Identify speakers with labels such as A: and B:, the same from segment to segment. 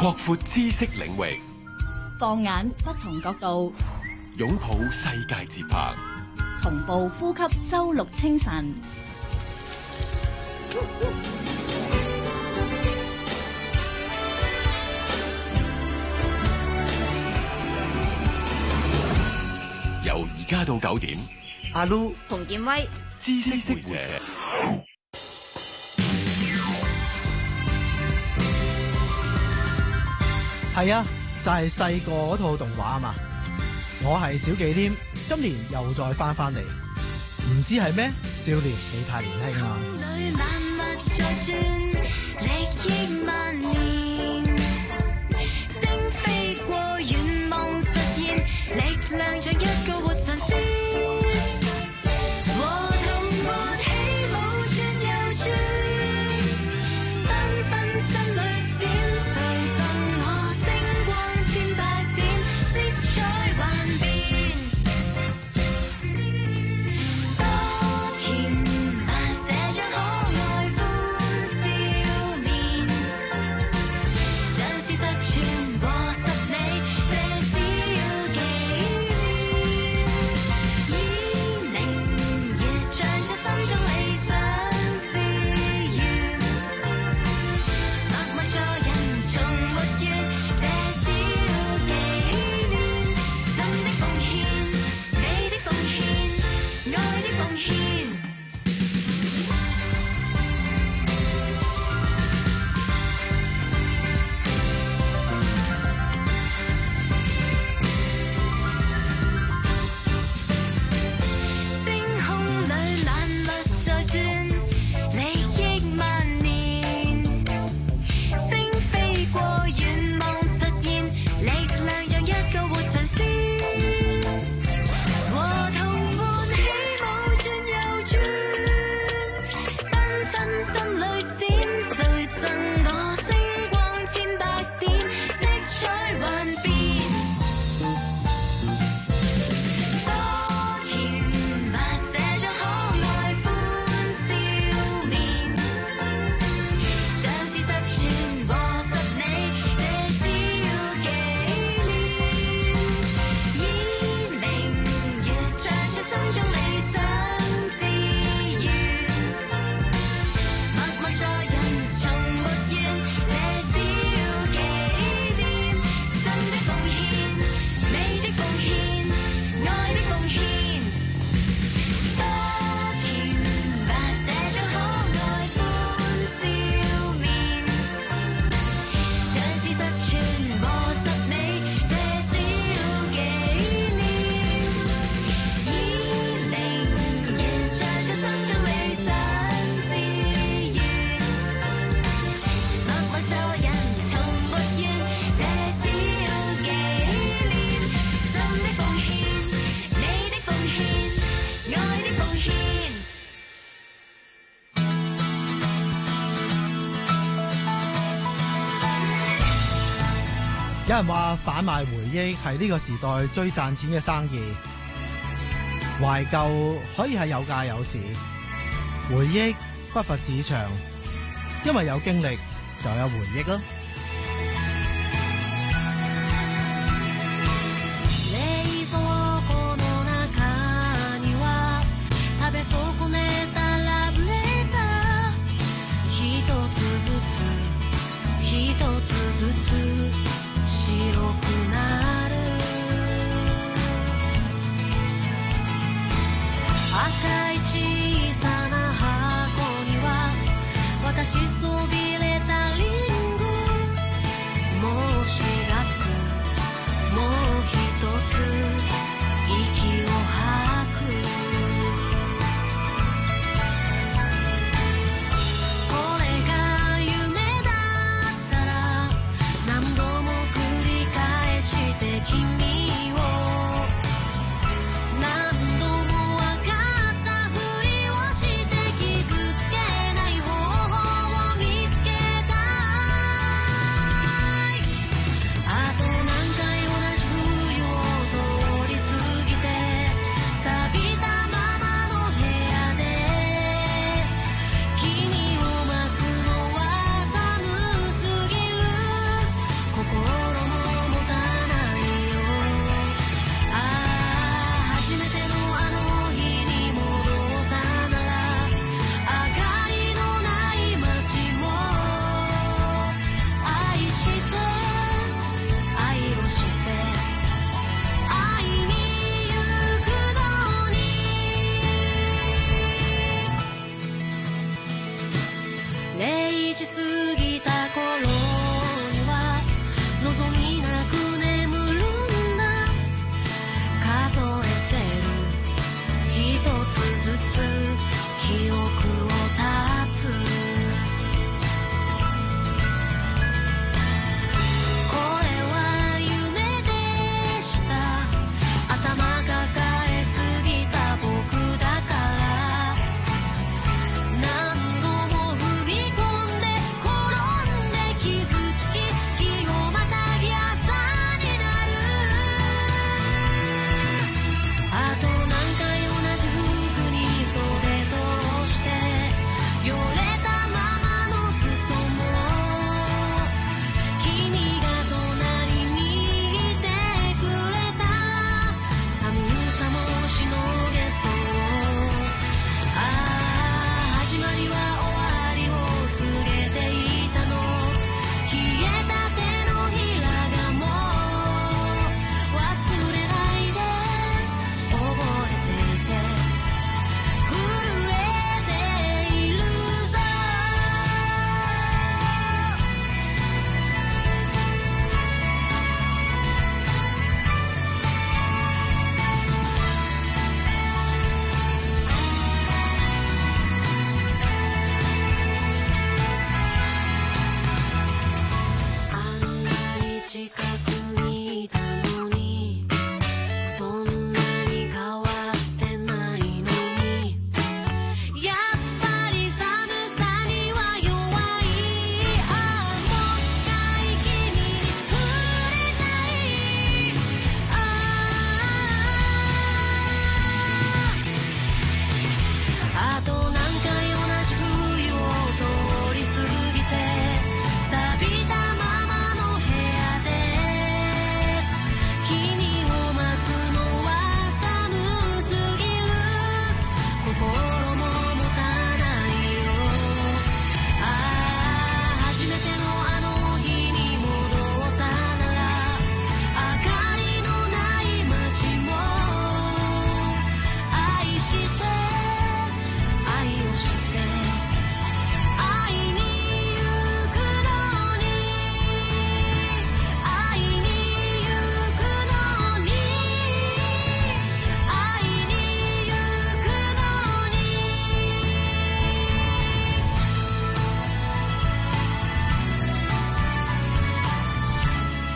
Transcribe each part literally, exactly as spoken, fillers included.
A: 擴闊知識領域，
B: 放眼不同角度，
A: 擁抱世界節拍，
B: 同步呼吸周六清晨。
A: 由而家到九點，
C: 阿 Lu
D: 馮建威，
A: 知識會社。
C: 係啊，就係細個嗰套動畫啊嘛。我係小忌廉，今年又再翻翻嚟，唔知係咩？少年你太年輕啊！
E: 星飛過願望實現，力量像一個活神仙，和同活起舞轉又轉，繽紛心裏閃，隨順我星光千百點，色彩幻變，多甜蜜這張可愛歡笑面，像是十全和十美這小紀念，以明月唱出心中理想志願，默默助人從沒怨這小紀念，心的奉獻，美的奉獻，愛的奉獻。星空裏萬物在轉，利益萬年，星飛過願望實現，力量像一個活神仙，和同活起舞轉又轉，繽紛心裏閃，誰贈我星光千百點，色彩幻變，多甜蜜這張可愛歡笑面，像是十全和十美這小紀念，以明月唱出心中理想志願，默默助人從沒怨這小紀念，心的奉獻，美的奉獻，愛的奉獻，多甜蜜這張可愛歡笑面，像是十全和十美這小紀念，以明月唱出心中理想志願，默默助人從沒怨這小紀念，心的奉獻，美的奉獻，愛的奉獻。
C: 有人話販賣回憶係呢個時代最賺錢嘅生意，懷舊可以係有價有市，回憶不乏市場，因為有經歷就有回憶啦。
E: 冷蔵庫の中には食べ損ねたラブレター、一つずつ一つずつ白くなる、赤い小さな箱には私そびれたリンゴ、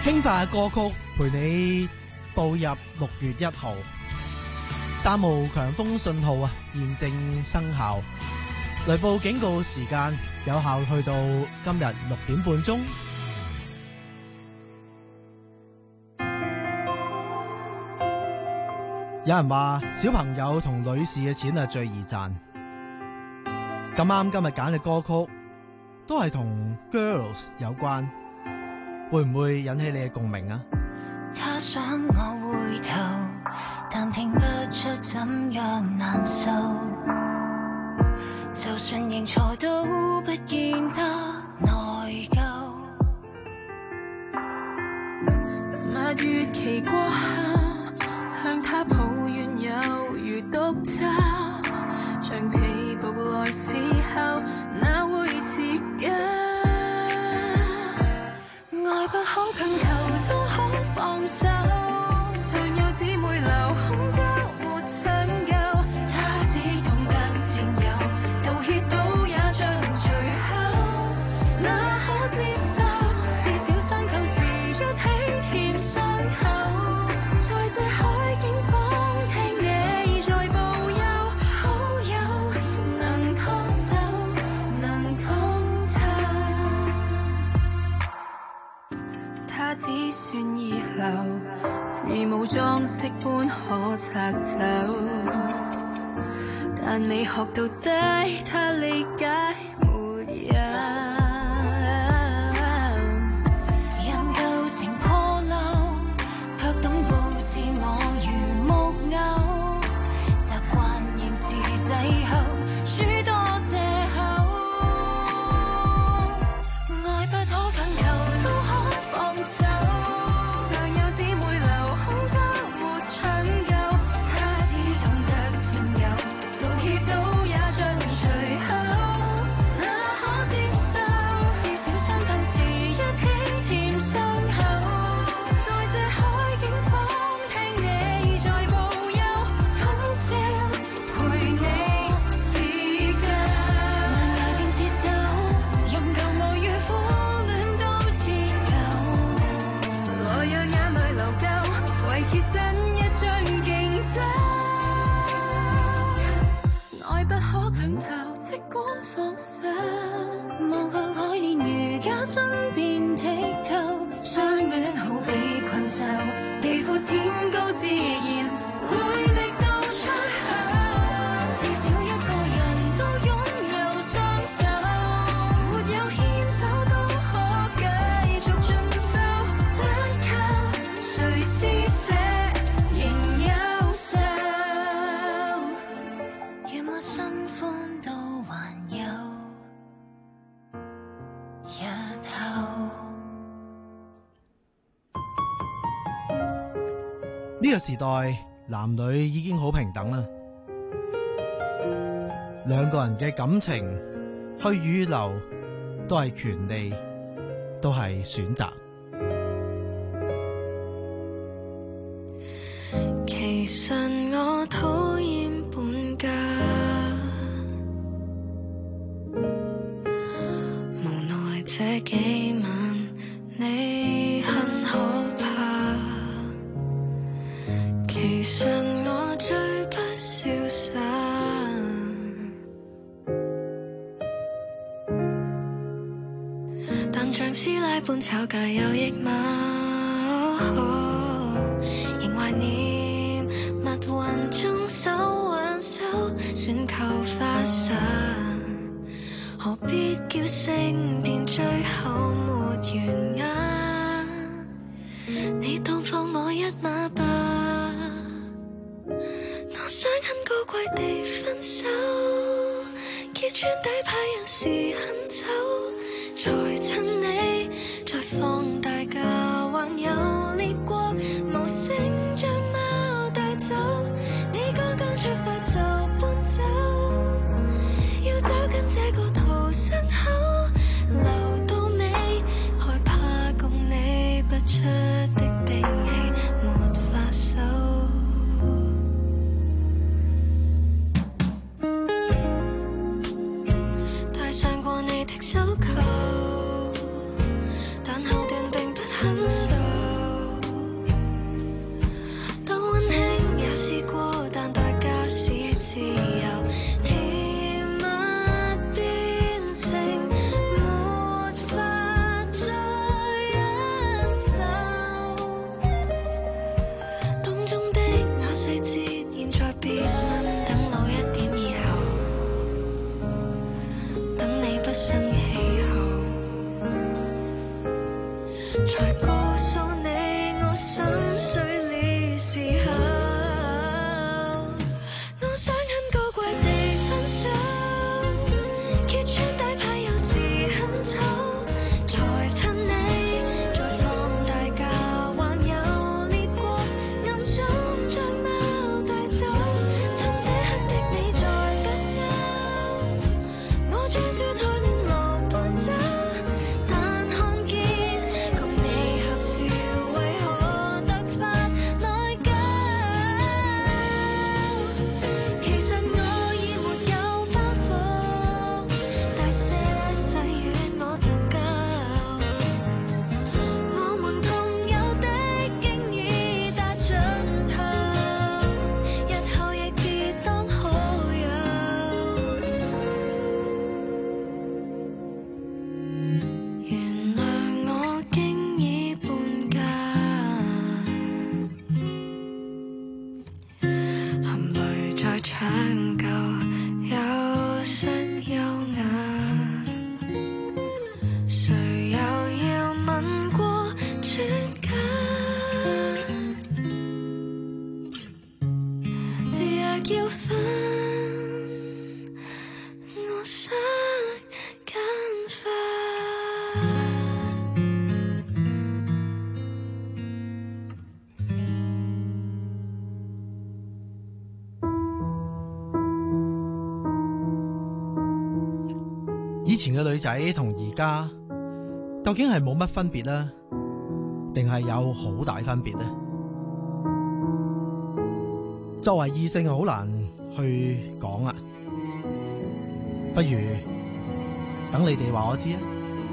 C: 輕快嘅歌曲陪你步入六月一號，三號強風信號啊現正生效，雷暴警告時間有效去到今日六點半鐘。有人話小朋友同女士嘅錢係最易賺，咁啱今日揀嘅歌曲都係同 girls 有關，會唔會引起你嘅共鳴啊？
E: 他想我回頭，但聽不出怎樣難受，就算認錯都不見得內疚。蜜月期過後，向他抱怨有如毒咒，橡皮步來時候，哪會自救？愛不可強求，都可放手。尚有姊妹留空交，沒搶救。他只懂得佔有，道歉都也像隨口，哪可接受？至少傷透時一起填傷口。在這海景房聽你在抱擁，好友能拖手，能通透。他只算二流，字母裝飾般可拆走，但未學到底，他理解沒有。因舊情破漏，卻懂佈置我如木偶，習慣言辭滯後，諸多藉口。愛不可強求，都可放手。尚有姊妹留空週，沒搶救。他只懂得佔有，道歉都也像隨口，哪可接受？至少傷透時一起填傷口。在這海景房聽你在抱憂，通宵陪你自救。難捱定節奏，任舊愛與苦戀都自由。來讓眼淚流夠，為貼身一張競爭。愛不可強求，即管放手。望向海面如假，身邊剔透。相戀好比困獸，地闊天高自然會覓到出口。至少一個人都擁有雙手，沒有牽手都可繼續進修。不靠誰施捨，仍優秀。願我新歡都還有日後。
C: 呢個時代男女已經好平等啦，兩個人嘅感情去與留都係權利，都係選擇。
E: 其實我討厭本家，無奈這幾晚你很可怕。其實我最不瀟灑，但像師奶般吵架有益嗎？仍懷念密雲中手挽手，選購花灑，何必叫聖殿最後沒完啊？你當放我一馬吧，我想很高貴地分手，揭穿底牌有時很醜，才趁你再放大假，還有烈過無聲將貓帶走，你剛剛出發就搬走，要走緊這個逃生口，留到尾害怕共你不出的兵器沒法收。帶上過你剔手發生氣候，才告訴你我心碎了時候，我想很高貴地分手，揭穿底牌有時很醜，才趁你再放大假，還有烈過暗中將貓帶走，趁這刻的你再不休，我將珠台聯絡搬走，但看見共你合照為何突發內疚，其實我已沒有包袱，大些細軟我就夠，我們共有的經已達盡頭，日後亦別當好友。原諒我經已半價，含淚再搶救，有失優雅。誰又要問過專家？若要分，我想更快。
C: 以前嘅女仔同而家究竟係冇乜分別呢？定係有好大分別呢？作為異性好難去講啊，不如等你哋話我知啊。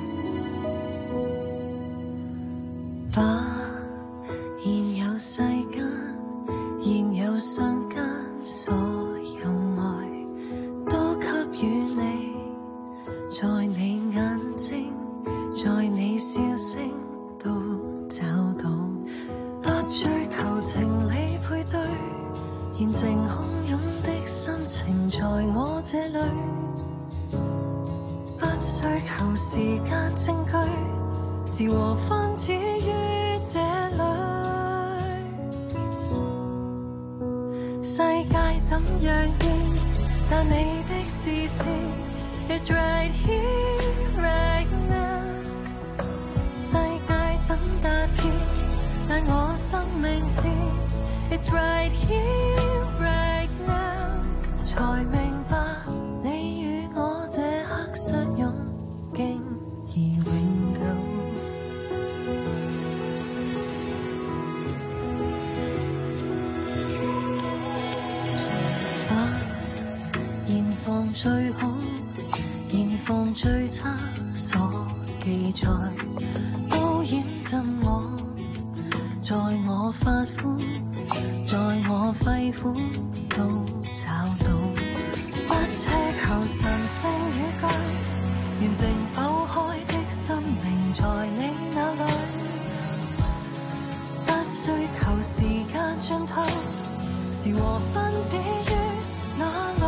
E: 把現有世間、現有相間所有愛，都給予你，在你眼睛，在你笑聲都找到，不追求情理配對，現靜洶湧的心情在我這裏，不需求時間證據，是和分止於這裏。世界怎樣變，但你的視線 It's right here, right now。 世界怎踏遍，但我生命線 It's right here, right now。 才明白你與我這刻相擁，經已永久。把現況最好、現況最差所記載，都掩浸我，在我髮膚，在我肺腑都找到。不奢求神聖語句，完整剖開的心靈在你那裏，不需求時間盡頭，是和分止於哪裏。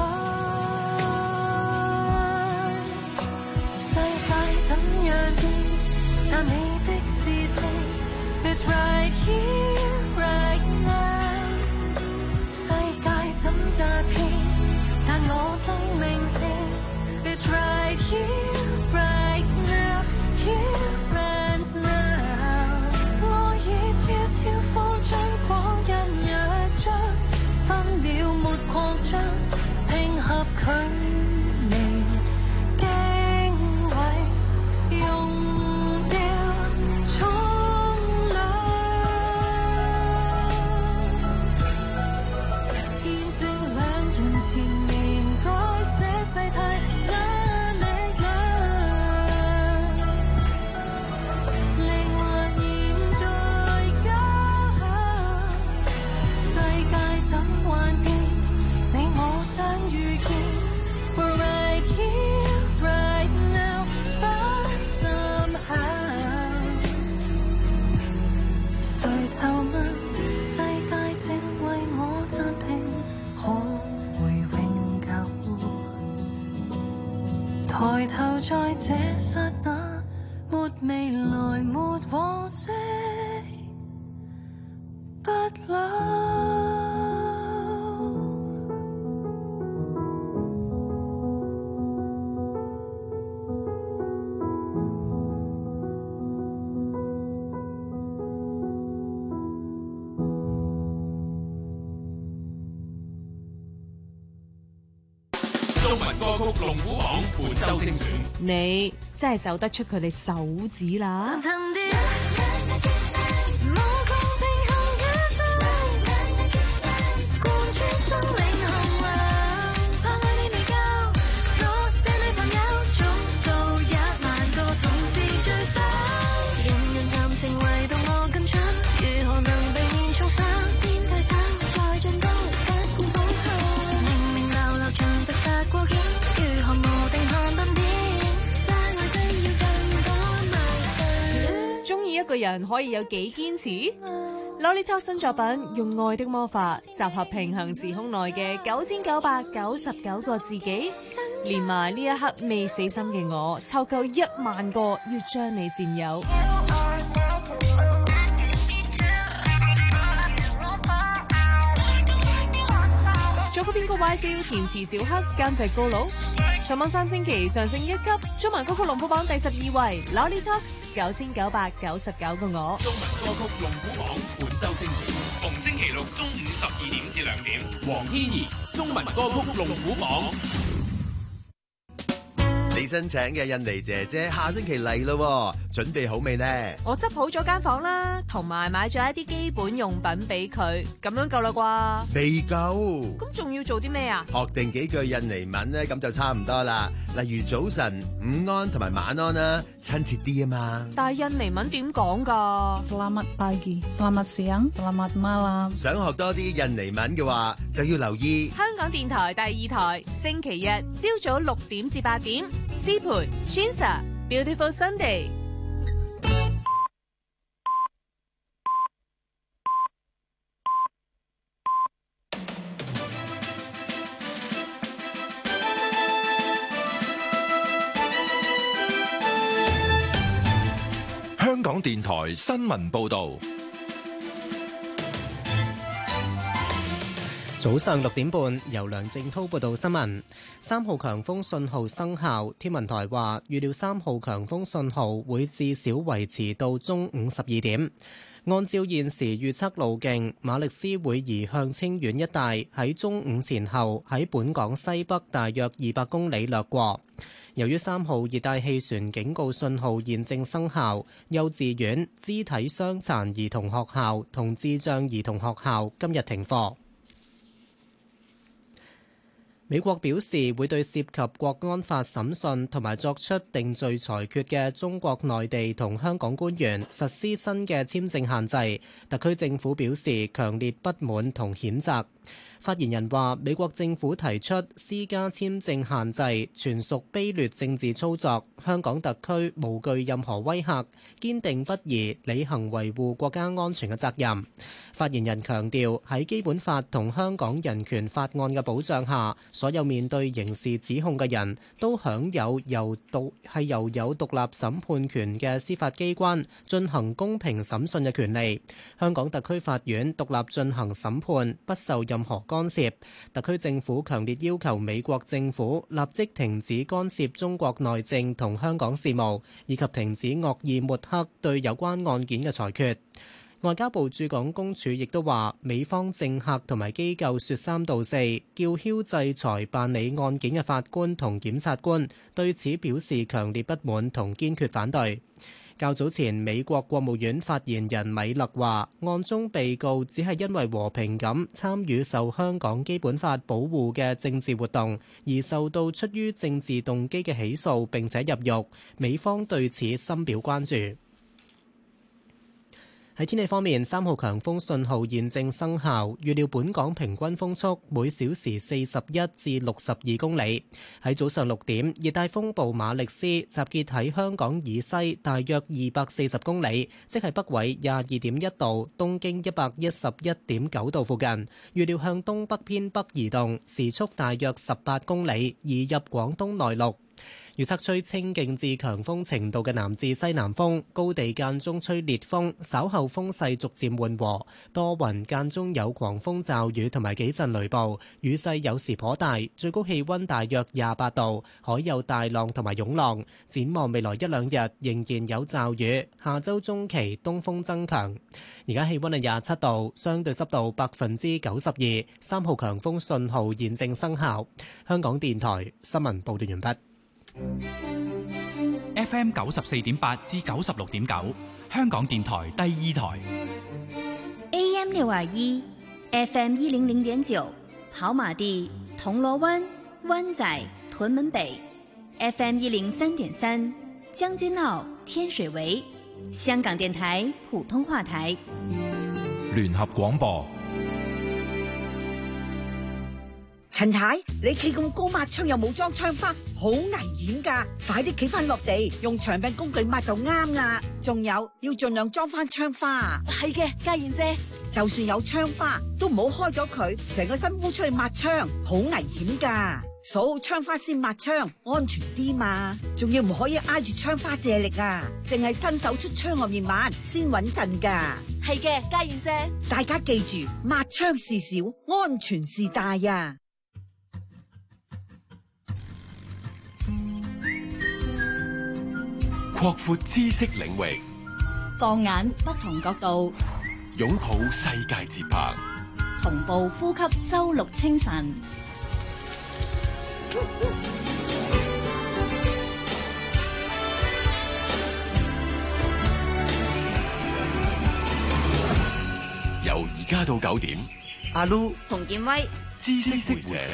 E: 世界怎樣變，但你的視線 It's right here, right now。 世界怎踏遍，但我生命線 It's right here, right now, here and now。 我已悄悄放張光陰約章，分秒沒擴張，拼合距離經緯，用掉重量。 抬頭在這剎那，沒未來，沒往昔，不老。
A: 中文歌曲龍虎榜本周精選，
D: 你真係走得出佢哋手指啦！一個人可以有幾堅持 ？Lolita 新作品用愛的魔法集合平行時空內嘅九千九百九十九個自己，連埋呢一刻未死心嘅我，湊夠一萬個要將你佔有。作曲編曲 Y C， 填詞小黑，監製高佬。上網三星期上升一級，中文歌曲龍虎榜第十二位 Lolita。九千九百九十九個我。
A: 中文歌曲龍虎榜本周精選，逢星期六中午十二點至兩點。黃天怡，中文歌曲龍虎榜。
F: 你新請嘅印尼姐姐下星期嚟咯，準備好未呢？
D: 我執好咗間房啦，同埋買咗一啲基本用品俾佢，咁樣夠啦啩？
F: 未夠。
D: 咁仲要做啲咩啊？
F: 學定幾句印尼文呢，咁就差唔多啦。例如早晨、午安同埋晚安啦，親切啲啊嘛。
D: 但係印尼文點講㗎？
G: Selamat pagi, selamat siang, selamat malam。
F: 想學多啲印尼文嘅話，就要留意
D: 香港電台第二台，星期日朝早六點至八點。思培 Shinsa Beautiful Sunday。
H: 香港電台新聞報導。
I: 早上六點半，由梁正滔報道新聞。三號強風信號生效，天文台話預料三號強風信號會至少維持到中午十二點。按照現時預測路徑，馬力斯會移向清遠一帶，喺中午前後喺本港西北大約二百公里掠過。由於三號熱帶氣旋警告信號現正生效，幼稚園、肢體傷殘兒童學校同智障兒童學校今日停課。美國表示會對涉及國安法審訊同埋作出定罪裁決嘅中國內地同香港官員實施新嘅簽證限制。特區政府表示強烈不滿同譴責。發言人話：美國政府提出施加簽證限制，全屬卑劣政治操作。香港特區無懼任何威嚇，堅定不移履行維護國家安全嘅責任。發言人強調，喺基本法同香港人權法案嘅保障下，所有面對刑事指控嘅人都享有由獨係由有獨立審判權嘅司法機關進行公平審訊嘅權利。香港特區法院獨立進行審判，不受任何干涉。特區政府強烈要求美國政府立即停止干涉中國內政同香港事務，以及停止惡意抹黑對有關案件嘅裁決。外交部駐港公署亦都話，美方政客同埋機構說三道四，叫囂制裁辦理案件嘅法官同檢察官，對此表示強烈不滿同堅決反對。較早前，美國國務院發言人米勒話，案中被告只係因為和平咁參與受香港基本法保護嘅政治活動，而受到出於政治動機嘅起訴並且入獄。美方對此深表關注。喺天氣方面，三號強風信號現正生效，預料本港平均風速每小時四十一至六十二公里。喺早上六點，熱帶風暴馬力斯集結喺香港以西大約二百四十公里，即係北緯廿二點一度、東經一百一十一點九度附近。預料向東北偏北移動，時速大約十八公里，移入廣東內陸。 預測吹清勁至強風程度嘅南至西南風，高地間中吹烈風，稍後風勢逐漸緩和，多雲間中有狂風驟雨同埋幾陣雷暴，雨勢有時頗大，最高氣溫大約廿八度，海有大浪同埋湧浪。展望未來一兩日仍然有驟雨，下周中期東風增強。而家氣溫係廿七度，相對濕度百分之九十二，三號強風信號現正生效。香港電台新聞報道完畢。
J: F M 九十四點八至九十六點九，香港電台第二台。
B: A M 六二一，F M 一零零點九，跑馬地、銅鑼灣、灣仔、屯門北；F M 一零三點三，將軍澳、天水圍。香港電台普通話台。
H: 聯合廣播。
K: 陳太，你企咁高抹窗又冇裝窗花，好危險噶！快啲企翻落地，用長柄工具抹就啱啦。仲有要盡量裝翻窗花。
D: 係嘅，家燕姐，
K: 就算有窗花，都唔好開咗佢，成個身烏出去抹窗，好危險噶。數好窗花先抹窗，安全啲嘛。仲要唔可以挨住窗花借力啊，淨係伸手出窗外面抹先穩陣噶。
D: 係嘅，家燕姐，
K: 大家記住，抹窗事小，安全事大呀。
L: 擴闊知識領域，
B: 放眼不同角度，
L: 擁抱世界節拍，
B: 同步呼吸周六清晨。
L: 由而家到九點，
C: 阿 Lu
D: 同建威，
L: 知識會社。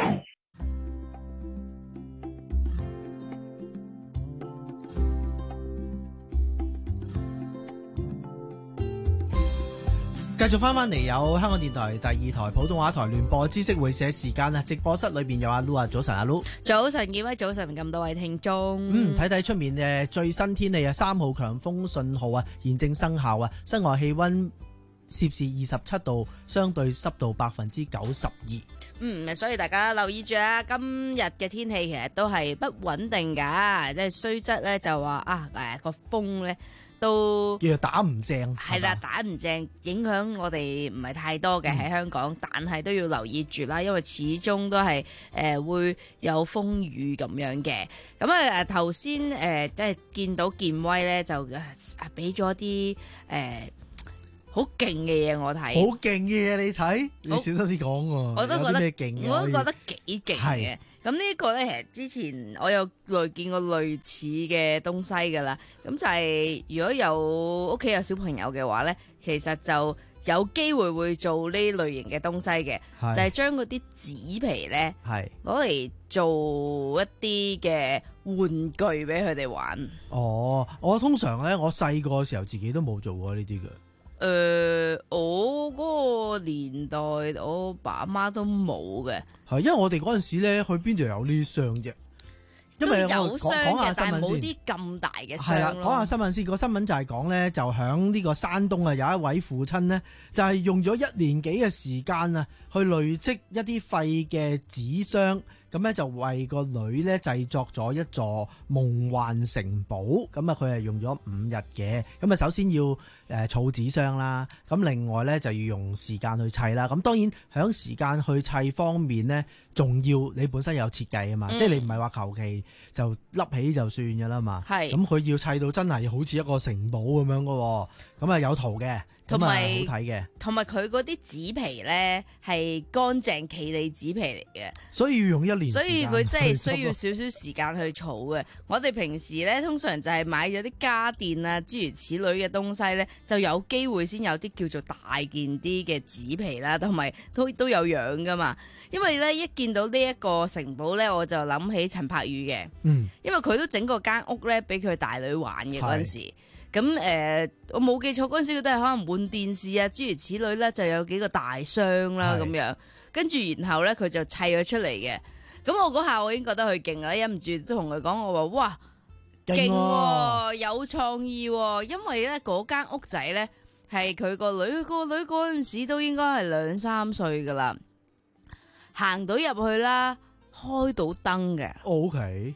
C: 繼續翻翻嚟有香港電台第二台普通話台聯播知識會社時間啊！直播室裏邊有阿 Lu 啊，早晨阿 Lu，
D: 早晨建威，早晨咁多位聽眾。
C: 嗯，睇睇出面嘅最新天氣啊，三號強風信號啊現正生效啊，室外氣溫攝氏二十七度，相對濕度百分之九十二。
D: 嗯，所以大家留意住啊，今日嘅天氣其實都係不穩定噶，即係雖則咧就話啊誒個風咧。都
C: 叫做打唔正，
D: 係啦，打唔正，影響我哋唔係太多嘅喺、嗯、香港，但係都要留意住啦，因為始終都係誒、呃、會有風雨咁樣嘅。咁啊頭先誒即係見到建威咧，就誒俾咗啲誒好勁嘅嘢我睇，
C: 好勁嘅嘢你睇，你小心啲講喎。
D: 我都覺得
C: 勁，
D: 我都覺得幾勁嘅。咁呢個咧，其實之前我有類見過類似嘅東西噶啦。咁就係如果有屋企有小朋友嘅話咧，其實就有機會會做呢類型嘅東西嘅，就係將嗰啲紙皮咧，攞嚟做一啲嘅玩具俾佢哋玩。
C: 哦，我通常咧，我細個嘅時候自己都冇做過呢啲嘅。
D: 誒、呃，我嗰個年代，我爸媽都冇嘅。係，
C: 因為我哋嗰陣時咧，去邊度有呢箱啫？因為我
D: 有箱嘅，但係冇啲
C: 啲
D: 咁大嘅
C: 係啦，
D: 箱咯。
C: 講下新聞先。個新聞就係講咧，就響呢個山東啊，有一位父親呢，就係用咗一年幾嘅時間啊，去累積一啲廢嘅紙箱。咁咧就為個女咧製作咗一座夢幻城堡，咁啊佢係用咗五日嘅，咁啊首先要誒儲紙箱啦，咁另外咧就要用時間去砌啦，咁當然響時間去砌方面咧，仲要你本身有設計啊嘛，嗯、即係你唔係話求其就笠起就算㗎啦嘛，係，咁佢要砌到真係好似一個城堡咁樣㗎，咁啊有圖嘅。同埋好睇嘅，
D: 同埋佢嗰啲紙皮咧係乾淨企理紙皮嚟嘅，
C: 所以要用一年。
D: 所以佢真係需要少少時間去儲嘅。我哋平時咧通常就係買咗啲家電啊諸如此類嘅東西咧，就有機會先有啲叫做大件啲嘅紙皮啦，同埋都都有樣噶嘛。因為咧一見到呢一個城堡咧，我就諗起陳柏宇嘅，嗯，因為佢都整過間屋咧俾佢大女玩嘅嗰陣時。咁誒、呃，我冇記錯嗰陣時，佢都係可能換電視啊，諸如此類咧，就有幾個大箱啦咁樣。跟住然後咧，佢就砌咗出嚟嘅。咁我嗰下我已經覺得佢勁啦，忍唔住都同佢講，我話哇，勁喎、啊，有創意喎、啊。因為咧嗰間屋仔咧係佢個女，個女嗰陣時都應該係兩三歲噶啦，行到入去啦，開到燈嘅。
C: O K。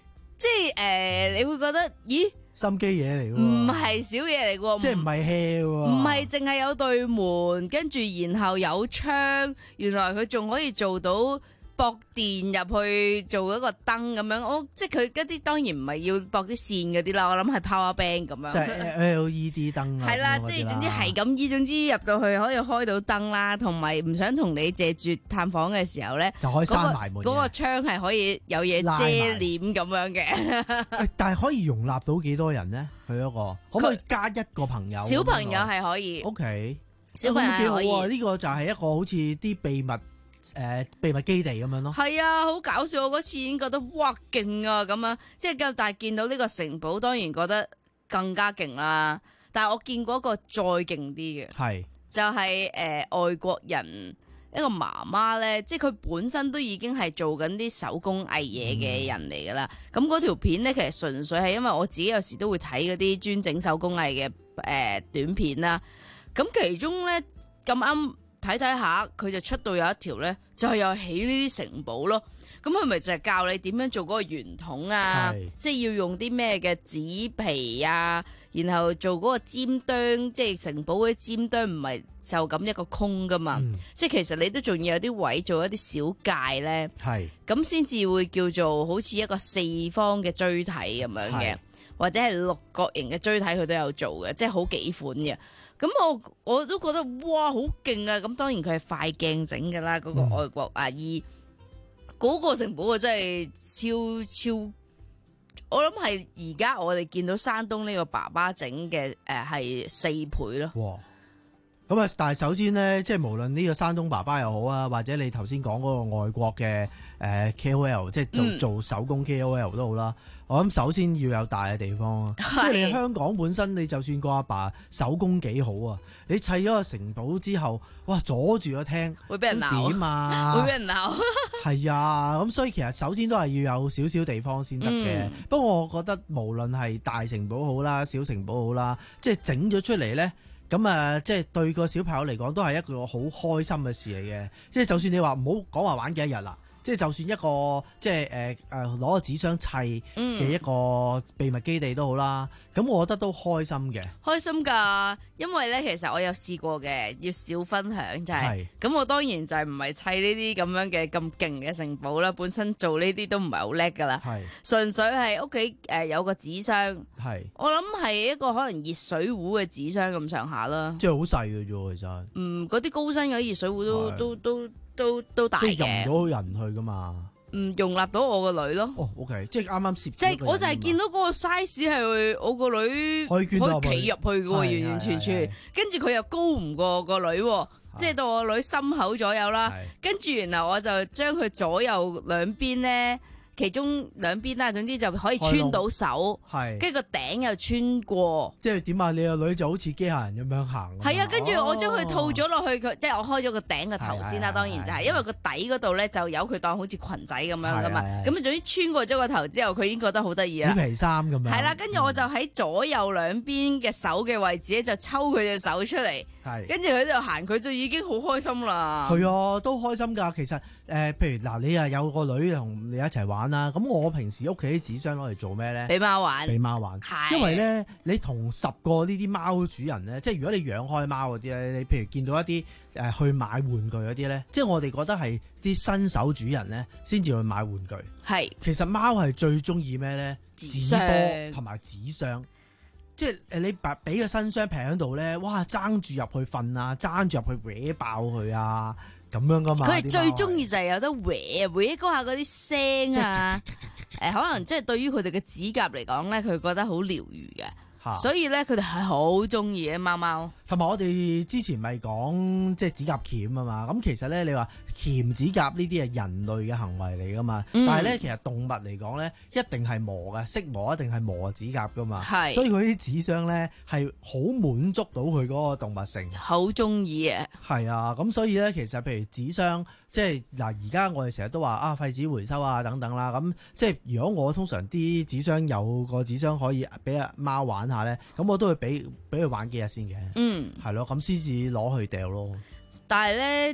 M: 即係誒、呃，你會覺得咦？
C: 心機嘢嚟喎，
M: 唔係小嘢嚟嘅喎，
C: 即係唔係 hea 喎，
M: 唔係淨係有對門，跟住然後有窗，原來佢仲可以做到駁電入去做一個燈咁樣。我即係佢嗰啲當然唔係要駁啲線嗰啲啦，我諗係 power bank 咁樣。
C: 即係 L E D 燈啊。
M: 係啦，即係總之係咁依，總之入到去可以開到燈啦，同埋唔想同你借住探訪嘅時候咧，
C: 就可以閂埋門嘅。
M: 嗰個窗係可以有嘢遮簾咁樣嘅。
C: 但係可以容納到幾多人咧？佢嗰個可唔可以加一個朋友？
M: 小朋友係可以。
C: O K，
M: 小朋友
C: 幾好
M: 係可以。
C: 啊！呢個就係一個好似啲秘密。誒、呃、秘密基地咁樣咯，
M: 係啊，好搞笑！我嗰次已經覺得哇勁啊咁樣，即係咁，但係見到呢個城堡，當然覺得更加勁啦。但係我見過一個再勁啲嘅，
C: 係
M: 就係、是、誒、呃、外國人一個媽媽咧，即係佢本身都已經係做緊啲手工藝嘢嘅人嚟㗎啦。咁嗰條片咧，其實純粹係因為我自己有時都會睇嗰啲專整手工藝嘅誒、呃、短片啦。咁其中咧咁啱。睇睇下，佢就出到有一條咧，就係又起呢啲城堡咯。咁佢咪就係教你點樣做嗰個圓筒啊？即係要用啲咩嘅紙皮啊，然後做嗰個尖端，即係城堡嗰啲尖端唔係就咁一個空噶嘛。嗯、即係其實你都仲要有啲位做一啲小界咧，咁先至會叫做好似一個四方嘅錐體咁樣嘅，或者係六角形嘅錐體，佢都有做嘅，即係好幾款嘅。咁我我都覺得哇好勁啊！咁當然佢係快鏡整㗎啦，嗰、那個外國阿姨嗰、嗯、個城堡啊真係超超，我諗係而家我哋見到山東呢個爸爸整嘅誒係四倍咯。哇！
C: 咁啊，但係首先咧，即係無論呢個山東爸爸又好啊，或者你頭先講嗰個外國嘅誒 K O L，即係做、嗯、做手工 K O L 都好啦。我諗首先要有大嘅地方啊，即係你香港本身，你就算個阿爸手工幾好啊，你砌咗個城堡之後，哇阻住個廳，
M: 會俾人鬧
C: 點啊？
M: 會俾人鬧。
C: 係啊，咁所以其實首先都係要有少少地方先得嘅。嗯、不過我覺得無論係大城堡好啦，小城堡好啦，即係整咗出嚟咧。咁啊，即係對個小朋友嚟講，都係一個好開心嘅事嚟嘅。即係就算你話唔好講話玩幾多日啦，即係就算一個即係誒誒攞個紙箱砌嘅一個秘密基地都好啦。咁、嗯、我覺得都開心嘅。
M: 開心㗎，因為咧其實我有試過嘅，要少分享就係、是。咁是我當然就係唔係砌呢啲咁樣嘅咁勁嘅城堡啦，本身做呢啲都唔係好叻㗎啦。係是。純粹係屋企誒有個紙箱。係是。我諗係一個可能熱水壺嘅紙箱咁上下啦。
C: 即係好細嘅啫，其實。
M: 嗯，嗰啲高身嗰啲熱水壺都是都都都都大嘅。
C: 即係容咗人去㗎嘛？
M: 唔容納到我個女咯。
C: 哦 ，OK，即係啱啱攝。
M: 即係我就係見到嗰個 size 係我個女可以企入去嘅喎，完完全全。跟住佢又高唔過個女，即係到我女心口左右啦。跟住然後我就將佢左右兩邊咧。其中兩邊啦，總之就可以穿到手，跟住個頂又穿過。
C: 即係點啊？你個女就好似機械人咁樣行。
M: 係啊，跟住我將佢套咗落去，佢即係我開咗個頂嘅頭先啦。當然就係因為個底嗰度咧，就由佢當好似裙仔咁樣噶嘛。咁啊，總之穿過咗個頭之後，佢已經覺得好得意啦。
C: 紙皮衫咁樣。
M: 係啦，跟住我就喺左右兩邊嘅手嘅位置咧，就抽佢隻手出嚟。係。跟住佢喺度行，佢就已經好開心啦。
C: 係啊，都開心㗎。其實誒，譬如嗱，你啊有個女同你一齊玩啦。咁我平時屋企啲紙箱攞嚟做咩咧？
M: 俾貓玩，
C: 俾貓玩。係，因為咧，你同十個呢啲貓主人咧，即係如果你養開貓嗰啲咧，你譬如見到一啲誒去買玩具嗰啲咧，即係我哋覺得係啲新手主人咧先至去買玩具。係，其實貓係最中意咩咧？紙波同埋紙箱。即係誒，你白俾個新箱平喺度咧，哇！爭住入去瞓啊，爭住入去搲爆佢啊，咁樣噶嘛。佢
M: 係最中意就係有得搲搲嗰下嗰啲聲啊，誒，可能即係對於佢哋嘅指甲嚟講咧，佢覺得好療愈嘅。所以咧，佢哋係好中意嘅貓貓。
C: 同埋我哋之前咪講即係指甲鉗啊嘛，咁其實咧你話鉗指甲呢啲係人類嘅行為嚟噶嘛，嗯、但係咧其實動物嚟講咧一定係磨嘅，識磨一定係磨指甲噶嘛，係。所以佢啲紙箱咧係好滿足到佢嗰個動物性，
M: 好中意嘅。係
C: 啊，咁所以咧其實譬如紙箱，即係嗱而家我哋成日都話啊廢紙回收啊等等啦，咁即係如果我通常啲紙箱有個紙箱可以俾阿貓玩下咧，咁我都會俾俾佢玩幾日先嘅。嗯。係咯，咁先至攞去掉咯。
M: 但係咧，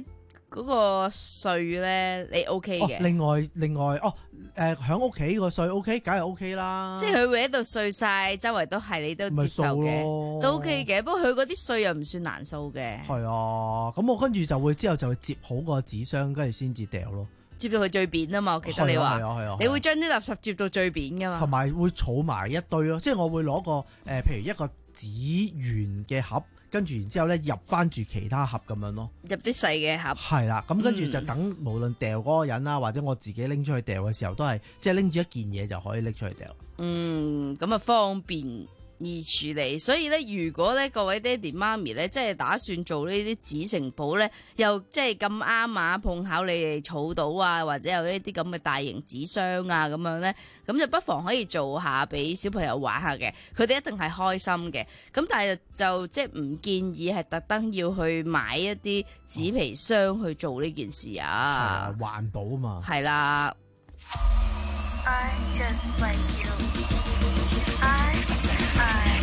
M: 嗰個稅咧，你 O K
C: 哦，
M: 嘅，
C: 另外另外哦，誒喺屋企個稅 O K，梗係 O K 啦。
M: 即係佢會喺度稅晒，周圍都係你都接受
C: 咪掃
M: 嘅，
C: 咯
M: 都 O K 嘅。不過佢嗰啲稅又唔算難掃嘅，
C: 係啊，咁我跟住就會之後就會摺好個紙箱，跟住先至掉咯。
M: 接到佢最扁啊嘛，我記得你話，
C: 係啊係啊係啊
M: 你會將啲垃圾接到最扁噶嘛，
C: 同埋會儲埋一堆咯，即係我會攞個誒、呃，譬如一個紙圓嘅盒，跟住然之後咧入翻住其他盒咁樣咯。
M: 入啲細嘅盒。
C: 係啦，咁跟住就
M: 嗯
C: 等無論掉嗰個人啦，或者我自己拎出去掉嘅時候，都係即係拎住一件嘢就可以拎出去掉。
M: 嗯，咁啊方便易處理，所以咧，如果咧各位爹哋媽咪咧，即係打算做呢啲紙城堡咧，又即係咁啱啊，碰巧你哋儲到啊，或者有呢啲咁嘅大型紙箱啊咁樣咧，咁就不妨可以做下俾小朋友玩下嘅，佢哋一定係開心嘅。咁但係就即係唔建議係特登要去買一啲紙皮箱去做呢件事啊，
C: 係啊，環保啊嘛。
M: 係啦。
E: I just like you. I, I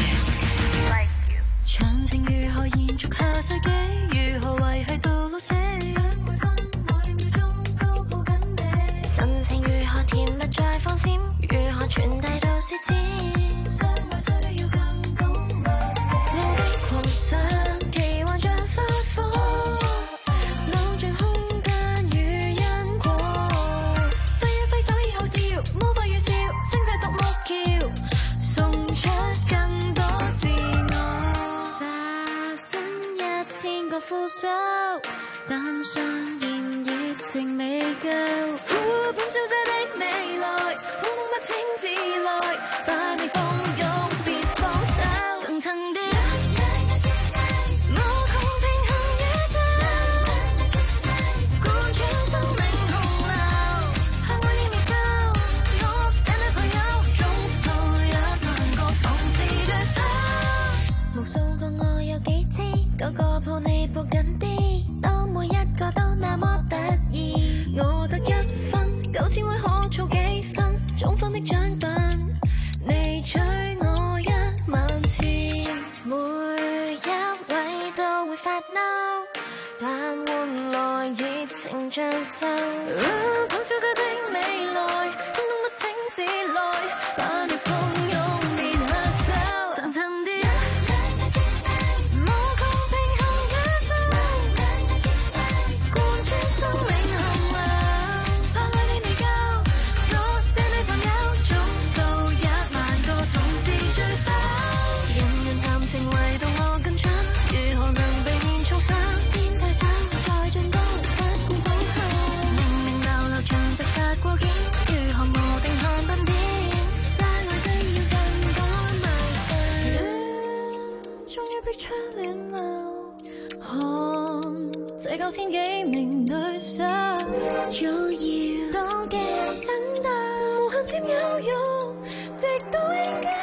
E: like you.
N: 詳情如何延續下世紀？如何維繫到老死？想每分每秒鐘都抱緊你。神情如何甜蜜再放閃？如何傳遞到舌尖？相愛需要更懂默契。我的狂想，奇幻像花火，扭盡空間與因果。揮一揮手以後照，魔法預兆，星際獨木橋，送出更多自我。化身一千個負數，但上演熱情未夠。哦，本小姐的未來，統統不請自來，把你蜂擁別放手，層層疊。無窮平衡宇宙，貫穿生命洪流，向愛你未夠，我這女朋友總數一萬個同志對手。無數個我有幾知，個個抱你抱緊啲，當每一個都那麼得意，我得一分，九千位可儲幾分，總分的獎品，你取我一萬次，每一位都會發嬲，但換來熱情像秀。哦，本小姐的未來，通通不請自來，把你蜂擁別嚇走，層層疊。無窮平衡宇宙，貫穿生命洪流，怕愛你未夠，我這女朋友總數一萬個同志最手。人人談情唯獨我更蠢，如何能避免重傷？先退手，再進攻，不顧保護。明明流流長直髮過肩，如何無定看笨點？相愛需要更多迷信。終於逼出戀流，看這九千幾名對手，造謠妒忌爭鬥，無限佔有欲，直到永久。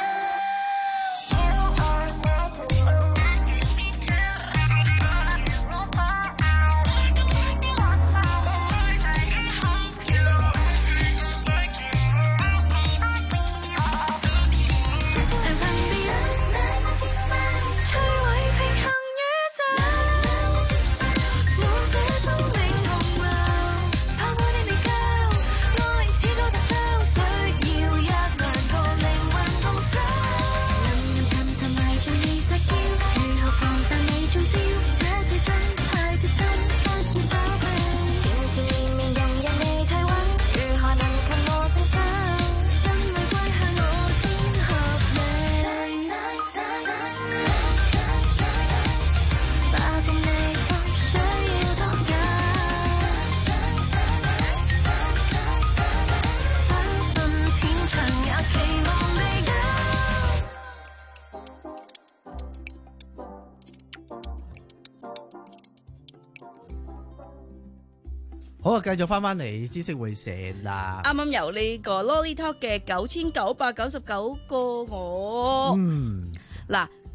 C: 好啊，繼續翻翻嚟知識會社啦。
M: 啱啱由呢個 Lolly Talk 嘅九千九百九十九個我，
C: 嗯，
M: 嗱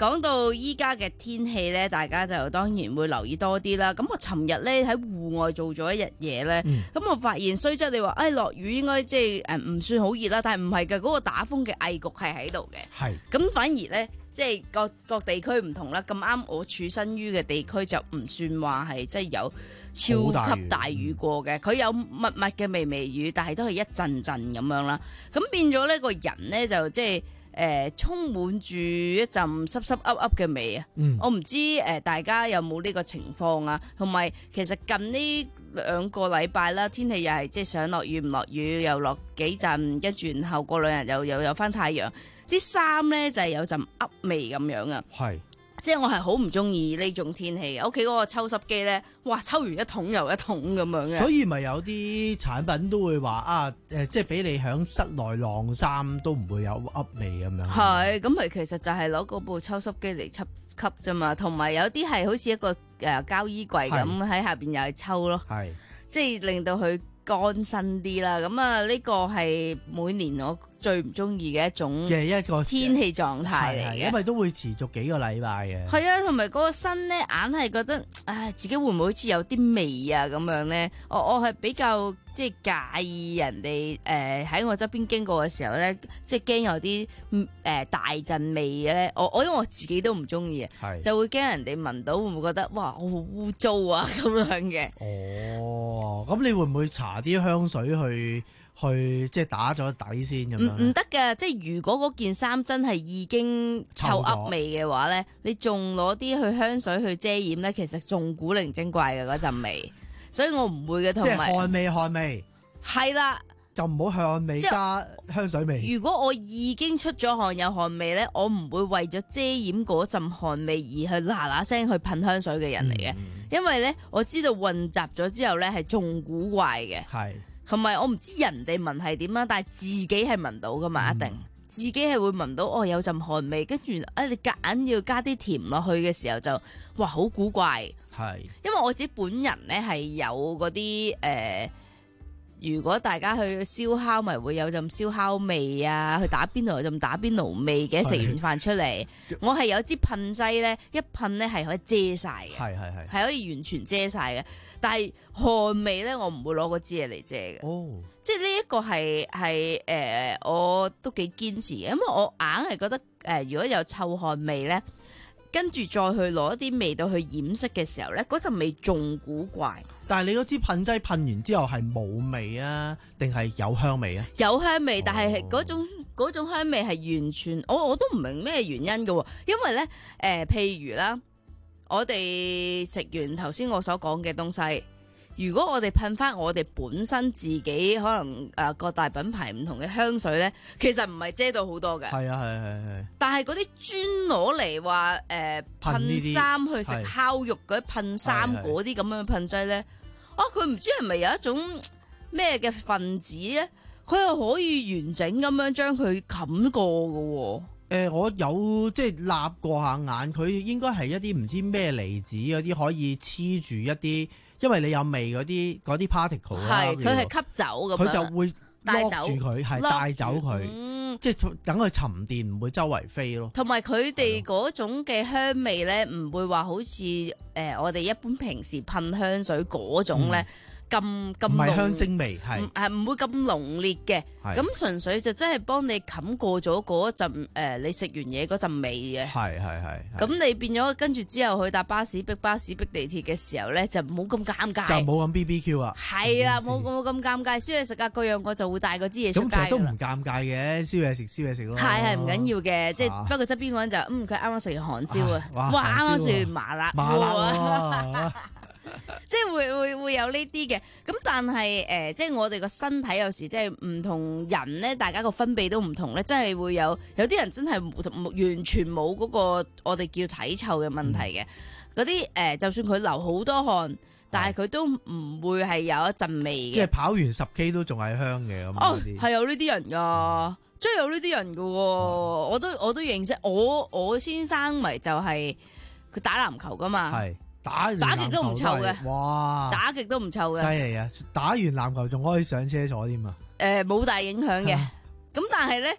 M: 講到依家嘅天氣咧，大家就當然會留意多啲啦。咁我尋日咧喺戶外做咗一日嘢咧，咁、嗯、我發現雖則你話誒落雨應該即係誒唔算好熱啦，但係唔係嘅，嗰、嗰個打風嘅翳焗係喺度嘅。係咁反而咧。即係各各地區唔同啦，咁啱我處身於嘅地區就唔算話係即係有超級大雨過嘅，佢有密密嘅微微雨，但係都係一陣陣咁樣啦。咁變咗呢個人呢，就即係誒充滿住一陣濕濕噏噏嘅味啊！嗯、我唔知誒、呃、大家有冇呢個情況啊？同埋其實近呢兩個禮拜啦，天氣又係即係想落雨唔落雨，又落幾陣，跟住然後過兩日又又有翻太陽。啲衫咧就係、是、有陣噏味咁樣啊，係，即係我係好唔中意呢種天氣嘅。屋企嗰個抽濕機咧，哇，抽完一桶又一桶咁樣嘅。
C: 所以咪有啲產品都會話啊，誒，即係俾你喺室內晾衫都唔會有噏味咁樣。
M: 係，咁咪其實就係攞嗰部抽濕機嚟吸吸啫嘛，同埋有啲係好似一個誒膠衣櫃咁喺下邊又係抽咯，係，即係令到佢乾身啲啦。咁啊，呢個係每年我最唔中意嘅一種嘅一個天氣狀態嚟嘅，
C: 因為都會持續幾個禮拜嘅。係
M: 啊，同埋嗰個身咧，硬係覺得，唉，自己會唔會好似有啲味啊咁樣咧？我我係比較即係介意人哋誒喺我側邊經過嘅時候咧，即係驚有啲誒、呃、大陣味咧。我我因為我自己都唔中意，就會驚人哋聞到會唔會覺得哇我好污糟啊咁樣嘅。
C: 哦，咁你會唔會搽啲香水去？去即係打咗底先咁樣，
M: 唔唔得㗎，即係如果嗰件衫真係已經臭噏味嘅話咧，你仲攞啲去香水去遮掩咧，其實仲古靈精怪嘅嗰陣味，所以我唔會嘅。同埋
C: 即係汗味，汗味
M: 係啦，
C: 就唔好汗味加香水味。
M: 如果我已經出咗汗有汗味咧，我唔會為咗遮掩嗰陣汗味而去嗱嗱聲去噴香水嘅人嚟嘅，嗯、因為咧我知道混雜咗之後咧係仲古怪嘅。係。同埋我唔知人哋聞係點啦，但係自己係聞到噶嘛，一定、嗯、自己係會聞到哦，有陣汗味，跟住誒你夾硬要加啲甜落去嘅時候就哇好古怪，係因為我自己本人咧係有嗰啲誒，如果大家去燒烤咪會有陣燒烤味啊，去打邊爐有陣打邊爐味嘅，食完飯出嚟，我係有支噴劑咧，一噴咧係可以遮晒嘅，係係係係可以完全遮晒嘅。但係汗味咧，我唔會攞嗰支嘢嚟遮嘅。哦，即係呢一個係係誒，我都幾堅持嘅，因為我硬係覺得誒、呃，如果有臭汗味咧，跟住再去攞一啲味道去掩飾嘅時候咧，嗰陣味仲古怪。
C: 但係你嗰支噴劑噴完之後係冇味啊，定係有香味啊？
M: 有香味，但係嗰種嗰種香味係完全，我我都唔明咩原因嘅，因為咧誒、呃，譬如啦。我哋食完頭先我所講嘅東西，如果我哋噴翻我哋本身自己可能誒各大品牌唔同嘅香水咧，其實唔係遮到好多嘅。係啊，係係係。但係嗰啲專攞嚟話誒噴衫去食烤肉嗰啲噴衫嗰啲咁樣嘅噴劑咧，啊佢唔知係咪有一種咩嘅分子咧，佢又可以完整咁樣將佢冚過嘅喎。
C: 誒、呃，我有即係立過下眼，佢應該係一啲唔知咩離子嗰啲可以黐住一啲，因為你有味嗰啲嗰啲 particle 啦，
M: 係佢係吸走咁樣，
C: 佢就會攞住佢，係帶走佢，
M: 嗯、
C: 即係等佢沉澱，唔會周圍飛咯。
M: 同埋佢哋嗰種嘅香味咧，唔會話好似誒、呃、我哋一般平時噴香水嗰種咧。嗯咁咁
C: 唔係香精味，係
M: 係唔會咁濃烈嘅，咁純粹就真係幫你冚過咗嗰陣誒，你食完嘢嗰陣味嘅。係係係。咁你變咗跟住之後去搭巴士逼巴士逼地鐵嘅時候咧，就冇咁尷尬。
C: 就冇咁 B B Q 啊。
M: 係啦，冇冇咁尷尬，燒嘢食啊嗰樣，我就會帶嗰支嘢出街。
C: 咁其實都唔尷尬嘅，燒嘢食燒嘢食咯。
M: 係係唔緊要嘅，即係不過側邊嗰人就嗯佢啱啱食完韓燒啊，哇啱啱食完麻辣鍋。即係會會會有呢啲嘅，咁但係誒、呃，即係我哋個身體有時即係唔同人咧，大家個分泌都唔同咧，真係會有有啲人真係完全冇嗰個我哋叫體臭嘅問題嘅，嗰啲誒，就算佢流好多汗，但係佢都唔會係有一陣味嘅。
C: 即係跑完十 K 都仲係香嘅咁。
M: 哦，係有呢啲人噶，即係有呢啲人噶，嗯、我都我都認識，我我先生咪就係佢打籃球噶嘛。係。打打極都唔臭嘅，哇！打極都唔臭嘅，
C: 犀利啊！打完籃球仲可以上車坐添啊！
M: 誒、呃，冇大影響嘅，咁但係咧，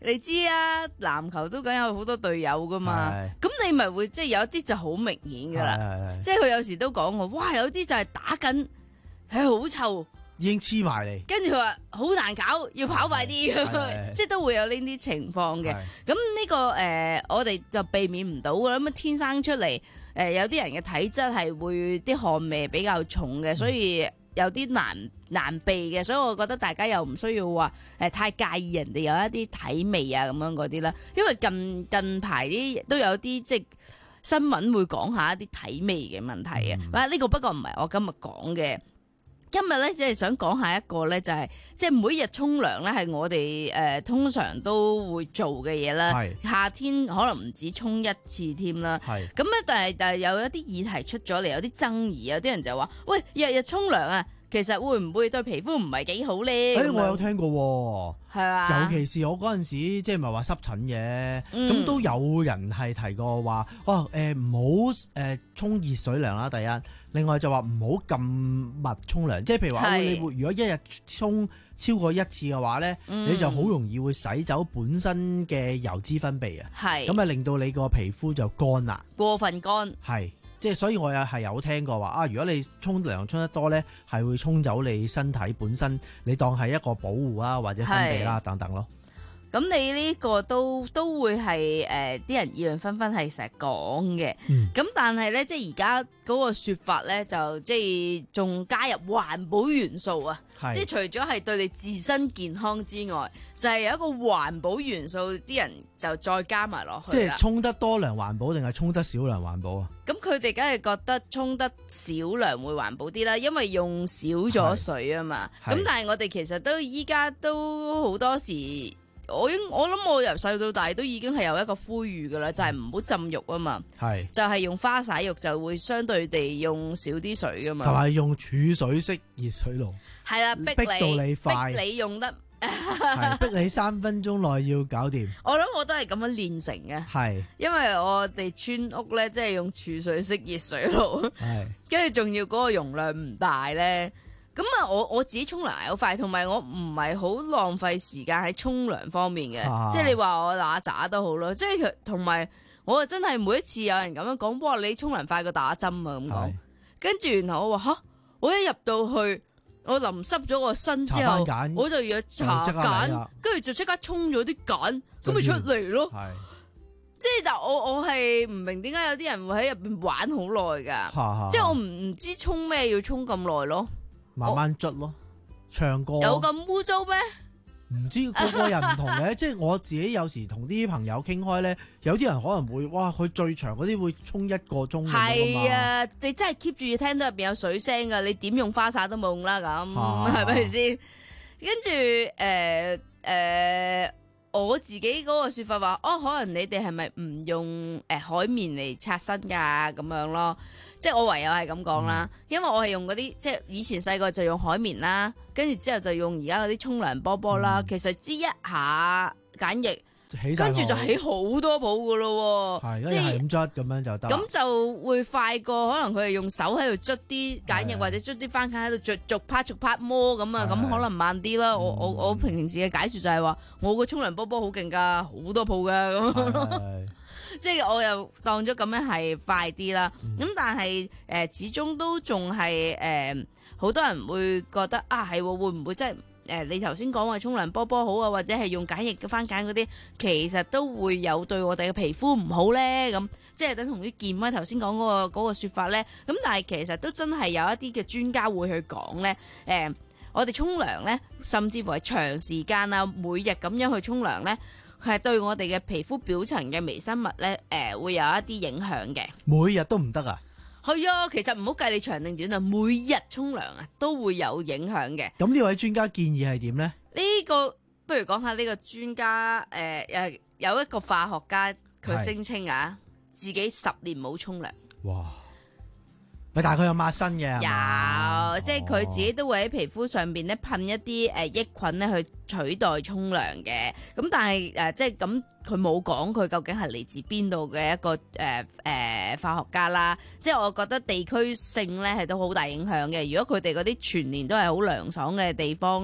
M: 你知啊，籃球都梗有好多隊友噶嘛，咁你咪會即係有啲就好明顯噶啦，即係佢有時都講我，哇有啲就係打緊係好臭。
C: 已經黐埋嚟，
M: 跟住佢話好難搞，要跑快啲，即係都會有呢啲情況嘅。咁呢、這個誒、呃，我哋就避免唔到噶啦。咁天生出嚟，誒、呃、有啲人嘅體質係會啲汗味比較重嘅，所以有啲難難避嘅。所以我覺得大家又唔需要話誒、呃、太介意人哋有一啲體味啊咁樣嗰啲啦。因為近近排啲都有啲即係新聞會講下一啲體味嘅問題啊。哇、嗯！呢、這個不過唔係我今日講嘅。今日咧，即係想講下一個咧，就係即係每日沖涼咧，係我哋誒、呃、通常都會做嘅嘢啦。夏天可能唔止沖一次添啦。咁咧，但係但係有一啲議題出咗嚟，有啲爭議，有啲人就話：喂，日日沖涼啊，其實會唔會對皮膚唔係幾好咧？
C: 誒、欸，我有聽過喎。係
M: 啊，
C: 尤其是我嗰陣時，即係唔係話濕疹嘅，咁、
M: 嗯、
C: 都有人係提過話：哦，誒唔好誒沖熱水涼啦。第一。另外就話唔好咁密沖涼，即係譬如話，你如果一日沖超過一次嘅話咧、嗯，你就好容易會洗走本身嘅油脂分泌啊，咁啊令到你個皮膚就乾啦，
M: 過分乾。
C: 係，即係所以我又係有聽過話啊，如果你沖涼沖得多咧，係會沖走你身體本身，你當係一個保護啊或者分泌啦等等咯。
M: 咁你呢個都都會係誒啲人議論紛紛係成日講嘅，咁、嗯、但係咧即係而家嗰個説法咧就即係仲加入環保元素啊，即係除咗係對你自身健康之外，就係、是、有一個環保元素，啲人就再加埋落去。
C: 即係沖得多涼環保定係沖得少涼環保啊？
M: 咁佢哋梗係覺得沖得少涼會環保啲啦，因為用少咗水啊嘛。咁但係我哋其實都依家都好多時。我應我諗我由細到大都已經係有一個呼籲噶啦，就係唔好浸浴啊嘛，就係、是、用花灑浴就會相對地用少啲水噶嘛，
C: 同埋用儲水式熱水爐，
M: 係啦，逼你
C: 逼到你快，
M: 逼你用得，
C: 係逼你三分鐘內要搞掂。
M: 我諗我都係咁樣練成嘅，係，因為我哋村屋咧即係用儲水式熱水爐，係，跟住仲要嗰個容量唔大咧。咁啊，我我自己沖涼係好快，同埋我唔係好浪費時間喺沖涼方面嘅、啊，即係你話我打雜都好咯，即係佢同埋我啊真係每一次有人咁樣講，哇你沖涼快過打針啊咁講，跟住然後我話吓，我一入到去，我淋濕咗個身之後，我就要搽鹼，跟住就即刻沖咗啲鹼，咁咪出嚟咯。即係但我我係唔明點解有啲人會喺入邊玩好耐噶，即係我唔唔知沖咩要沖咁耐咯。
C: 慢慢捽咯，唱歌
M: 有咁污糟咩？
C: 唔知個個人唔同嘅，即係我自己有時同啲朋友傾開咧，有啲人可能會哇，佢最長嗰啲會沖一個鐘。
M: 係啊，你真係 keep 住要聽到入邊有水聲噶，你點用花灑都冇用啦，咁係咪先？跟住誒誒，我自己嗰個說法話，哦，可能你哋係咪唔用誒、呃、海綿嚟擦身噶咁樣咯？即係我唯有係咁講啦，因為我係用嗰啲即係以前細個就用海綿啦，跟住之後就用而家嗰啲沖涼波波啦。嗯、其實支一下梘液，跟住就起好多泡噶咯。
C: 係，即係咁捽咁樣就得。
M: 咁就會快過可能佢係用手喺度捽啲梘液，或者捽啲番梘喺度逐逐拍逐拍摸咁啊，咁可能慢啲啦。我我我平時嘅解說就係話，我個沖涼波波好勁噶，好多泡噶咁。即係我又當咗咁樣係快啲啦，咁、嗯、但係誒、呃、始終都仲係誒好多人會覺得啊係會唔會即係誒你頭先講話沖涼波波好啊，或者係用鹼液嘅番梘嗰啲，其實都會有對我哋嘅皮膚唔好咧，咁即係等同於健威頭先講嗰個嗰、嗰個說法咧。咁但係其實都真係有一啲嘅專家會去講咧，誒、呃、我哋沖涼咧，甚至乎係長時間啊，每日咁樣去沖涼咧。係對我哋嘅皮膚表層嘅微生物咧，誒、呃、會有一啲影響嘅。
C: 每日都唔得啊？
M: 係啊，其實唔好計你長定短啊，每日沖涼啊都會有影響嘅。
C: 咁呢位專家建議係點咧？
M: 呢、這個不如講下呢個專家誒誒、呃，有一個化學家佢聲稱啊，自己十年冇沖涼。哇！
C: 咪大概有抹身嘅，
M: 有，即係佢自己都會喺皮膚上邊咧噴一啲誒抑菌咧去取代沖涼嘅。咁但係誒、呃、即係咁，佢冇講佢究竟係嚟自邊度嘅一個誒誒、呃呃、化學家啦。即係我覺得地區性咧係都好大影響嘅。如果佢哋嗰啲全年都係好涼爽嘅地方咧，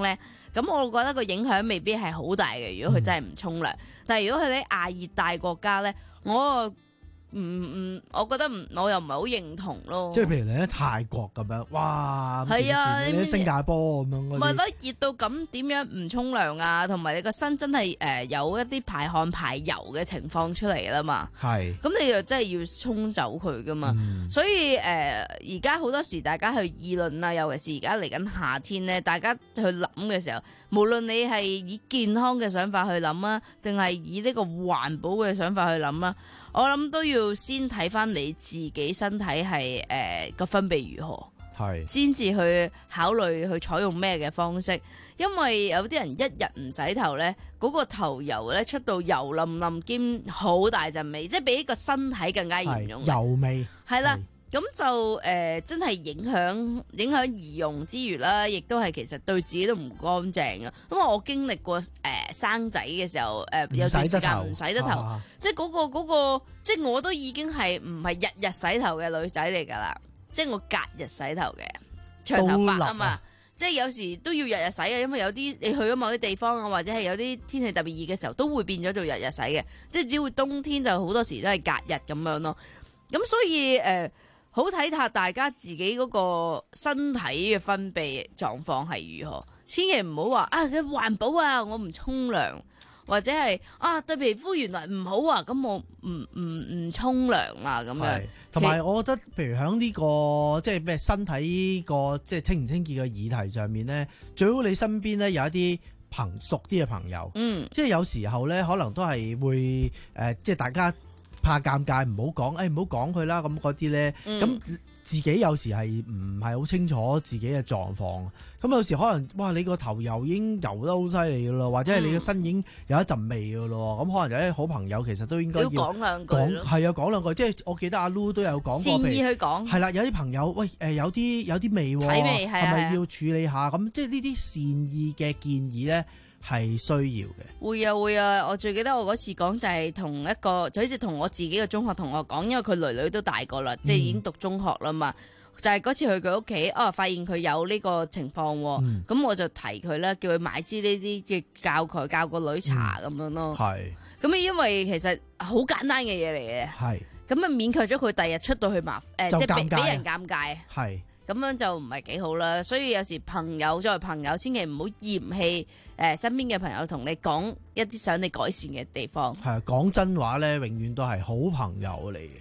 M: 咁我覺得個影響未必係好大嘅。如果佢真係唔沖涼，但係如果佢喺亞熱帶國家咧，我唔唔，我覺得唔，我又唔係好認同咯。
C: 即係譬如你喺泰國咁樣，哇！
M: 係啊，
C: 你喺新加坡咁樣嗰啲，
M: 唔係得熱到咁，點樣唔沖涼啊？同埋你個身真係誒、呃、有一啲排汗排油嘅情況出嚟啦嘛。
C: 係。咁
M: 你又真係要沖走佢噶嘛？嗯、所以誒，而家好多時大家去議論啊，尤其是而家嚟緊夏天咧，大家去諗嘅時候，無論你係以健康嘅想法去諗啊，定係以呢個環保嘅想法去諗啊。我諗都要先睇翻你自己身體係誒個分泌如何，係先至去考慮去採用咩嘅方式。因為有啲人一日唔洗頭咧，嗰、嗰個頭油咧出到油淋淋兼好大陣味，即係比個身體更加嚴重。
C: 油味
M: 係啦。咁就誒、呃、真係影響影響儀容之餘啦，亦都係其實對自己都唔乾淨啊！因為我經歷過誒、呃、生仔嘅時候，誒、呃、有段時間唔洗得頭，啊、即係、嗰、嗰個嗰、嗰個，即係我都已經係唔係日日洗頭嘅女仔嚟㗎啦，即係我隔日洗頭嘅長頭髮啊嘛，即係有時都要日日洗嘅，因為有啲你去咗某啲地方啊，或者係有啲天氣特別熱嘅時候，都會變咗做日日洗嘅，即係只會冬天就好多時都係隔日咁樣咯。咁所以誒。呃好睇下大家自己嗰個身體嘅分泌狀況係如何，千祈唔好話啊佢環保啊，我唔沖涼，或者係啊對皮膚原來唔好啊，咁我唔唔唔沖涼啊咁樣。
C: 同埋我覺得，譬如喺呢、呢個即係咩身體呢個即係清唔清潔嘅議題上面咧，最好你身邊咧有一啲朋熟啲嘅朋友，嗯，即係有時候咧可能都係會誒、呃，即係大家。怕尷尬唔好講，誒唔好講佢啦，咁嗰啲咧，咁、嗯、自己有時係唔係好清楚自己嘅狀況，咁有時可能哇你個頭油已經油得好犀利噶咯，或者係你個身已經有一陣味噶咯，咁、嗯、可能有啲好朋友其實都應該要講兩句，係啊講兩句，即係我記得阿 Lu 都有講過，善意去講，係啦，有啲朋友喂誒有啲有啲味，係咪要處理下？咁即係呢啲善意嘅建議咧。係需要嘅，
M: 會啊會啊！我最記得我嗰次講就係同一個，就好似同我自己嘅中學同學講，因為佢女女都大個啦，嗯、即係已經讀中學啦嘛。就係、是、嗰次去佢屋企，啊發現佢有呢個情況，咁、嗯、我就提佢啦，叫佢買支呢啲即係教佢教個女搽咁樣咯。係咁啊，因為其實好簡單嘅嘢嚟嘅，係咁啊，勉強咗佢第日出到去麻誒、呃，即係俾俾人尷尬，係咁樣就唔係幾好啦。所以有時朋友作為朋友，千祈唔好嫌棄。誒身邊嘅朋友同你講一啲想你改善嘅地方，
C: 係啊，講真話咧，永遠都係好朋友嚟嘅。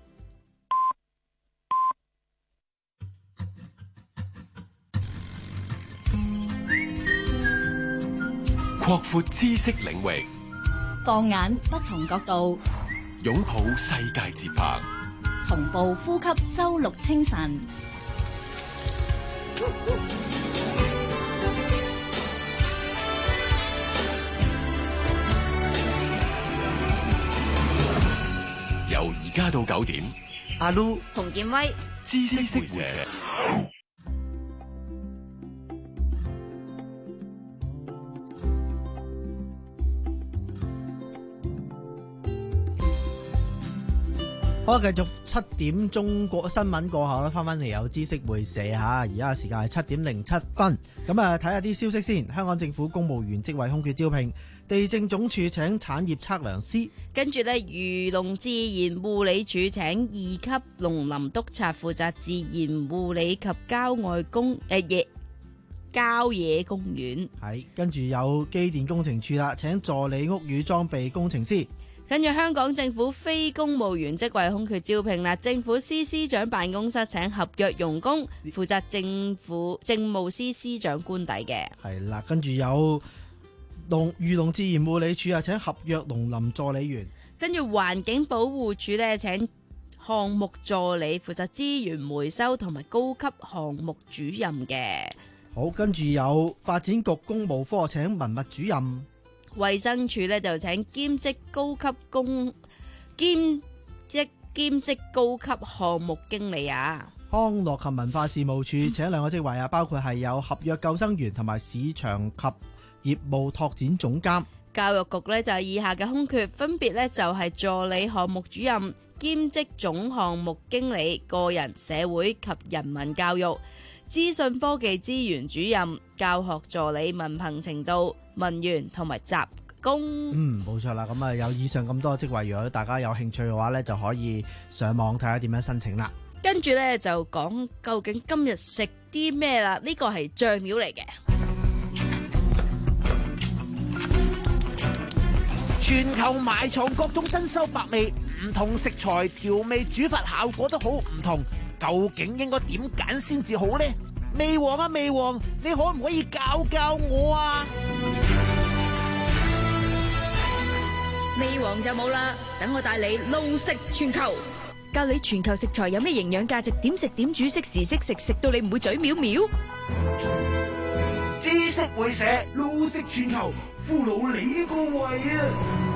L: 擴闊知識領域，
B: 放眼不同角度，
L: 擁抱世界節拍，
B: 同步呼吸周六清晨。
L: 由而家到九點，
C: 阿 Lu
M: 同建威
L: 知識識活者。
C: 好，繼續七點鐘過新聞過後咧，翻翻嚟有知識會社吓，而家嘅時間係七點零七分。咁啊，睇下啲消息先。香港政府公務員職位空缺招聘，地政總署請產業測量師，跟住咧漁農自然護理署請二級農林督察，負責自然護理及郊外公誒野郊野公園。係，跟住有機電工程處啦，請助理屋宇裝備工程師。跟住香港政府非公務員職位空缺招聘啦，政府司司長辦公室請合約傭工，負責政府政務司司長官邸嘅。係啦，跟住有農漁農自然護理署啊，請合約農林助理員。跟住環境保護署咧，請項目助理，負責資源回收同埋高級項目主任嘅。好，跟住有發展局公務科請文物主任。衛生署咧就請兼職高級公兼職兼職高級項目經理啊。康樂及文化事務處請兩個職位啊，包括係有合約救生員同埋市場及業務拓展總監。教育局咧就係以下嘅空缺，分別咧就係助理項目主任、兼職總項目經理、個人社會及人民教育。
M: 資訊科技資源主任、教學助理、文憑程度、文員同埋雜工。
C: 嗯，冇錯啦。咁啊，有以上咁多職位，如果大家有興趣嘅話呢，就可以上網睇下點樣申請啦。
M: 跟住呢，就講究竟今日食啲咩啦？呢個係醬料嚟嘅。
O: 全球埋藏各種珍饈百味，唔同食材調味煮法效果都好唔同，究竟應該點揀先至好呢？味王啊味王，你可唔可以教教我啊？
P: 味王就冇啦，等我帶你路食全球，教你全球食材有咩營養價值，點食點煮，適時適食，食到你唔會嘴藐藐。
O: 知識會社路食全球，俘虜你個胃啊！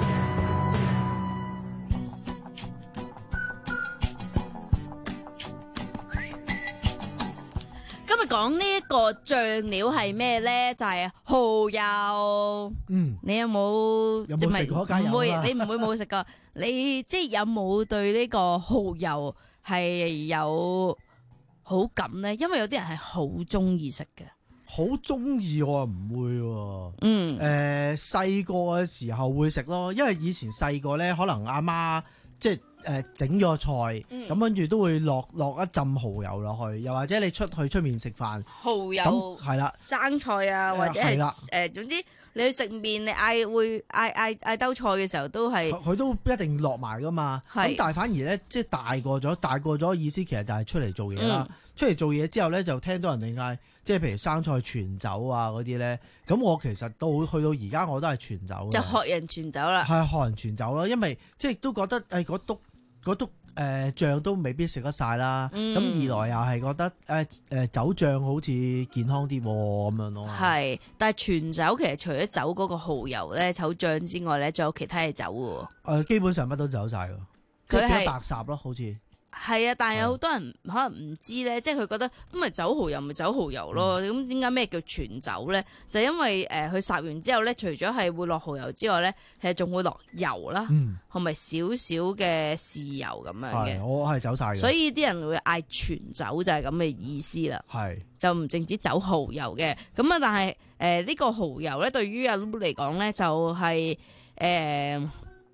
M: 今日講呢一個醬料係咩咧？就係蠔油。嗯，你有冇
C: 有冇食過？梗係有啦。
M: 唔會，你唔會冇食過。你即係有冇對呢個蠔油係有好感咧？因為有啲人係好中意食嘅。
C: 好中意我唔會喎。
M: 嗯，
C: 誒細個嘅時候會食咯，因為以前細個咧，可能阿媽即係誒整咗菜，咁跟住都會落落一浸蠔油落去，又或者你出去出面食飯，
M: 蠔油
C: 咁係啦，
M: 生菜啊，或者係
C: 係啦
M: 誒，總之你去食麵，你嗌會嗌嗌嗌兜菜嘅時候都係
C: 佢都一定落埋噶嘛。咁但係反而咧，即係大個咗，大個咗意思其實就係出嚟做嘢啦。
M: 嗯
C: 出嚟做嘢之後咧，就聽到人哋嗌，即係譬如生菜全走啊嗰啲咧。咁我其實到去到而家我都係全走，
M: 就學人全走啦。
C: 係學人全走啦，因為即係都覺得誒嗰篤嗰篤誒醬都未必食得晒啦。咁、
M: 嗯、
C: 二來又係覺得誒誒酒醬好似健康啲咁樣咯。
M: 係，但係全走其實除咗走嗰個蠔油咧、走醬之外咧，仲有其他嘢走嘅喎。誒、
C: 呃，基本上乜都走晒㗎，即係變咗白霎咯，好似。
M: 係啊，但係有好多人可能唔知咧，即係佢覺得咁咪走蠔油咪走蠔油咯。咁點解咩叫全走咧？就因為誒佢烚完之後咧，除咗係會落蠔油之外咧，其實仲會落油啦，同埋少少嘅豉油咁樣嘅。
C: 我係走晒嘅。所
M: 以啲人會嗌全走就係咁嘅意思啦。
C: 係
M: 就唔淨止走蠔油嘅。咁啊，但係誒呢個蠔油咧，對於阿 Lu 嚟講咧，就係、是、誒、呃、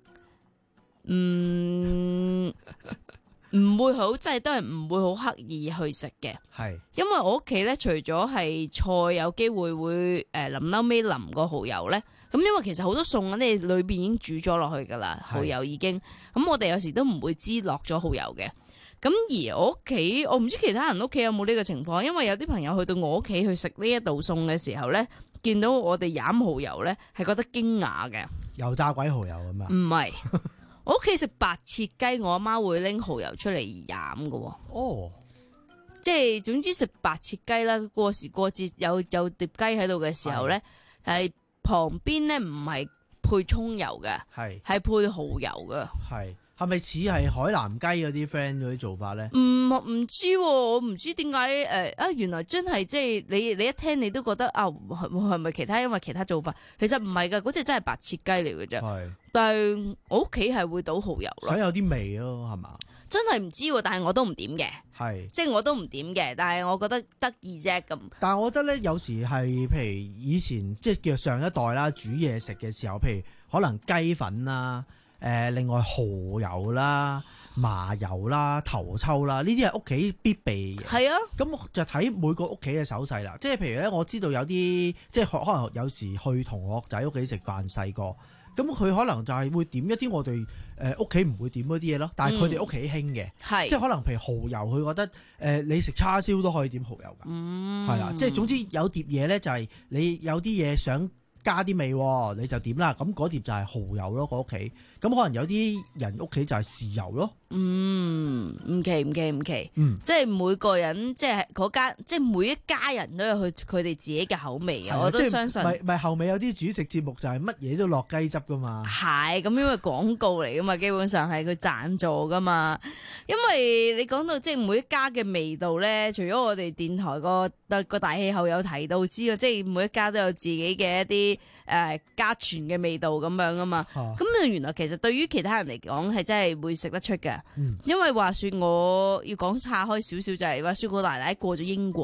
M: 嗯。唔會好，即係都係唔會好刻意去食嘅。係，因為我屋企咧，除咗係菜有機會會誒淋撈尾淋個蠔油咧，咁因為其實好多餸啊，你裏邊已經煮咗落去噶啦，蠔油已經。咁我哋有時都唔會知落咗蠔油嘅。咁而我屋企，我唔知其他人屋企有冇呢個情況，因為有啲朋友去到我屋企去食呢一道餸嘅時候咧，見到我哋飲蠔油咧，係覺得驚訝嘅。
C: 油炸鬼蠔油咁啊？
M: 唔係。我屋企食白切雞，我阿媽會拎蠔油出嚟飲㗎。
C: 哦，
M: 即係總之食白切雞啦。過時過節有有碟雞喺度嘅時候咧，係旁邊咧唔係配蔥油嘅，係係配蠔油嘅。
C: 係係咪似係海南雞嗰啲 friend 嗰啲做法咧？
M: 唔唔知、啊，我唔知點解誒啊！原來真係即係你你一聽你都覺得啊，係係咪其他因為其他做法？其實唔係噶，嗰隻真係白切雞嚟嘅啫。係。但係我屋企係會倒蠔油咯，
C: 想有啲味咯，係嘛？
M: 真係唔知，但係我都唔點嘅，
C: 係
M: 即係我都唔點嘅，但係我覺得得意啫咁。
C: 但係我覺得咧，有時係譬如以前即係叫上一代啦，煮嘢食嘅時候，譬如可能雞粉啦，誒、呃，另外蠔油啦、麻油啦、頭抽啦，呢啲係屋企必備嘅。係啊，咁就睇每個屋企嘅手勢啦。即係譬如咧，我知道有啲即係可能有時去同學仔屋企食飯細個。咁佢可能就係會點一啲我哋誒屋企唔會點嗰啲嘢咯，但係佢哋屋企興嘅，嗯、即係可能譬如蠔油，佢覺得誒、呃、你食叉燒都可以點蠔油㗎，係啦、嗯，即係總之有碟嘢咧就係你有啲嘢想加啲味，你就點啦，咁嗰碟就係蠔油咯，個屋企，咁可能有啲人屋企就係豉油咯。嗯，
M: 唔奇唔奇唔奇，嗯，即係每個人即係嗰間，即係每一家人都有佢佢哋自己嘅口味嘅，我都相信。
C: 咪咪後尾有啲煮食節目就係乜嘢都落雞汁噶嘛。
M: 係咁，因為廣告嚟噶嘛，基本上係佢贊助噶嘛。因為你講到即係每一家嘅味道咧，除咗我哋電台個個大氣候有提到之外，即係每一家都有自己嘅一啲誒、呃、家傳嘅味道咁樣啊嘛。咁啊，原來其實對於其他人嚟講係真係會食得出嘅。嗯、因為話說我要講岔開少少就係話說我奶奶過咗英國，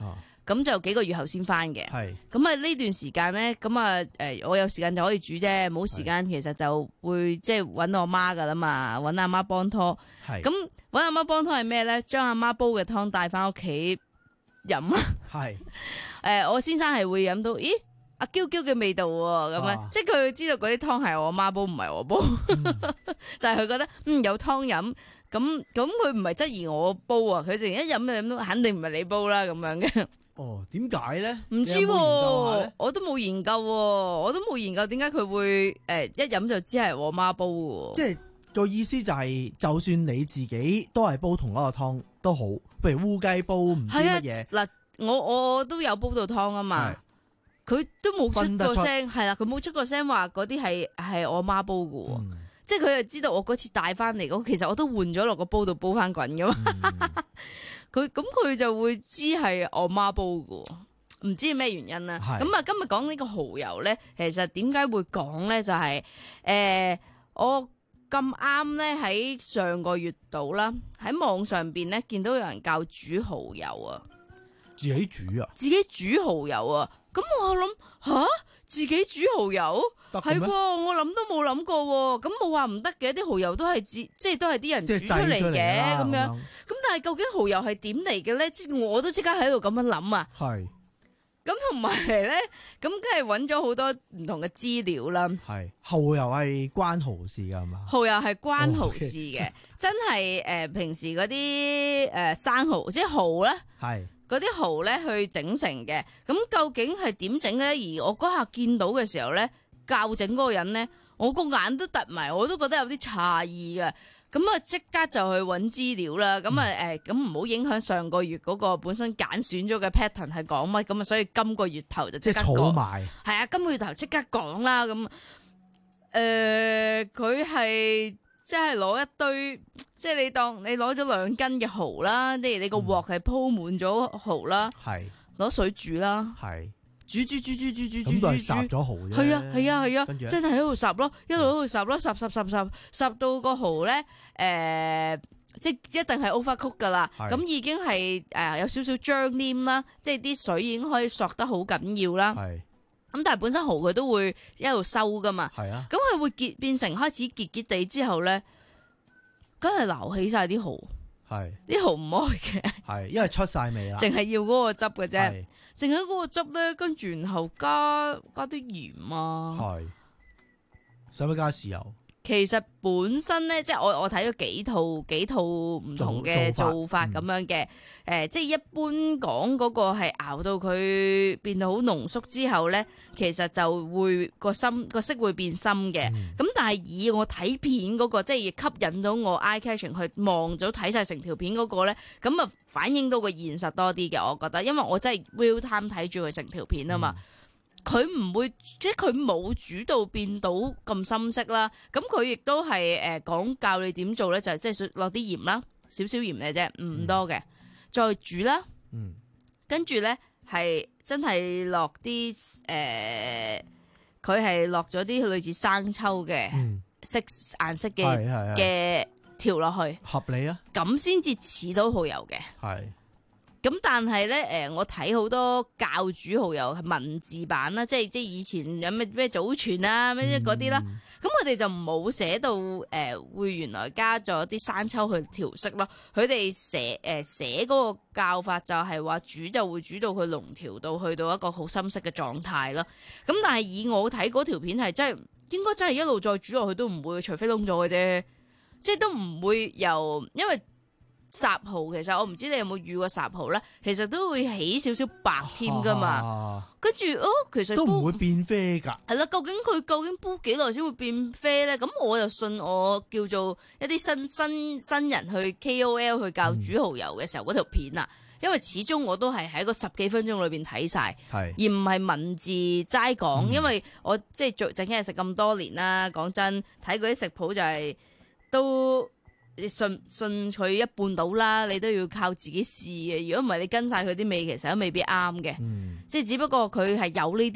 M: 咁就幾個月後先翻嘅。
C: 係
M: 咁啊呢段時間咧，咁啊誒我有時間就可以煮啫，冇時間其實就會即係揾我媽噶啦嘛，揾阿媽幫拖。
C: 係
M: 咁揾阿媽幫拖係咩咧？將阿媽煲嘅湯帶翻屋企飲啊！
C: 係
M: 誒，我先生係會飲到，咦？阿嬌嬌嘅味道喎，咁樣，
C: 啊
M: 即係佢知道嗰啲湯係我媽煲，唔係我煲，
C: 嗯
M: 但係佢覺得嗯有湯飲，咁咁佢唔係質疑我煲啊，佢淨一飲就飲到，肯定唔係你煲啦咁樣嘅。
C: 哦，點解咧？
M: 唔知
C: 你有冇研究下
M: 喎
C: 咧，
M: 我都冇研究喎，我都冇研究點解佢會誒一飲就知係我媽煲喎。
C: 即係個意思就係，就算你自己都係煲同一個湯都好，譬如烏雞煲唔知
M: 係啊
C: 乜嘢，
M: 嗱，我我都有煲到湯啊嘛。佢都冇出
C: 分得出
M: 過聲，係啦，佢冇出過聲話嗰啲係係我媽煲嘅喎，
C: 嗯
M: 即係佢又知道我嗰次帶翻嚟嗰，其實我都換咗落個煲度煲翻滾噶嘛，佢咁佢就會知係我媽煲嘅喎，唔知係咩原因啦。
C: 係
M: 咁啊，今日講呢個蠔油咧，其實點解會講咧？就係、誒、我咁啱咧喺上個月度啦，喺網上邊咧見到有人教煮蠔油啊。
C: 自己煮啊，
M: 自己煮蠔油啊！咁我諗吓，自己煮蠔油係喎，我諗都冇諗過喎。咁冇話唔得嘅，啲蠔油都係自即係都係啲人煮出嚟嘅咁樣。咁但係究竟蠔油係點嚟嘅咧？即我都即刻喺度咁樣諗啊！
C: 係。
M: 咁同埋咧，咁梗係揾咗好多唔同嘅資料啦。
C: 係蠔油係關蠔事㗎係嘛？
M: 蠔油係關蠔
C: 哦
M: 事嘅，真係誒平時嗰啲誒生蠔，即係蠔咧。
C: 係。
M: 嗰啲蠔咧去整成嘅，咁究竟係點整咧？而我嗰下見到嘅時候咧，教整嗰個人咧，我個眼都突埋，我都覺得有啲詫異嘅。咁啊，即刻就去揾資料啦。咁啊誒，咁唔好影響上個月嗰個本身揀選咗嘅 pattern 係講乜，咁啊，所以今個月頭就即刻
C: 即係儲
M: 講。
C: 埋。
M: 係啊，今個月頭即刻講啦。咁誒，佢係即係攞一堆。即係你當你攞咗兩斤嘅蠔啦，即係你個鑊係鋪滿咗蠔啦，
C: 係
M: 攞水煮啦，
C: 係
M: 煮煮煮煮煮煮煮
C: 咁都係
M: 煮
C: 烚咗蠔啫。
M: 係啊係啊係啊，
C: 跟住呢
M: 真係喺度烚咯，一路喺度烚咯，烚烚烚烚烚到個蠔咧，誒，即係一定係 overcook 噶啦，
C: 係
M: 咁已經係誒有少少漿黏啦，即係啲水已經可以索得好緊要啦。
C: 係。
M: 咁但係本身蠔佢都會一路收噶嘛，
C: 係啊，
M: 咁佢會結變成開始結結地之後咧。梗係撈起晒啲蠔，
C: 係
M: 啲蠔唔愛嘅，
C: 係因為出晒味啦，
M: 淨係要嗰個汁嘅啫，
C: 係
M: 淨係嗰個汁咧，跟住然後加加啲鹽啊，
C: 係使唔使加豉油？
M: 其實本身咧，即係我我睇咗幾套幾套唔同嘅
C: 做
M: 做法咁樣嘅，誒、呃，即係一般講嗰個係熬到佢變到好濃縮之後咧，其實就會個深個色會變深嘅。咁、但係以我睇片嗰、個，即係吸引到我 eye catching 去望咗睇晒成條片嗰個咧，咁啊反映到個現實多啲嘅，我覺得，因為我真係 real time 睇住佢成條片啊嘛。佢唔會，即係佢冇煮到變到咁深色啦。咁佢亦都係誒講教你點做咧，就係即係落啲鹽啦，少少鹽嘅啫，唔多嘅。再煮啦，
C: 嗯，
M: 跟住咧係真係落啲誒，佢係落咗啲類似生抽嘅色顏色嘅
C: 係係係
M: 嘅調落去，
C: 合理啊，
M: 咁先至似到蠔油嘅。
C: 係。
M: 咁但係咧，誒，我睇好多教煮蠔油係文字版啦，即係即係以前有咩咩祖傳啊，咩嗰啲啦，咁佢哋就冇寫到誒、呃，會原來加咗啲生抽去調色咯。佢哋寫誒寫嗰個教法就係話煮就會煮到佢濃調到去到一個好深色嘅狀態咯。咁但係以我睇嗰條片係真係應該真係一路再煮落去都唔會，除非燶咗嘅啫，即係都唔會由因為。烚蠔其實我唔知你有冇遇過烚蠔咧，其實都會起少少白添噶嘛。跟住哦，其實
C: 都唔會變啡㗎。
M: 係啦，究竟佢究竟煲幾耐先會變啡咧？咁我就信我叫做一啲新新新人去 K O L 去教煮蠔油嘅時候嗰條片啊，因為始終我都係喺個十幾分鐘裏邊睇晒，而唔係文字齋講。因為我即係做整嘢食咁多年啦，講真睇嗰啲食譜就係都。你信信佢一半到啦，你都要靠自己試嘅。如果唔係，你跟晒佢啲味，其實都未必啱嘅。嗯、即係只不過佢係有呢啲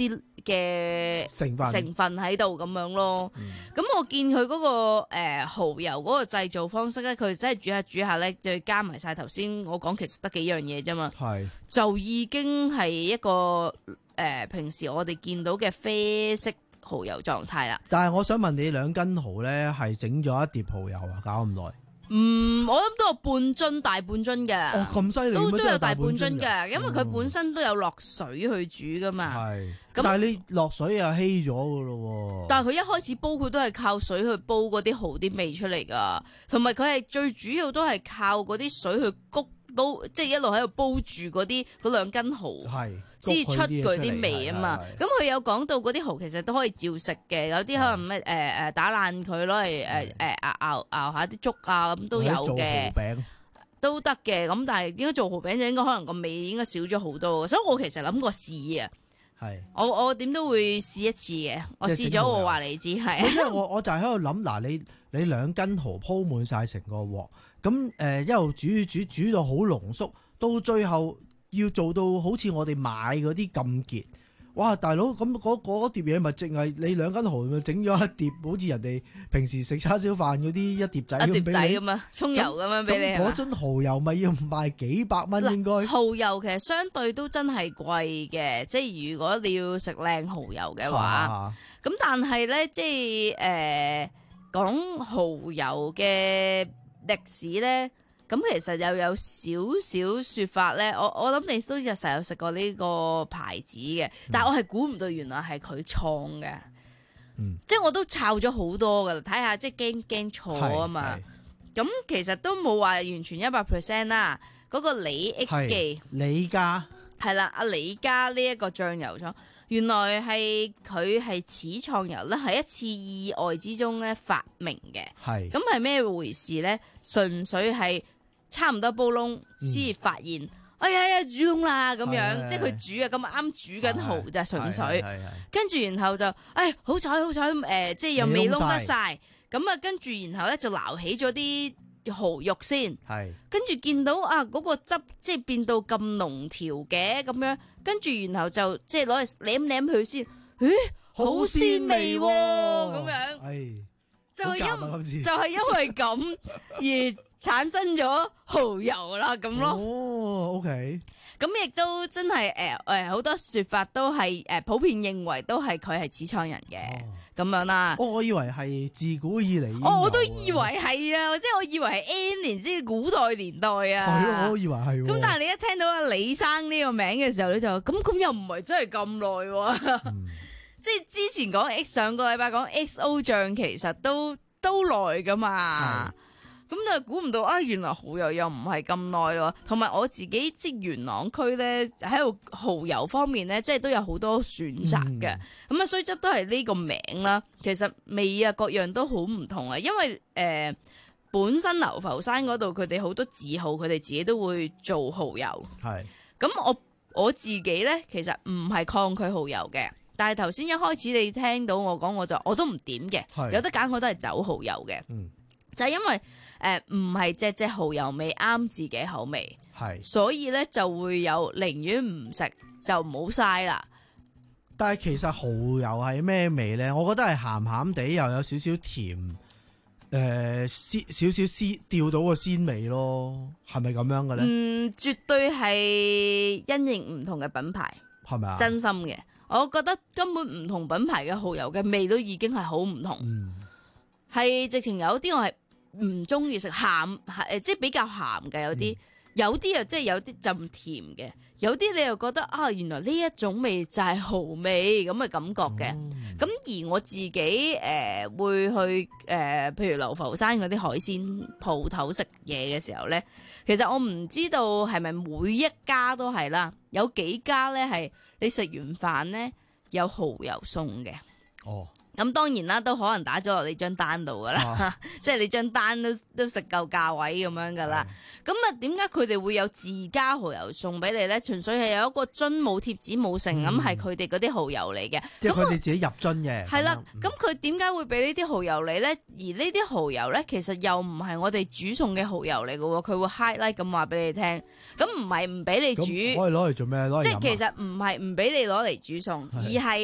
M: 嘅
C: 成分
M: 成分喺度咁樣咯。咁、我見佢嗰、個誒、呃、蠔油嗰個製造方式咧，佢真係煮下煮下咧，就加埋晒頭先我講，其實得幾樣嘢啫嘛，
C: 係
M: 就已經係一個誒、呃、平時我哋見到嘅啡色蠔油狀態啦。
C: 但係我想問你兩斤蠔咧，係整咗一碟蠔油啊？搞咁耐？
M: 嗯，我諗都有半樽大半樽嘅。
C: 哦，咁犀利，
M: 都都有
C: 乜有
M: 大半樽
C: 㗎
M: 嘅，因為佢本身都有落水去煮噶嘛。
C: 係，
M: 咁
C: 但係你落水又稀咗噶咯喎。
M: 但係佢一開始煲佢都係靠水去煲嗰啲蠔啲味出嚟噶，同埋佢係最主要都係靠嗰啲水去谷煲，即係一路喺度煲住嗰啲嗰兩斤蠔，
C: 係
M: 先出佢啲味啊嘛。咁佢有講到嗰啲蠔其實都可以照食嘅，有啲可能咩誒誒打爛佢攞嚟誒誒熬熬熬下啲粥啊咁都有嘅。都得嘅，咁但係應該做蠔餅就應該可能個味應該少咗好多，所以我其實諗過試啊。
C: 係，
M: 我我點都會試一次嘅。我試咗我話你知係。
C: 因為我我就係喺度諗，嗱你你兩斤蠔鋪滿晒成個鑊，咁誒一路煮煮煮到好濃縮，到最後要做到好似我哋買嗰啲咁結。哇！大佬咁嗰嗰碟嘢咪淨係你兩斤蠔咪整咗一碟，好似人哋平時食叉燒飯嗰啲一碟仔咁
M: 一碟仔
C: 俾你
M: 咁啊，葱油咁樣俾你係嘛？
C: 嗰樽蠔油咪要賣幾百蚊應該？
M: 蠔油其實相對都真係貴嘅，即係如果你要食靚蠔油嘅話，咁、啊、但係咧，即係誒講蠔油嘅歷史咧。咁其實又有少少說法咧，我我諗你都有成日有食過呢個牌子嘅，但係我係估唔到原來係佢創嘅，嗯、即係我都抄咗好多噶啦，睇下即係驚驚錯啊嘛。咁其實都冇話完全一百 percent 啦。嗰、嗰個李 X 記，
C: 李家
M: 係啦，阿李家呢一個醬油廠，原來係佢係始創油咧，係一次意外之中咧發明嘅。係咁係咩回事咧？純粹係。差唔多煲窿先發現，嗯、哎呀呀煮窿啦咁樣，即係佢煮啊咁啱煮緊蠔就純粹，跟住然後就，哎好彩好彩誒，即係又未窿得晒，咁啊跟住然後咧就撈起咗啲蠔肉先，跟住見到啊嗰、嗰個汁即係變到咁濃條嘅咁樣，跟住然後就即係攞嚟舐舐佢先，咦好鮮味喎、啊、咁樣，哎、就係因就係因為咁而。產生咗蠔油啦，咁咯。
C: 哦，OK。
M: 咁亦都真係誒誒，好多說法都係誒、呃、普遍認為都係佢係始創人嘅咁、哦、樣啦。
C: 哦，我以為係自古以嚟。
M: 哦，我都以為係啊，即係我以為係 N 年之古代年代啊。
C: 係咯，我都以為係。
M: 咁但係你一聽到阿李生呢個名嘅時候，你就咁咁又唔係真係咁耐喎。嗯、即係之前講 X 上個禮拜講 X O 醬，其實都都耐噶嘛。咁就估唔到啊！原來蠔油又唔係咁耐咯，同埋我自己即元朗區咧喺度蠔油方面咧，即係都有好多選擇嘅。咁啊、嗯，雖則都係呢個名啦，其實味啊各樣都好唔同啊。因為誒、呃、本身流浮山嗰度佢哋好多字號，佢哋自己都會做蠔油。係咁是，我我自己咧其實唔係抗拒蠔油嘅，但係頭先一開始你聽到我講，我就我都唔點嘅，是有得揀我都係走蠔油嘅。嗯，就係因為。誒，唔係隻隻蠔油味啱自己口味，係，所以咧就會有寧願唔食就唔好嘥啦。
C: 但係其實蠔油係咩味咧？我覺得係鹹鹹地，又有少少甜，誒、呃，鮮少少鮮，調到個鮮味咯，係咪咁樣嘅咧？嗯，
M: 絕對係因應唔同嘅品牌，係咪啊？真心嘅，我覺得根本唔同品牌嘅蠔油嘅味都已經係好唔同，係、嗯、直情有啲我係。唔中意食鹹，誒即係比較鹹嘅有啲，嗯、有啲又即係有啲浸甜嘅，有啲你又覺得啊，原來呢一種味就係蠔味咁嘅感覺嘅。咁、嗯、而我自己誒、呃、會去誒、呃，譬如流浮山嗰啲海鮮鋪頭食嘢嘅時候咧，其實我唔知道係咪每一家都係啦，有幾家咧係你食完飯咧有蠔油送嘅。哦。咁當然啦，都可能打咗落你張單度噶啦，啊、即係你張單都都食夠價位咁樣噶啦。咁啊的，點解佢哋會有自家蠔油送俾你咧？純粹係有一個樽冇貼紙冇成咁，係佢哋嗰啲蠔油嚟嘅。
C: 即係佢哋自己入樽嘅。係
M: 啦，咁佢點解會俾呢啲蠔油你咧？而呢啲蠔油咧，其實又唔係我哋煮餸嘅蠔油嚟嘅喎，佢會 highlight 咁話俾你聽。咁唔係唔俾你煮，
C: 可以攞嚟做咩？攞嚟飲啊？
M: 即係其實唔係唔俾你攞嚟煮餸，的而係。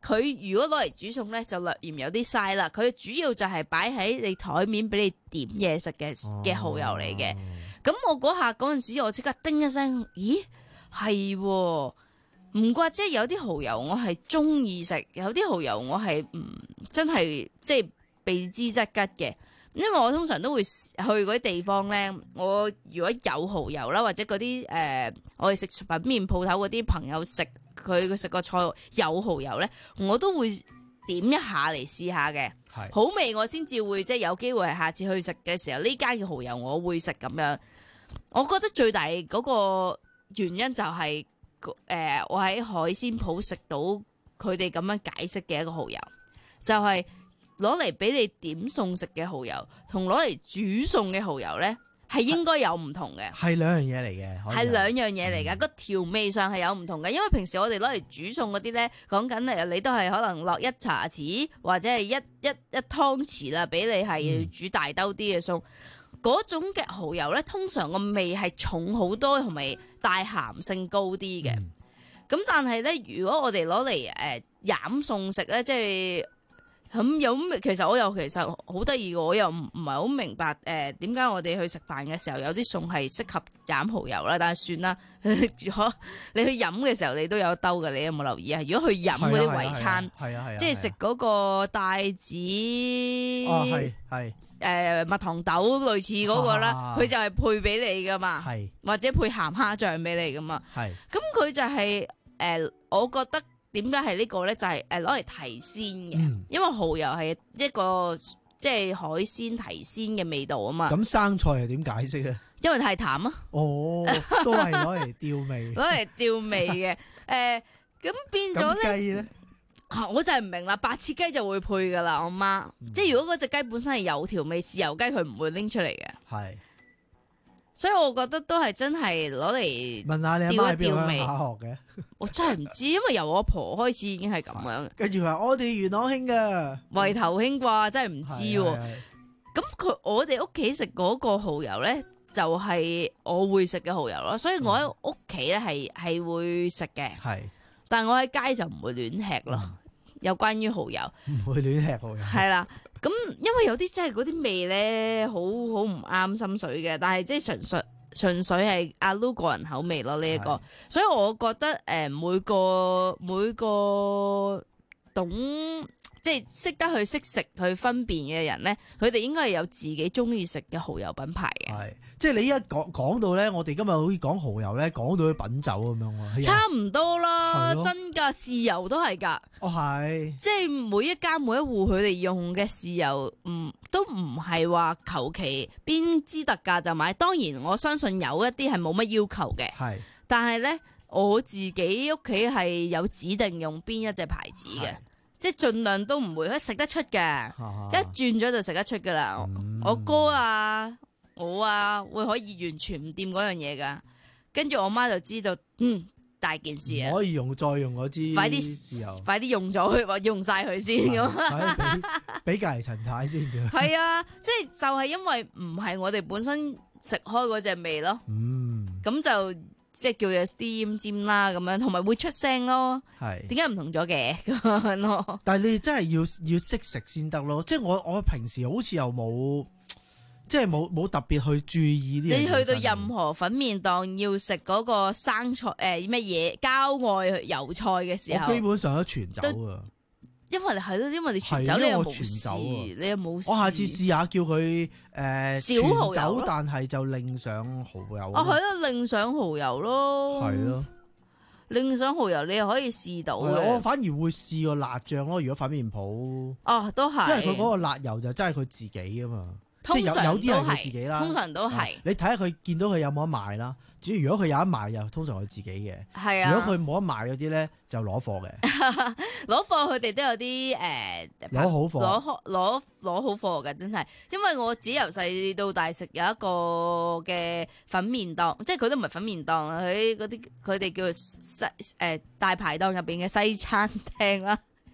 M: 佢如果攞嚟煮餸咧，就略嫌有啲嘥啦。佢主要就係擺喺你台面俾你點嘢食嘅嘅蠔油嚟嘅。咁、我嗰下嗰陣時，我即刻叮一聲，咦係喎，唔怪即係有啲蠔油我係中意食，有啲蠔油我係唔真係即係避之則吉嘅。因為我通常都會去嗰啲地方咧，我如果有蠔油啦，或者嗰啲誒，我哋食粉麵鋪頭嗰啲朋友食佢佢食個菜有蠔油咧，我都會點一下嚟試下嘅，好味我先至會即係有機會係下次去食嘅時候，呢間嘅蠔油我會食咁樣。我覺得最大嗰個原因就係、是、誒、呃，我喺海鮮鋪食到佢哋咁樣解釋嘅一個蠔油，就係、是。攞嚟俾你點餸食嘅蠔油，同攞嚟煮餸嘅蠔油咧，係應該有唔同嘅。
C: 係兩樣嘢嚟嘅，
M: 係兩樣嘢嚟㗎。個調味上係有唔同嘅，因為平時我哋攞嚟煮餸嗰啲咧，講緊誒你都係可能落一茶匙或者係一一一湯匙啦，俾你係要煮大兜啲嘅餸。嗰、嗯、種嘅蠔油咧，通常個味係重好多，同埋帶鹹性高啲嘅。咁、嗯、但係咧，如果我哋攞嚟誒飲餸食咧，即係。咁有、嗯、其實我又其實好得意嘅，我又唔唔係好明白誒點解我哋去食飯嘅時候有啲餸係適合飲蠔油啦，但係算啦。如果你去飲嘅時候你都有兜嘅，你有冇留意啊？如果去飲嗰啲圍餐，即係食嗰個帶子，哦係係誒蜜糖豆類似嗰、嗰個啦，佢、啊、就係配俾你噶嘛，或者配鹹蝦醬俾你噶嘛。咁佢就係、是、誒、呃，我覺得。點解係呢個咧？就係誒攞嚟提鮮嘅、嗯，因為蠔油係一個即係海鮮提鮮嘅味道啊嘛。咁
C: 生菜係點解釋咧？
M: 因為太淡啊。哦，
C: 都係攞嚟調味。
M: 攞嚟調味嘅，誒、呃，咁變咗咧。雞咧？我就係唔明啦，白切雞就會配噶啦，我媽。嗯、即係如果嗰隻雞本身係有調味豉油雞，佢唔會拎出嚟嘅。係。所以我覺得都係真係攞嚟
C: 問下你阿媽喺邊度學嘅？
M: 我真係唔知，因為由我婆開始已經係咁樣。
C: 跟住話我哋元朗興噶，
M: 圍頭興啩，真係唔知。咁佢我哋屋企食嗰個蠔油咧，就係、是、我會食嘅蠔油咯。所以我喺屋企咧係係會食嘅。係，但係我喺街就唔會亂吃咯。嗯、有關於蠔油，
C: 唔會亂吃蠔油。係
M: 啦。咁因為有啲真係嗰啲味咧，好好唔啱心水嘅，但係即係純粹純粹係阿 Lu 個人口味咯呢一個，所以我覺得誒、呃、每個每個懂即係識得去識食去分辨嘅人咧，佢哋應該係有自己中意食嘅蠔油品牌嘅。係，即係你一講講到咧，我哋今日好似講蠔油咧，講到去品酒咁樣喎。 差唔多啦，真噶豉油都係噶。
C: 哦，係。即
M: 係每一家每一戶佢哋用嘅豉油，唔都唔係話求其邊支特價就買。當然我相信有一啲係冇乜要求嘅。係。但係咧，我自己屋企係有指定用邊一隻牌子嘅。即係盡量都唔會，食得出嘅，啊、一轉咗就食得出噶啦、嗯。我哥啊，我啊，會可以完全唔掂嗰樣嘢噶。跟住我媽就知道，嗯，大件事啊。
C: 可以用再用嗰支，
M: 快啲，快啲用咗佢，或用晒佢先咁。
C: 俾隔籬陳太先嘅。
M: 係啊，即係就係因為唔係我哋本身食開嗰隻味咯。嗯，咁就。即係叫做 steam 尖啦咁樣，同埋會出聲咯。係點解唔同咗嘅咁樣咯？
C: 但係你真係要要識食先得咯。即係我我平時好似又冇，即係冇冇特別去注意呢樣嘢。
M: 你去到任何粉麵檔要食嗰個生菜誒咩嘢郊外油菜嘅時候，
C: 我基本上都全走啊。
M: 因為係咯，因為你全走你又冇事，你又冇事。
C: 我下次試下叫佢誒、呃、
M: 小蠔油，
C: 但係就另上蠔油。
M: 啊，係咯，另上蠔油咯。係咯，另上蠔油你又可以試到嘅。
C: 我反而會試個辣醬咯。如果粉麵鋪，
M: 哦，都係，
C: 因為佢嗰個辣油就真係佢自己噶嘛。
M: 通常
C: 有啲係佢自己啦，
M: 通常都係、
C: 啊。你睇下佢見到佢有冇得賣啦。主要如果佢有得賣，又通常佢自己嘅。係啊。如果佢冇得賣嗰啲咧，就攞貨嘅。
M: 攞貨佢哋都有啲誒，攞、呃、
C: 好貨，
M: 攞攞攞好貨嘅，真係。因為我自己由細到大食有一個嘅粉麵檔，即係佢都唔係粉麵檔啦，佢嗰啲佢哋叫西誒、呃、大排檔入邊嘅西餐廳啦。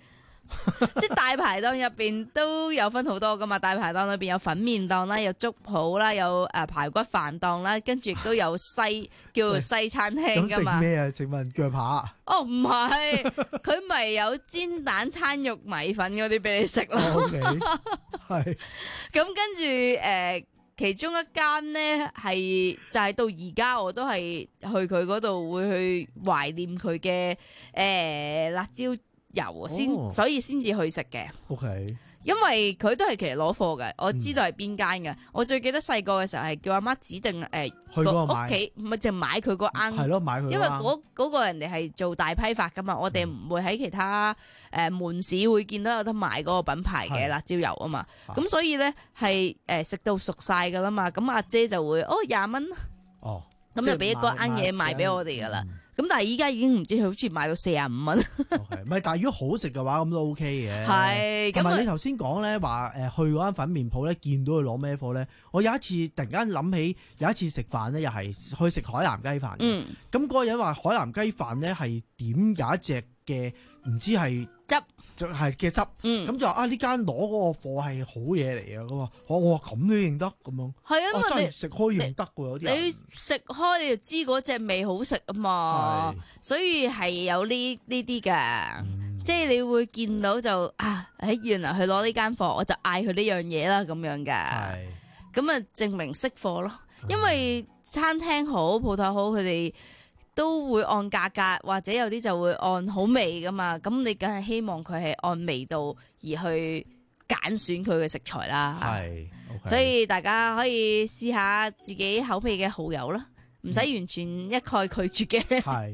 M: 即係大排檔入邊都有分好多噶嘛，大排檔裏邊有粉麵檔啦，有粥鋪啦，有誒排骨飯檔啦，跟住亦都有西叫做西餐廳噶嘛。
C: 咁食咩啊？請問鋸扒？
M: 哦，唔係，佢咪有煎蛋餐肉米粉嗰啲俾你食咯。
C: OK，係。
M: 咁跟住誒。其中一間咧係就係、是、到而家我都係去佢嗰度會去懷念佢嘅誒辣椒油先，
C: 哦、
M: 所以先至去食嘅。
C: OK，
M: 因為佢都係其實攞貨嘅，我知道係邊間嘅。嗯、我最記得細個嘅時候係叫阿媽指定誒、呃、
C: 去個
M: 屋企，唔係就買佢個罌。
C: 係咯，買佢。
M: 因為嗰嗰個人哋係做大批發噶嘛，我哋唔會喺其他誒、呃、門市會見到有得賣嗰個品牌嘅辣椒油啊嘛。咁所以咧係誒食到熟晒噶啦嘛，咁阿姐就會哦廿蚊，
C: 哦，
M: 咁就俾一個罌嘢賣俾我哋噶啦。咁但係依家已經唔知佢好似賣到四十五蚊。
C: 唔係，但係如果好食嘅話，咁都 OK 嘅。
M: 係，
C: 同埋你頭先講咧話誒去嗰間粉麵鋪咧，見到佢攞咩貨咧？我有一次突然間諗起，有一次食飯咧，又係去食海南雞飯。嗯。咁嗰個人話海南雞飯咧係點有一隻嘅唔知係
M: 汁。
C: 就係嘅汁，咁、嗯、就話啊呢間攞嗰個貨係好嘢嚟啊！咁啊，我我話咁都認得咁樣，係啊，因為你食開認得喎，有啲
M: 你食開你就知嗰隻味好食啊嘛，所以係有呢呢啲嘅，嗯、即係你會見到就啊，喺原來佢攞呢間貨，我就嗌佢呢樣嘢啦咁樣嘅，咁啊證明識貨咯，因為餐廳好鋪頭好，佢哋。都會按價格，或者有啲就會按好味噶嘛。咁你梗係希望佢係按味道而去揀選佢嘅食材啦。係，okay、所以大家可以試下自己口味嘅蠔油啦，唔使完全一概拒絕嘅。係。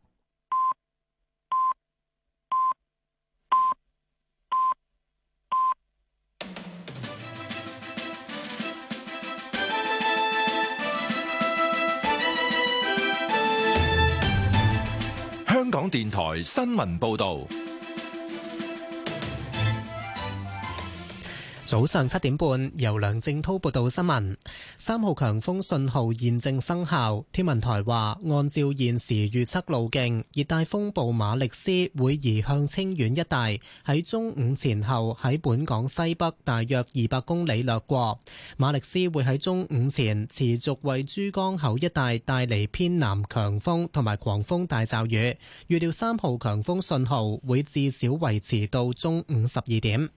H: 香港電台新聞報道，
I: 早上七點半，由梁正滔報道新聞。三號強風信號現正生效，天文台話，按照現時預測路徑，熱帶風暴馬力斯會移向清遠一帶，喺中午前後喺本港西北大約二百公里掠過。馬力斯會喺中午前持續為珠江口一帶帶嚟偏南強風同埋狂風大驟雨，預料三號強風信號會至少維持到中午十二點。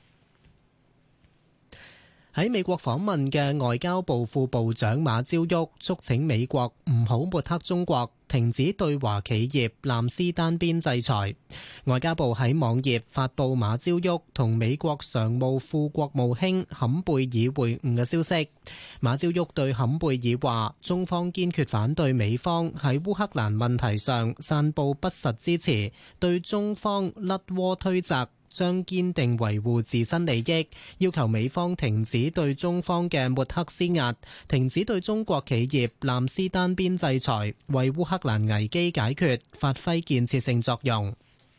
I: 喺美國訪問嘅外交部副部長馬朝旭促請美國唔好抹黑中國，停止對華企業濫施單邊制裁。外交部喺網頁發布馬朝旭同美國常務副國務卿坎貝爾會晤嘅消息。馬朝旭對坎貝爾話，中方堅決反對美方喺烏克蘭問題上散佈不實支持，對中方甩鍋推責將堅定維護自身利益，要求美方停止對中方嘅抹黑施壓，停止對中國企業濫施單邊制裁，為烏克蘭危機解決發揮建設性作用。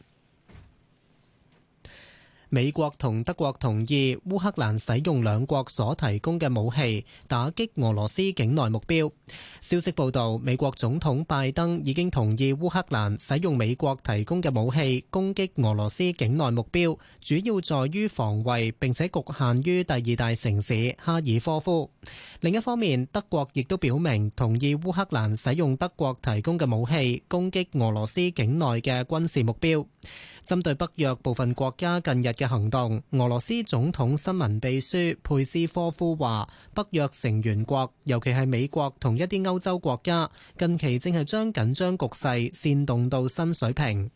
I: 美國同德國同意烏克蘭使用兩國所提供嘅武器打擊俄羅斯境內目標。消息報道，美國總統拜登已經同意烏克蘭使用美國提供嘅武器攻擊俄羅斯境內目標，主要在於防衛，並且局限於第二大城市哈爾科夫。另一方面，德國亦都表明同意烏克蘭使用德國提供嘅武器攻擊俄羅斯境內嘅軍事目標。針對北約部分國家近日嘅行動，俄羅斯總統新聞秘書佩斯科夫話，北約成員國，尤其係美國同一啲歐洲國家，近期正係將緊張局勢煽動到新水平。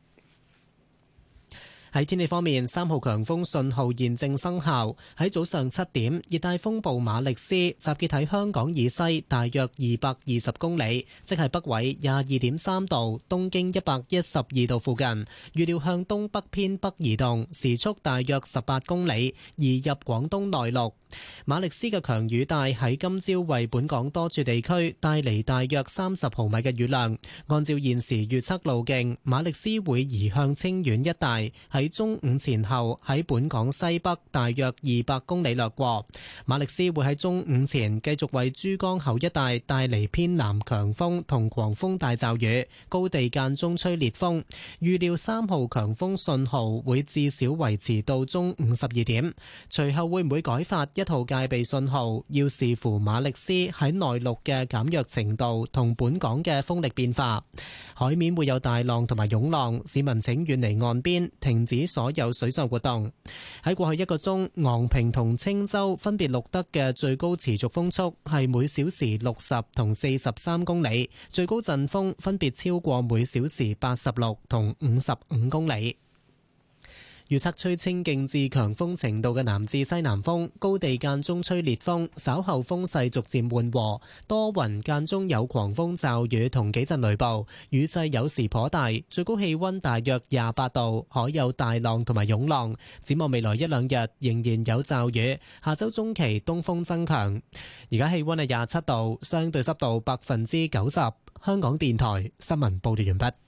I: 喺天氣方面，三號強風信號現正生效。喺早上七點，熱帶風暴馬力斯集結喺香港以西大約二百二十公里，即係北緯廿二點三度、東經一百一十二度附近。預料向東北偏北移動，時速大約十八公里，移入廣東內陸。馬力斯嘅強雨帶喺今朝為本港多處地區帶嚟大約三十毫米嘅雨量。按照現時預測路徑，馬力斯會移向清遠一帶，喺喺中午前後喺本港西北大約二百公里掠過。馬力斯會喺中午前繼續為珠江口一帶帶嚟偏南強風同狂風大驟雨，高地間中吹烈風。預料三號強風信號會至少維持到中午十二點，隨後會唔會改發一號戒備信號，要視乎馬力斯喺內陸嘅減弱程度同本港嘅風力變化。海面會有大浪同埋湧浪，市民請遠離岸邊，停止所有水上活動。喺過去一個鐘，昂坪同青洲分別錄得嘅最高持續風速係每小時六十同四十三公里，最高陣風分別超過每小時八十六同五十五公里。預測吹清勁至強風程度嘅南至西南風，高地間中吹烈風，稍後風勢逐漸緩和，多雲間中有狂風驟雨同幾陣雷暴，雨勢有時頗大，最高氣溫大約廿八度，海有大浪同埋湧浪。展望未來一兩日仍然有驟雨，下周中期東風增強。而家氣溫係廿七度，相對濕度百分之九十。香港電台新聞報道完畢。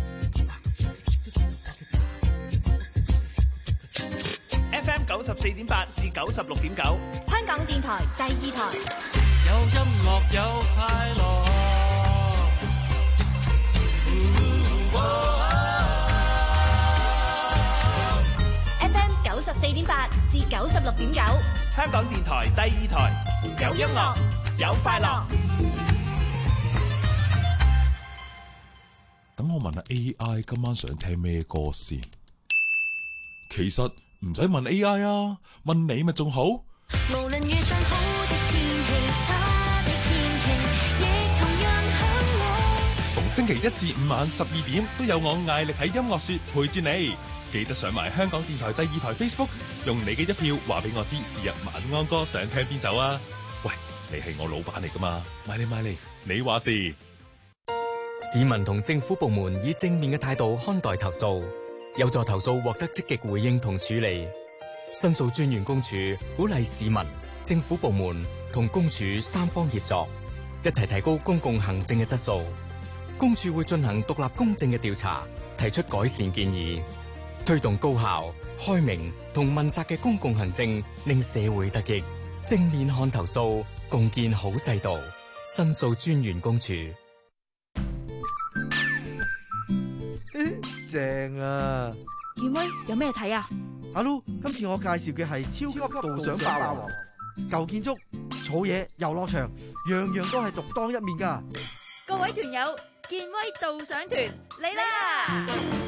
Q: F M 九十四點八至九十六點九，
B: 香港電台第二台。
Q: 有音樂有快樂。
B: F M 九十四點八至九十六點九，
Q: 香港電台第二台。有音樂有快樂。
H: 等我問下 A I 今晚想聽咩歌先。其實唔使問 A I 啊，問你咪仲好。
N: 無論遇上好的天氣、差的天氣，亦同樣響我。
L: 逢星期一至五晚十二點都有我艾力喺音樂說陪住你，記得上埋香港電台第二台 Facebook， 用你嘅一票話俾我知是日晚安歌想聽邊首啊！喂，你係我老闆嚟噶嘛？買你買你，你話事。
R: 市民同政府部門以正面嘅態度看待投訴，有助投訴獲得積極回應同處理。申訴專員公署鼓勵市民、政府部門同公署三方協作，一齊提高公共行政嘅質素。公署會進行獨立公正嘅調查，提出改善建議，推動高效、開明同問責嘅公共行政，令社會得益。正面看投訴，共建好制度。申訴專員公署。
C: 正啊！
P: 健威有咩睇啊？
C: 阿 Lu，今次我介紹嘅係超級導賞霸王，舊建築、草野、遊樂場，樣樣都係獨當一面噶。
P: 各位團友，健威導賞團嚟啦！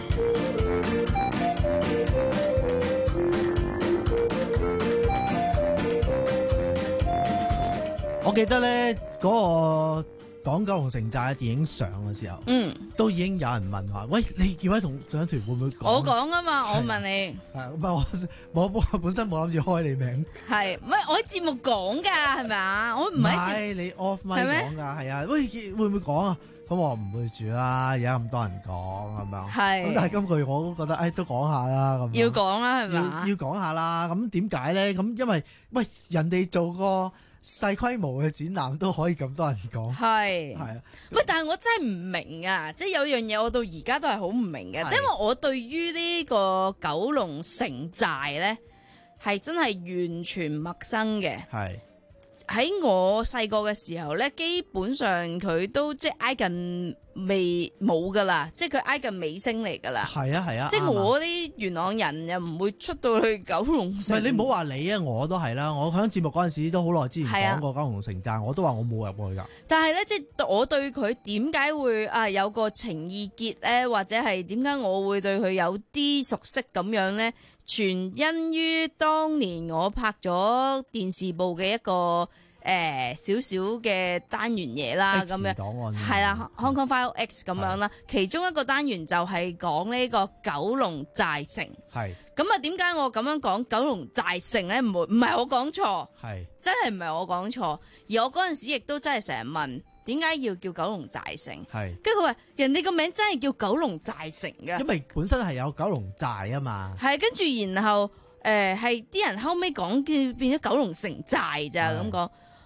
C: 我記得咧嗰、那個。講九龍城寨嘅電影上嘅時候，
M: 嗯，
C: 都已經有人問話，喂，你健威同上團會唔會講？
M: 我講啊嘛，我問你，
C: 係唔係我我我本身冇諗住開你名，
M: 係唔係我喺節目講㗎係咪啊？我唔係
C: 係你 off mic 講㗎，係啊，喂，會唔會講啊？咁我唔會住啦，而家咁多人講咁樣，係咁，但係今句我都覺得，誒、哎、都講下啦，咁
M: 要講啦係咪啊？
C: 要要講下啦，咁點解咧？咁因為喂人哋做過細規模嘅展覽都可以咁多人講，係係啊，
M: 喂！但係我真係唔明啊，即係有樣嘢我到而家都係好唔明嘅，因為我對於呢個九龍城寨咧係真係完全陌生嘅。係喺我細個嘅時候咧，基本上佢都即係挨近未冇噶啦，即係佢挨近尾聲嚟噶啦。係啊係啊，即係我啲元朗人又唔會出到去九龍城。唔係你唔好話你啊，我都係啦。我喺節目嗰陣時都好耐之前講過九龍城寨，我都話我冇入過去㗎。但係咧，即係我對佢點解會啊有個情意結咧，或者係點解我會對佢有啲熟悉咁樣咧？全因於當年我拍咗電視部嘅一個誒少少嘅單元嘢啦，咁樣係啦 Hong Kong File X 咁樣啦，其中一個單元就係講呢個九龍寨城。係咁啊，點解我咁樣講九龍寨城咧？唔會唔係我講錯，係真係唔係我講錯，而我嗰陣時亦都真係成日問。點解要叫九龍寨城？係，跟住佢話人哋個名真係叫九龍寨城㗎，因為本身係有九龍寨啊嘛。係，跟住然後誒係啲人後尾講叫變咗九龍城寨咋咁講。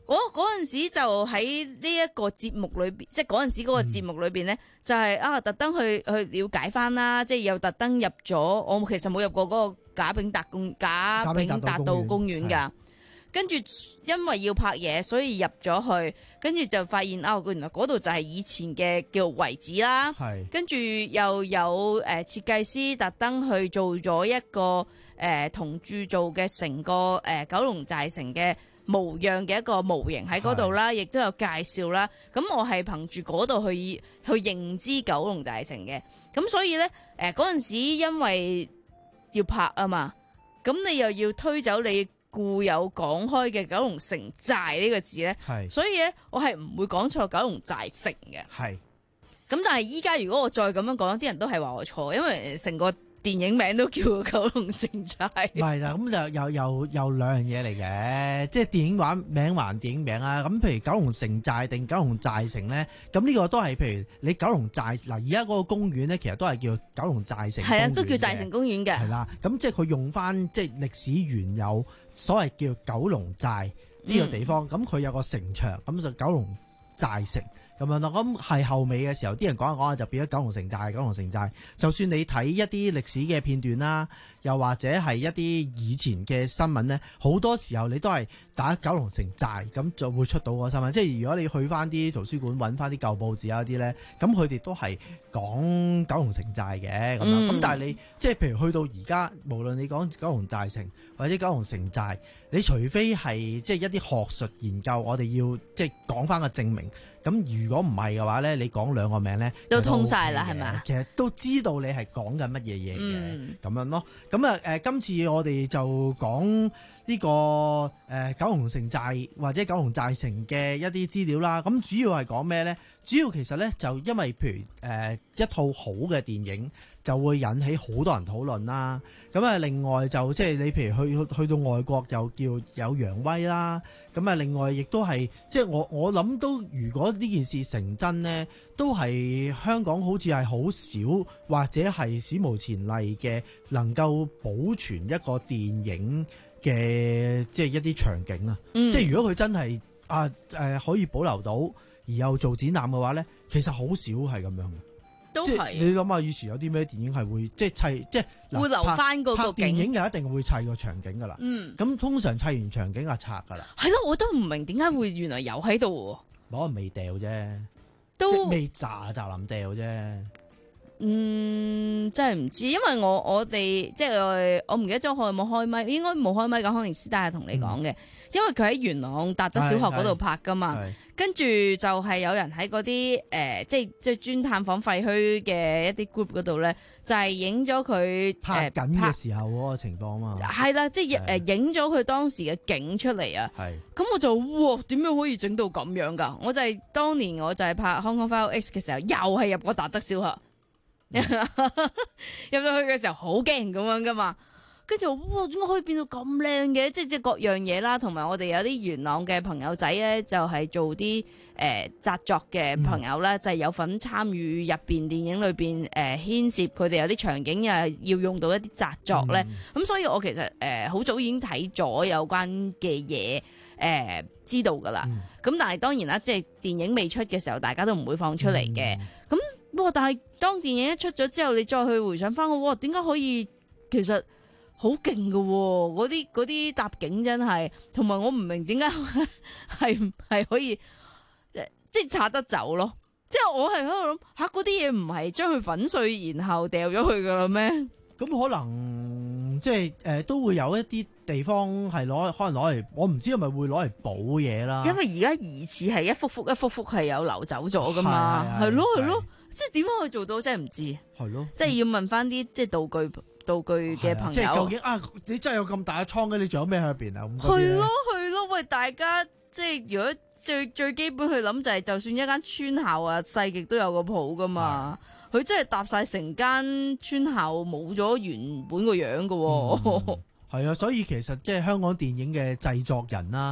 M: 我嗰陣時就喺呢一個節目裏邊，即係嗰陣時嗰個節目裏邊咧，就係啊特登去去了解翻啦，即係又特登入咗，我其實冇入過嗰個賈炳達公賈炳達道公園㗎。跟住因為要拍嘢，所以入咗去，跟住就發現啊，原來嗰度就係以前嘅叫遺址啦。跟住又有誒、呃、設計師特登去做咗一個誒銅鑄造嘅成個誒、呃、九龍寨城嘅模樣嘅一個模型喺嗰度啦，亦都有介紹啦。咁我係憑住嗰度去去認知九龍寨城嘅。咁所以呢，誒嗰陣時因為要拍啊嘛，咁你又要推走你固有講開嘅九龍城寨呢個字呢，所以咧我係唔會講錯九龍寨城嘅。係，咁但係依家如果我再咁樣講，啲人都係話我錯，因為成個電影名都叫九龍城寨。唔係啦，咁就有有有兩樣嘢嚟嘅，即係電影話名還電影名啊。咁譬如九龍城寨定九龍寨城咧，咁呢個都係譬如你九龍寨嗱，而家嗰個公園咧，其實都係叫九龍寨城。係啊，都叫寨城公園嘅。係啦，咁即係佢用翻即係歷史原有所謂叫九龍寨呢個地方，咁佢、嗯、有個城牆，咁就九龍寨城。咁樣咯，咁係後尾嘅時候，啲人講下講下就變咗九龍城寨。九龍城寨，就算你睇一啲歷史嘅片段啦，又或者係一啲以前嘅新聞呢，好多時候你都係打九龍城寨，咁就會出到個新聞。即係如果你去翻啲圖書館揾翻啲舊報紙啊啲呢，咁佢哋都係講九龍城寨嘅咁樣。咁、嗯、但係你即係譬如去到而家，無論你講九龍寨城或者九龍城寨，你除非係即係一啲學術研究，我哋要即係講翻個證明。咁如果唔係嘅話咧，你講兩個名咧都通晒啦，係咪？其實都知道你係講緊乜嘢嘢嘅咁樣咯。咁啊誒，今次我哋就講呢、這個誒、呃、九龍城寨或者九龍寨城嘅一啲資料啦。咁主要係講咩咧？主要其實咧就因為譬如誒、呃、一套好嘅電影，就會引起好多人討論啦。咁啊，另外就即係你譬如去去到外國又叫有揚威啦。咁啊，另外亦都係即係我我諗都，如果呢件事成真呢，都係香港好似係好少或者係史無前例嘅，能夠保存一個電影嘅即係一啲場景啊。嗯、即係如果佢真係啊誒可以保留到，而又做展覽嘅話呢，其實好少係咁樣嘅。都係你諗下，以前有啲咩電影係會即係砌即係會留翻嗰個景，電影就一定會砌個場景噶啦。嗯，咁通常砌完場景就拆噶啦。係咯，我都唔明點解會原來有喺度。可能未掉啫，都未炸就臨掉啫。嗯，真係唔知，因為我我哋即係我唔記得咗我有冇開咪，應該冇開咪咁，可能師大係同你講嘅，嗯、因為佢喺元朗達德小學嗰度拍噶嘛。跟住就係有人喺嗰啲誒，即係即係專探訪廢墟嘅一啲 group 嗰度咧，就係影咗佢拍緊嘅時候嗰個情況啊嘛。係啦，即係誒影咗佢當時嘅景出嚟啊。係。咁我就哇，點樣可以整到咁樣㗎？我就係、是、當年我就係拍 Hong Kong File X 嘅時候，又係入過達德小學，嗯、入到去嘅時候好驚咁樣㗎嘛。跟住哇，點解可以變到咁靚嘅？即係即係各樣嘢啦，同埋我哋有啲元朗嘅朋友仔咧，就係、是、做啲誒紮作嘅朋友啦，嗯、就係有份參與入邊電影裏邊誒牽涉佢哋有啲場景又係要用到一啲紮作咧。咁、嗯、所以我其實誒好、呃、早已經睇咗有關嘅嘢誒知道㗎啦。咁、嗯、但係當然啦，即係電影未出嘅時候，大家都唔會放出嚟嘅。咁、嗯、哇，但係當電影一出咗之後，你再去回想翻，哇，點解可以其實？好勁㗎喎，嗰啲嗰啲搭景真係，同埋我唔明點解係係可以即係拆得走咯？即係我係喺度諗吓，嗰啲嘢唔係將佢粉碎然後掉咗去噶啦咩？咁可能即係誒、呃、都會有一啲地方係攞可能攞嚟，我唔知係咪會攞嚟補嘢啦。因為而家疑似係一幅幅一幅幅係有流走咗噶嘛，係咯係咯，即係點樣可以做到真係唔知。係咯，即係要問翻啲即係道具。道具嘅朋友，即係究竟啊，你真係有咁大嘅倉嘅，你仲有咩喺入邊啊？係咯係咯，喂，大家即係如果最最基本去諗就係，就算一間村校啊，細極都有個譜噶嘛，佢真係搭晒成間村校冇咗原本個樣噶。係啊、嗯，所以其實即係香港電影嘅製作人啦，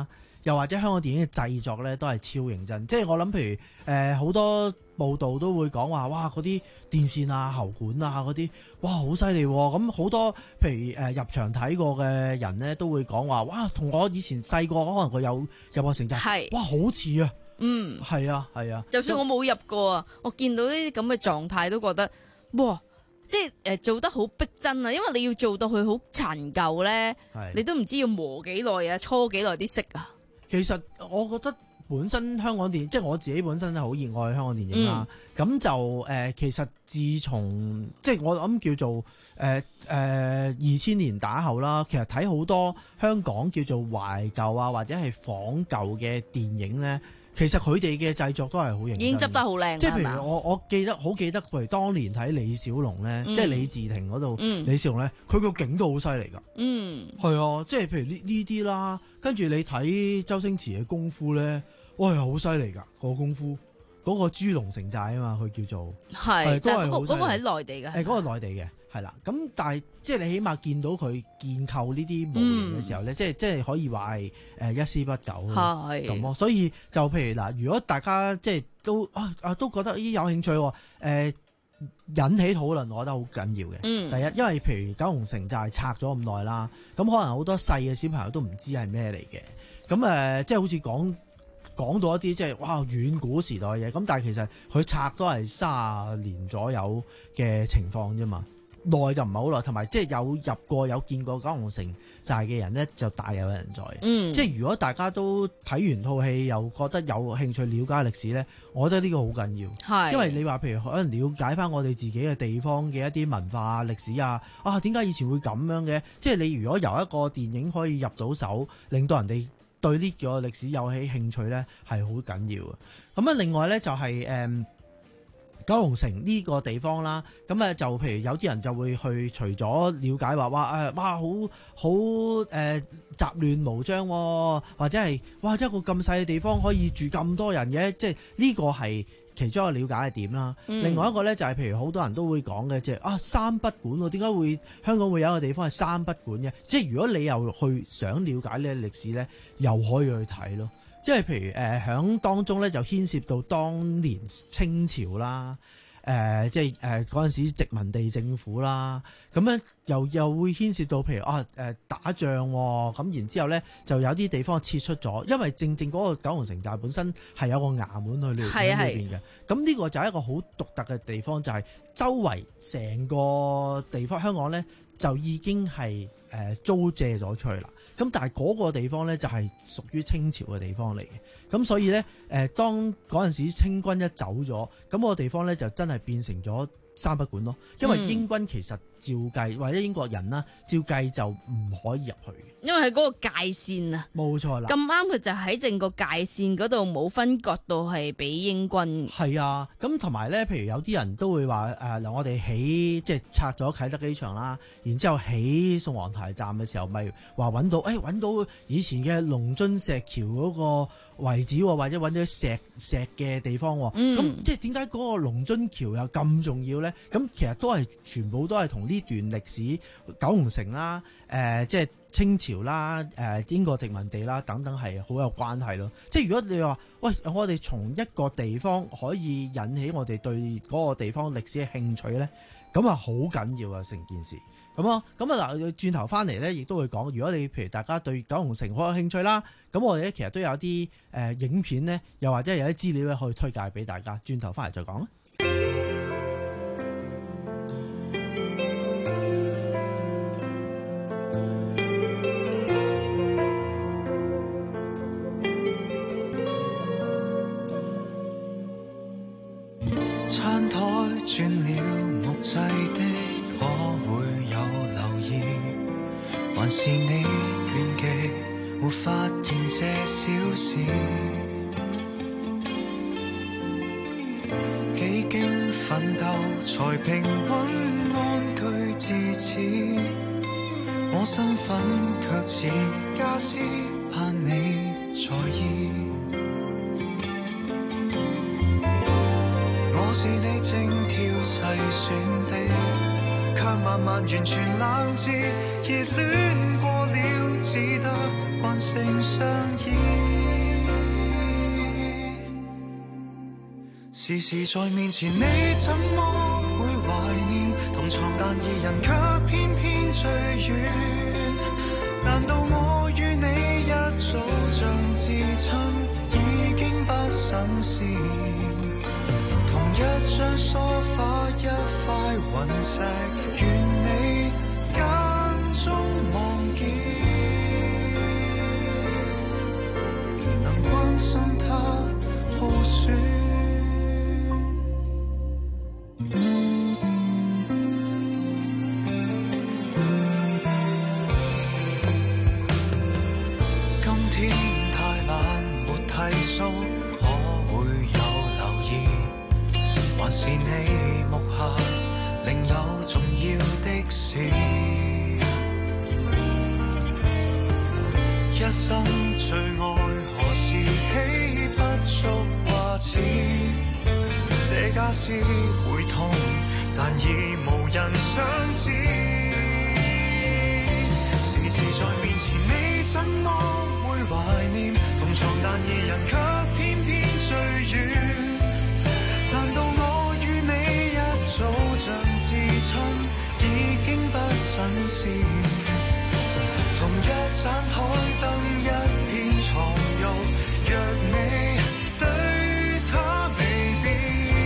C: 又或者香港電影嘅製作咧都係超認真。即係我諗，譬如誒好、呃、多報道都會講話，哇嗰啲電線啊、喉管啊嗰啲，哇好犀利喎！咁好多譬如誒、呃、入場睇過嘅人咧都會講話，哇同我以前細個可能佢有入過成績，係哇好似啊，
M: 嗯，
C: 係啊係啊，
M: 就算我冇入過啊，我見到呢啲咁嘅狀態都覺得，哇！即係誒、呃、做得好逼真啊，因為你要做到佢好殘舊咧，你都唔知要磨幾耐啊，搓幾耐啲色啊。
C: 其實我覺得本身香港電影，即係我自己本身係好熱愛香港電影啦。咁、嗯、就誒、呃，其實自從即係我諗叫做誒誒二千年打後啦，其實睇好多香港叫做懷舊啊，或者係仿舊嘅電影咧。其實佢哋嘅製作都係好認真，
M: 已經執得好靚。
C: 即係譬如我我記得好記得，譬如當年睇李小龍咧，嗯、即係李治廷嗰度，嗯、李小龍咧，佢個景都好犀利㗎。嗯，係啊，即係譬如呢呢啲啦，跟住你睇周星馳嘅功夫咧，哇係好犀利㗎個功夫，嗰、嗰個豬籠城寨啊嘛，佢叫做係，但係嗰個嗰個喺內地㗎，誒嗰個內地嘅。係啦，咁但係即係你起碼見到佢建構呢啲模型嘅時候咧、嗯，即係即係可以話係誒一絲不苟咁咯。所以就譬如嗱，如果大家即係都啊啊都覺得咦有興趣喎、呃，引起討論，我覺得好緊要嘅、嗯。第一，因為譬如九龍城寨拆咗咁耐啦，咁可能好多細嘅小朋友都唔知係咩嚟嘅。咁誒、呃，即係好似講講到一啲即係哇遠古時代嘅嘢，咁但係其實佢拆都係卅年左右嘅情況啫嘛。耐就唔係好耐，同埋即係有入過有見過九龍城寨嘅人咧，就大有人在。嗯，即係如果大家都睇完套戲，又覺得有興趣了解歷史咧，我覺得呢個好緊要。係，因為你話譬如可能了解翻我哋自己嘅地方嘅一啲文化歷史啊，啊點解以前會咁樣嘅？即係你如果由一個電影可以入到手，令到人哋對呢個歷史有起興趣咧，係好緊要嘅。咁啊，另外咧就係、是、誒。嗯九龍城呢個地方啦，咁誒就譬如有啲人就會去，除咗了解話哇誒哇好好誒雜亂無章、哦，或者係哇一個咁細嘅地方可以住咁多人嘅，即係呢個係其中一個了解嘅點啦、嗯。另外一個咧就係譬如好多人都會講嘅，即係啊三不管喎，點解會香港會有一個地方係三不管嘅？即係如果你又去想了解呢個歷史咧，又可以去睇咯。因為譬如誒響、呃、當中咧就牽涉到當年清朝啦，誒、呃、即係誒嗰陣時殖民地政府啦，咁樣又又會牽涉到譬如啊誒、呃、打仗喎、哦，咁然之後咧就有啲地方撤出咗，因為正正嗰個九龍城寨本身係有個衙門去裏喺裏邊嘅，咁呢個就係一個好獨特嘅地方，就係、是、周圍成個地方香港咧就已經係誒、呃、租借咗出去啦。咁但係嗰個地方咧就係屬於清朝嘅地方嚟嘅，咁所以咧誒，當嗰陣時清軍一走咗，咁個地方咧就真係變成咗三不管咯，因為英軍其實照計或者英國人啦，照計就唔可以入去嘅，因為係嗰個界線啊，冇錯啦。咁啱佢就喺正個界線嗰度冇分割到係俾英軍。係啊，咁同埋咧，譬如有啲人都會話誒，嗱、呃、我哋起即係拆咗啟德機場啦，然之後起宋皇臺站嘅時候，咪話揾到誒揾到以前嘅龍津石橋嗰個位置，或者揾到石石嘅地方。咁、嗯、即係點解嗰個龍津橋又咁重要咧？咁其實都係全部都係同呢段歷史九龍城啦，誒、呃、即係清朝啦，誒、呃、英國殖民地啦等等係好有關係咯。即係如果你話喂，我哋從一個地方可以引起我哋對嗰個地方歷史嘅興趣咧，咁啊好緊要啊成件事。咁啊咁啊嗱，轉頭翻嚟咧，亦都會講，如果你譬如大家對九龍城好有興趣啦，咁我哋咧其實都有啲誒、呃、影片咧，又或者有啲資料咧可以推介俾大家。轉頭翻嚟再講啦。
S: 餐台轉了木製的，可會有留意？還是你倦極，沒發現這小事？幾經奮鬥，才平穩安居至此。我身份卻似家私，怕你在意。我是你精挑細選的，卻慢慢完全冷戰，熱戀過了只得關還誠相依。時時在面前，你怎麼會懷念？同床但二人卻偏偏最遠。難道我與你一早像至親，已經不新鮮？同一張梳化，一塊雲石，願你間中望見，能關心他好說。今天太懶沒剃鬚，可會有留意？還是你目下另有重要的事？一生最愛何時起不足掛齒？這家私會痛，但已無人想知。時時在面前，你怎麼會懷念？同床但二人卻偏偏最遠。難道我與你一早像至親，已經不新鮮？同一盞台燈，一片床褥，若你對他未變，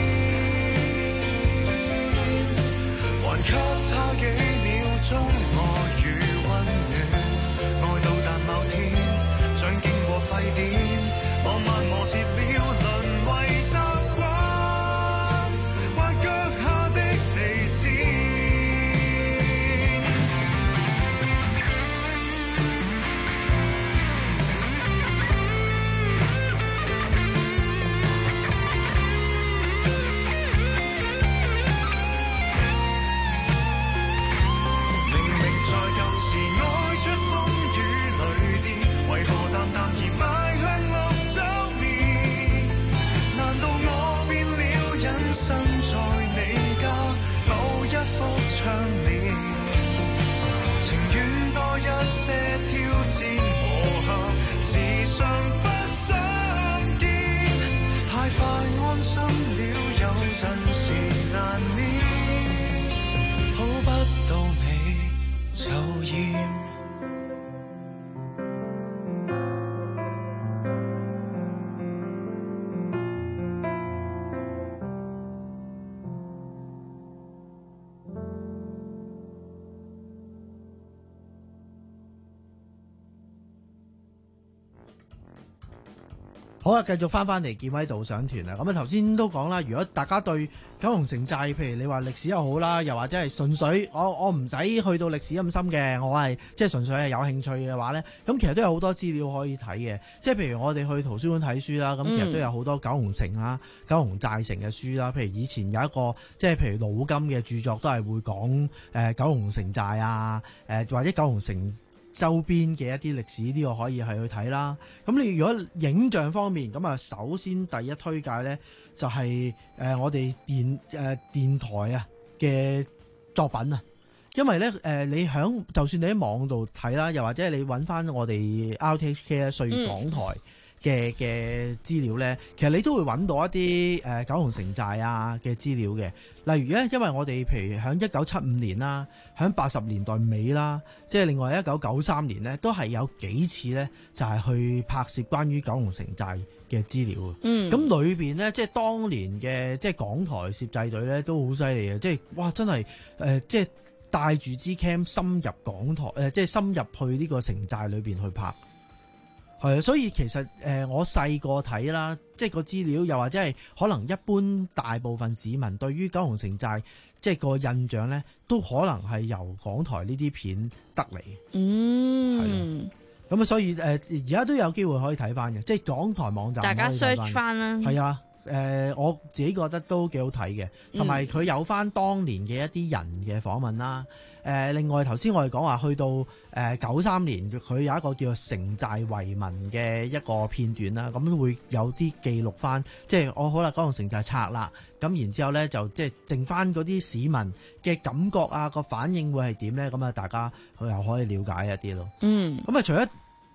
S: 還給他幾秒鐘愛與溫暖。愛到但某天像經過沸點，浪漫磨蝕了，淪為習慣，或腳下的利箭。明明在舊時愛出風雨裏跌，為何淡淡而邁向綠洲面？難道我變了隱身在你家某一幅窗簾？情願多一些挑戰磨合，時常不相見，太快安心了，有陣時難免，好不到尾就厭。
C: 好啊，繼續翻翻嚟建威導賞團啊！咁啊頭先都講啦，如果大家對九龍城寨，譬如你話歷史又好啦，又或者係純粹我我唔使去到歷史咁深嘅，我係即係純粹係有興趣嘅話咧，咁其實都有好多資料可以睇嘅。即係譬如我哋去圖書館睇書啦，咁其實都有好多九龍城啦、九龍寨城嘅書啦。譬如以前有一個即係譬如老金嘅著作都係會講誒、呃、九龍城寨啊，誒、呃、或者九龍城周邊嘅一啲歷史，呢個可以係去睇啦。咁你如果影像方面，咁啊首先第一推介呢，就係、是、誒、呃、我哋電誒、呃、電台啊嘅作品啊。因為呢，誒、呃、你響就算你喺網度睇啦，又或者你揾翻我哋 R T H K 歲月港台嘅嘅資料呢，其實你都會揾到一啲誒、呃、九龍城寨啊嘅資料嘅。例如咧，因為我哋譬如喺一九七五年啦，喺八十年代尾啦，即係另外一九九三年呢，都係有幾次呢，就係去拍攝關於九龍城寨嘅資料。嗯，咁裏邊呢，即係當年嘅即係港台攝製隊呢，都好犀利嘅，即係哇，真係誒、呃，即係帶住支 cam 深入港台誒、呃，即係深入去呢個城寨裏邊去拍。係啊，所以其實誒、呃，我細個睇啦，即係個資料，又或者係可能一般大部分市民對於九龍城寨即係個印象咧，都可能係由港台呢啲片得嚟。嗯，係咁啊，所以誒，而家都有機會可以睇翻嘅，即係港台網站大家 search 翻啦。係啊，誒、呃，我自己覺得都幾好睇嘅，同埋佢有翻當年嘅一啲人嘅訪問啦。誒、呃，另外頭先我哋講話去到誒九三年，佢有一個叫做城寨遺民嘅一個片段啦，咁會有啲記錄翻，即係我好啦，九龍城寨拆啦，咁然之後咧就即係剩翻嗰啲市民嘅感覺啊，個反應會係點咧？咁啊，大家佢又可以了解一啲咯。嗯，咁啊，除咗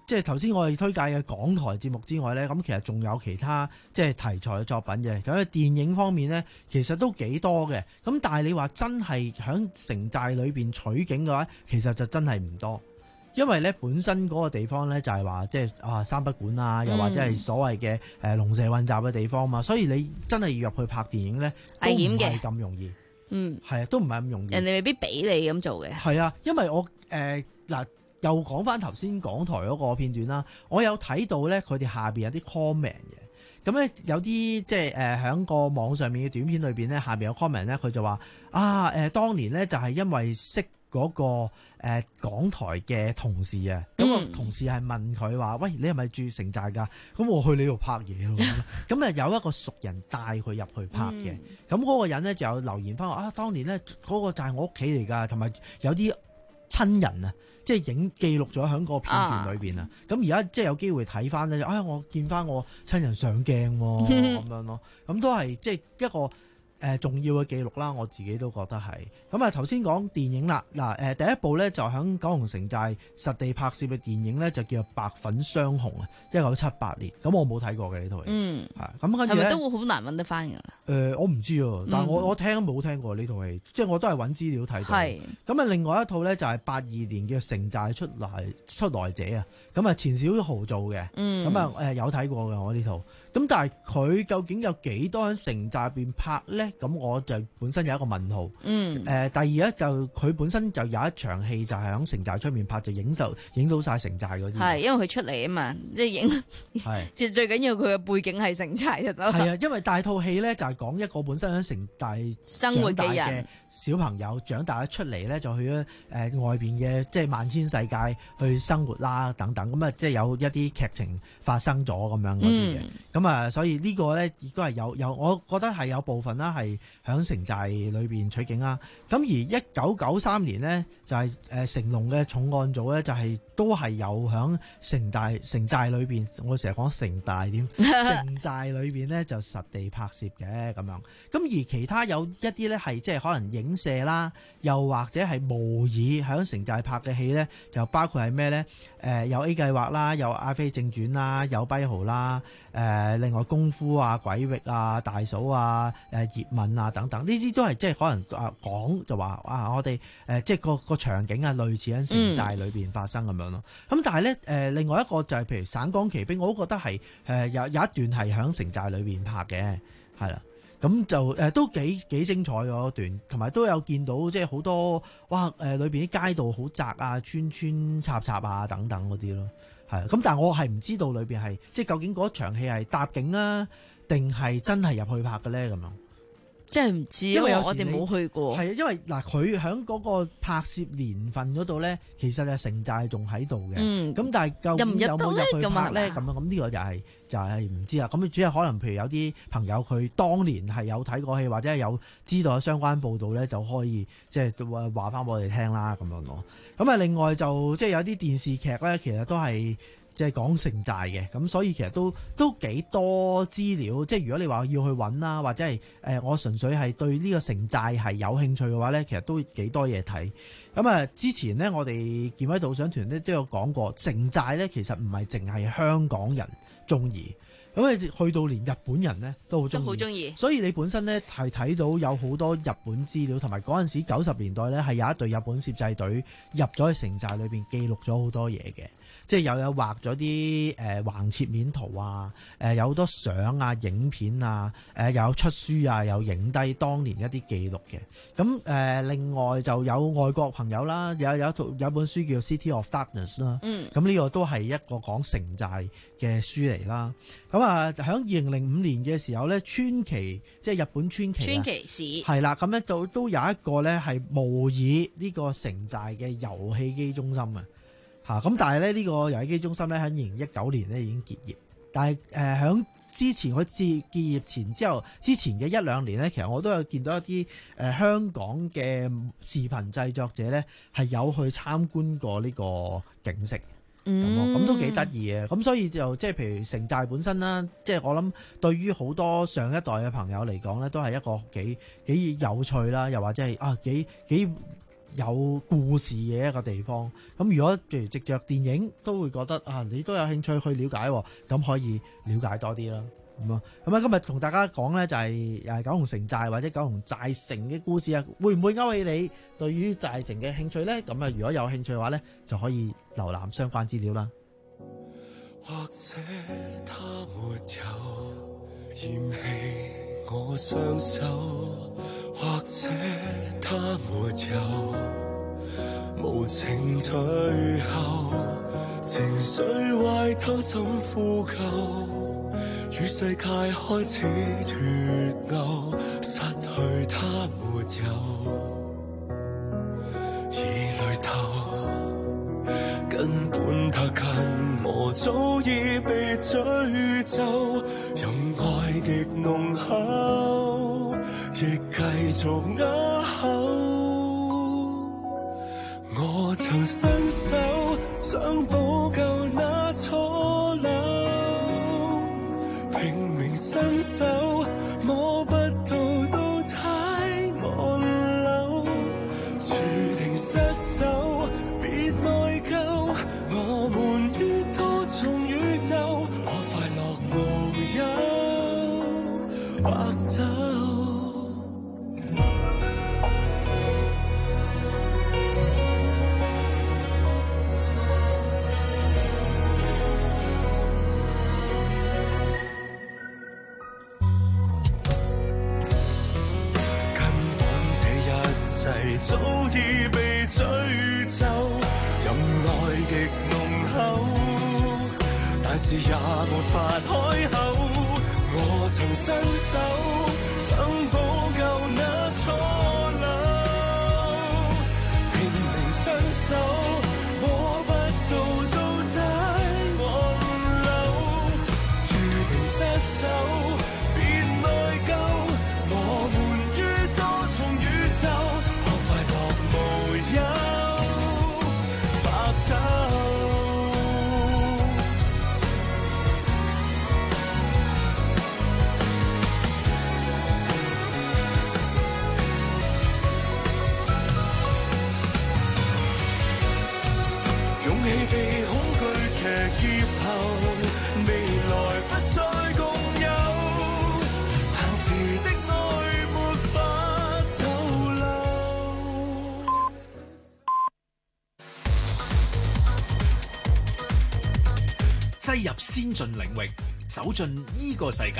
C: 即係頭先我哋推介嘅港台節目之外咧，咁其實仲有其他即係題材嘅作品嘅。咁喺電影方面咧，其實都幾多嘅。咁但係你話真係喺城寨裏邊取景嘅話，其實就真係唔多。因為咧本身嗰個地方咧就係話即係啊三不管啊，又或者係所謂嘅誒龍蛇混雜嘅地方嘛，所以你真係要入去拍電影咧，
M: 危險嘅，
C: 都唔係咁容易。
M: 嗯，
C: 係啊，都唔係咁容易。
M: 人哋未必俾你咁做嘅。
C: 係啊，因為我誒嗱、呃、又講翻頭先港台嗰個片段啦，我有睇到咧佢哋下邊有啲 comment 嘅，咁咧有啲即係誒喺個網上面嘅短片裏邊咧，下邊有 comment 咧，佢就話啊誒、呃、當年咧就係因為識嗰、那個。誒、呃、港台嘅同事啊，咁、嗯、個同事係問佢話：喂，你係咪住城寨㗎？咁我去你度拍嘢咯。咁啊有一個熟人帶佢入去拍嘅。咁嗰、嗯、個人咧就有留言翻話：啊，當年咧嗰、那個就係我屋企嚟㗎，同埋有啲親人啊，即係影記錄咗喺個片段裏邊啊。咁而家即係有機會睇翻咧，啊、哎，我見翻我親人上鏡喎，咁樣咯。咁都係即係一個。誒、呃、重要嘅記錄啦，我自己都覺得係。咁啊頭先講電影啦，嗱、呃、誒第一部咧就喺九龍城寨實地拍攝嘅電影咧就叫做《白粉雙雄》啊，一九七八年。咁我冇睇過嘅呢套戲。嗯，係咁跟住咧，係咪都好難揾得翻㗎？誒、呃、我唔知啊，但係我、嗯、我聽冇聽過呢套戲，即係我都係揾資料睇到。係。咁啊另外一套咧就係八二年嘅《城寨出來出來者》啊，咁啊錢小豪做嘅。嗯。咁啊誒有睇過嘅我呢套。咁但係佢究竟有幾多喺城寨入邊拍咧？咁我就本身有一個問號。嗯。誒、呃，第二咧就佢本身就有一場戲就係喺城寨出面拍，就影就影到晒城寨嗰啲。係，因為佢出嚟啊嘛，即係影。係。其實最緊要佢嘅背景係城寨就得。係啊，因為大套戲咧就係講一個本身喺城寨生活嘅人小朋友長大咗出嚟咧，就去咗誒、呃、外邊嘅即係萬千世界去生活啦等等。咁啊，即係有一啲劇情發生咗咁樣嗰啲嘅。咁、嗯。咁啊，所以呢個咧亦都係有有，我覺得係有部分啦，係響城寨裏邊取景啦。咁而一九九三年呢，就係誒成龍嘅重案組咧，就係都係有響城寨城寨裏邊，我成日講城寨點，城寨裏邊咧就實地拍攝嘅咁樣。咁而其他有一啲咧係即係可能影射啦，又或者係模擬響城寨拍嘅戲咧，就包括係咩咧？誒有 A 計劃啦，有阿飛正傳啦，有跛豪啦。誒、呃，另外功夫啊、鬼域啊、大嫂啊、誒葉問啊等等，呢啲都係即係可能啊講就話啊，我哋誒、呃、即係個個場景啊，類似喺城寨裏邊發生咁樣咯。咁、嗯、但係咧誒，另外一個就係譬如省港旗兵，我都覺得係誒、呃、有有一段係喺城寨裏邊拍嘅，係啦。咁就誒、呃、都幾幾精彩嗰段，同埋都有見到即係好多哇誒裏邊啲街道好窄啊，穿穿插插啊等等嗰啲咯。係，咁但係我係唔知道裏邊係即係究竟嗰場戲係搭景啊，定係真係入去拍嘅咧咁樣。真係唔知，因為我哋冇去過。係啊，因為嗱，佢喺嗰個拍攝年份嗰度咧，其實係城寨仲喺度嘅。嗯。咁但係究竟有冇入去拍咧？咁樣咁呢個就係、是、就係、是、唔知啦。咁主要可能譬如有啲朋友佢當年係有睇過戲，或者係有知道相關報導咧，就可以即係話翻我哋聽啦咁樣咯。咁啊，另外就即係有啲電視劇咧，其實都係。即係講城寨嘅，咁所以其實都都幾多資料。即係如果你話要去揾啦，或者係誒、呃、我純粹係對呢個城寨係有興趣嘅話咧，其實都幾多嘢睇。咁啊，之前咧我哋健威導賞團咧都有講過，城寨咧其實唔係淨係香港人中意，咁啊去到連日本人咧都好中意，都好中意。所以你本身咧係睇到有好多日本資料，同埋嗰陣時九十年代咧係有一隊日本攝製隊入咗去城寨裏邊記錄咗好多嘢嘅。即係又有畫咗啲誒橫切面圖啊，誒、呃、有好多相啊、影片啊，誒、呃、又有出書啊，有影低當年一啲記錄嘅。咁誒、呃、另外就有外國朋友啦，有有一套有一本書叫《City of Darkness》啦。嗯。咁呢個都係一個講城寨嘅書嚟啦。咁啊，喺二零零五年嘅時候咧，川崎即係日本川崎。川崎市。係啦，咁咧都都有一個咧係模擬呢個城寨嘅遊戲機中心啊。嚇！咁但係咧呢個遊戲機中心咧喺二零一九年咧已經結業，但係誒喺之前佢自結業前之後之前嘅一兩年咧，其實我都有見到一啲誒、呃、香港嘅視頻製作者咧係有去參觀過呢個景色，咁、嗯、都幾得意嘅。咁所以就即係譬如城寨本身啦，即係我諗對於好多上一代嘅朋友嚟講咧，都係一個幾幾有趣啦，又或者係啊幾幾有故事嘅一個地方。咁如果譬如藉着電影都會覺得啊，你都有興趣去了解，咁可以了解多啲啦。咁啊，咁啊，今日同大家講呢，就係誒九龍城寨或者九龍寨城嘅故事啊，會唔會勾起你對於寨城嘅興趣呢？咁啊，如果有興趣嘅話呢，就可以瀏覽相關資料啦。
S: 或者他沒有嫌棄我雙手，或者他沒有無情退後，情緒壞透怎呼救，與世界開始脫鈎，失去他沒有，已累透，根本他近我早已被追走，任愛極濃厚，亦繼續啞口。我曾伸手想補救那錯漏，拼命伸手摸不到都太忘留，注定失手別內疚，我們於多重宇宙，可快樂無憂白首。早已被追走，任愛極濃厚，但是也沒法開口。我曾伸手想補救那錯漏，拼命伸手摸不到都太忘留，注定失手別內疚，我們於多重宇宙。被恐懼劇劫後，未來不再共有，但是的愛沒法逗留。
T: 擠入先進領域，走進呢個世界。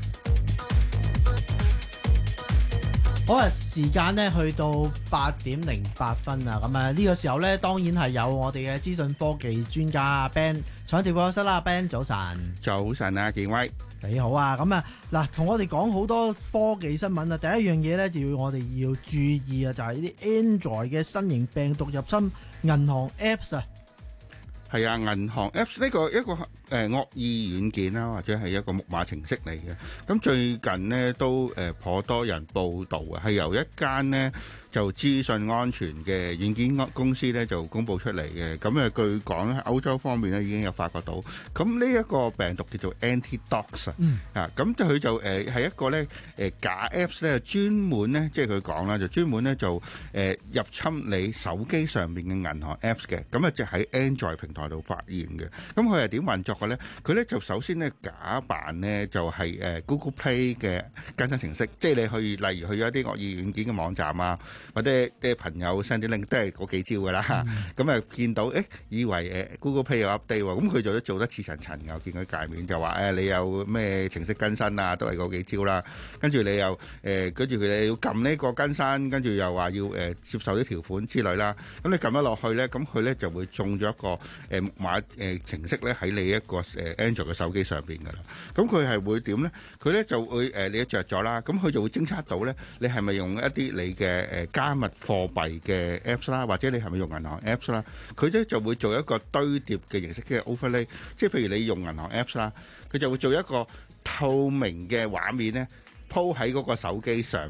C: 好啊，時間呢去到八點零八分啊，咁啊呢個時候呢，當然係有我哋嘅資訊科技專家阿 Ben 坐喺直播室啦。Ben 早晨，
U: 早晨啊，健威，
C: 你好啊。咁啊嗱，同我哋講好多科技新聞啊。第一樣嘢呢，就要我哋要注意啊，就係呢啲 Android 嘅新型病毒入侵銀行 Apps 啊。
U: 係啊，銀行 Apps 呢個一個誒惡意軟件啦，或者係一個木馬程式嚟嘅。咁最近呢都誒頗多人報道啊，係由一間呢就資訊安全嘅軟件公司咧就公佈出嚟嘅。咁誒據講咧，歐洲方面咧已經有發覺到。咁呢一個病毒叫做 Antidox 啊，咁就佢就誒係一個咧誒假 Apps 咧，專門咧即係佢講啦，就專門咧就誒入侵你手機上面嘅銀行 Apps 嘅。咁啊就喺 Android 平台度發現嘅。咁佢係點運作嘅咧？佢咧就首先咧假扮咧就係誒 Google Play 嘅更新程式，即係你去例如去咗一啲惡意軟件嘅網站啊，或者啲朋友 send 啲 link 都係嗰幾招㗎啦。咁啊、嗯、見到誒以為誒 Google Play 有 update 喎，咁佢就都做得似層層嘅。我見佢界面就話誒你有咩程式更新啊，都係嗰幾招啦。跟住你又誒跟住佢哋要撳呢個更新，跟住又話要誒接受啲條款之類啦。咁你撳咗落去咧，咁佢咧就會中咗一個誒碼誒程式咧喺你一個誒 Android 嘅手機上邊㗎啦。咁佢係會點咧？佢咧就會誒你一着咗啦，咁佢就會偵測到咧你係咪用一啲你嘅誒加密貨幣嘅 Apps 啦，或者你係咪用銀行 Apps 啦？佢咧就會做一個堆疊嘅形式嘅 overlay， 即係譬如你用銀行 Apps 啦，佢就會做一個透明嘅畫面咧鋪喺嗰個手機上邊，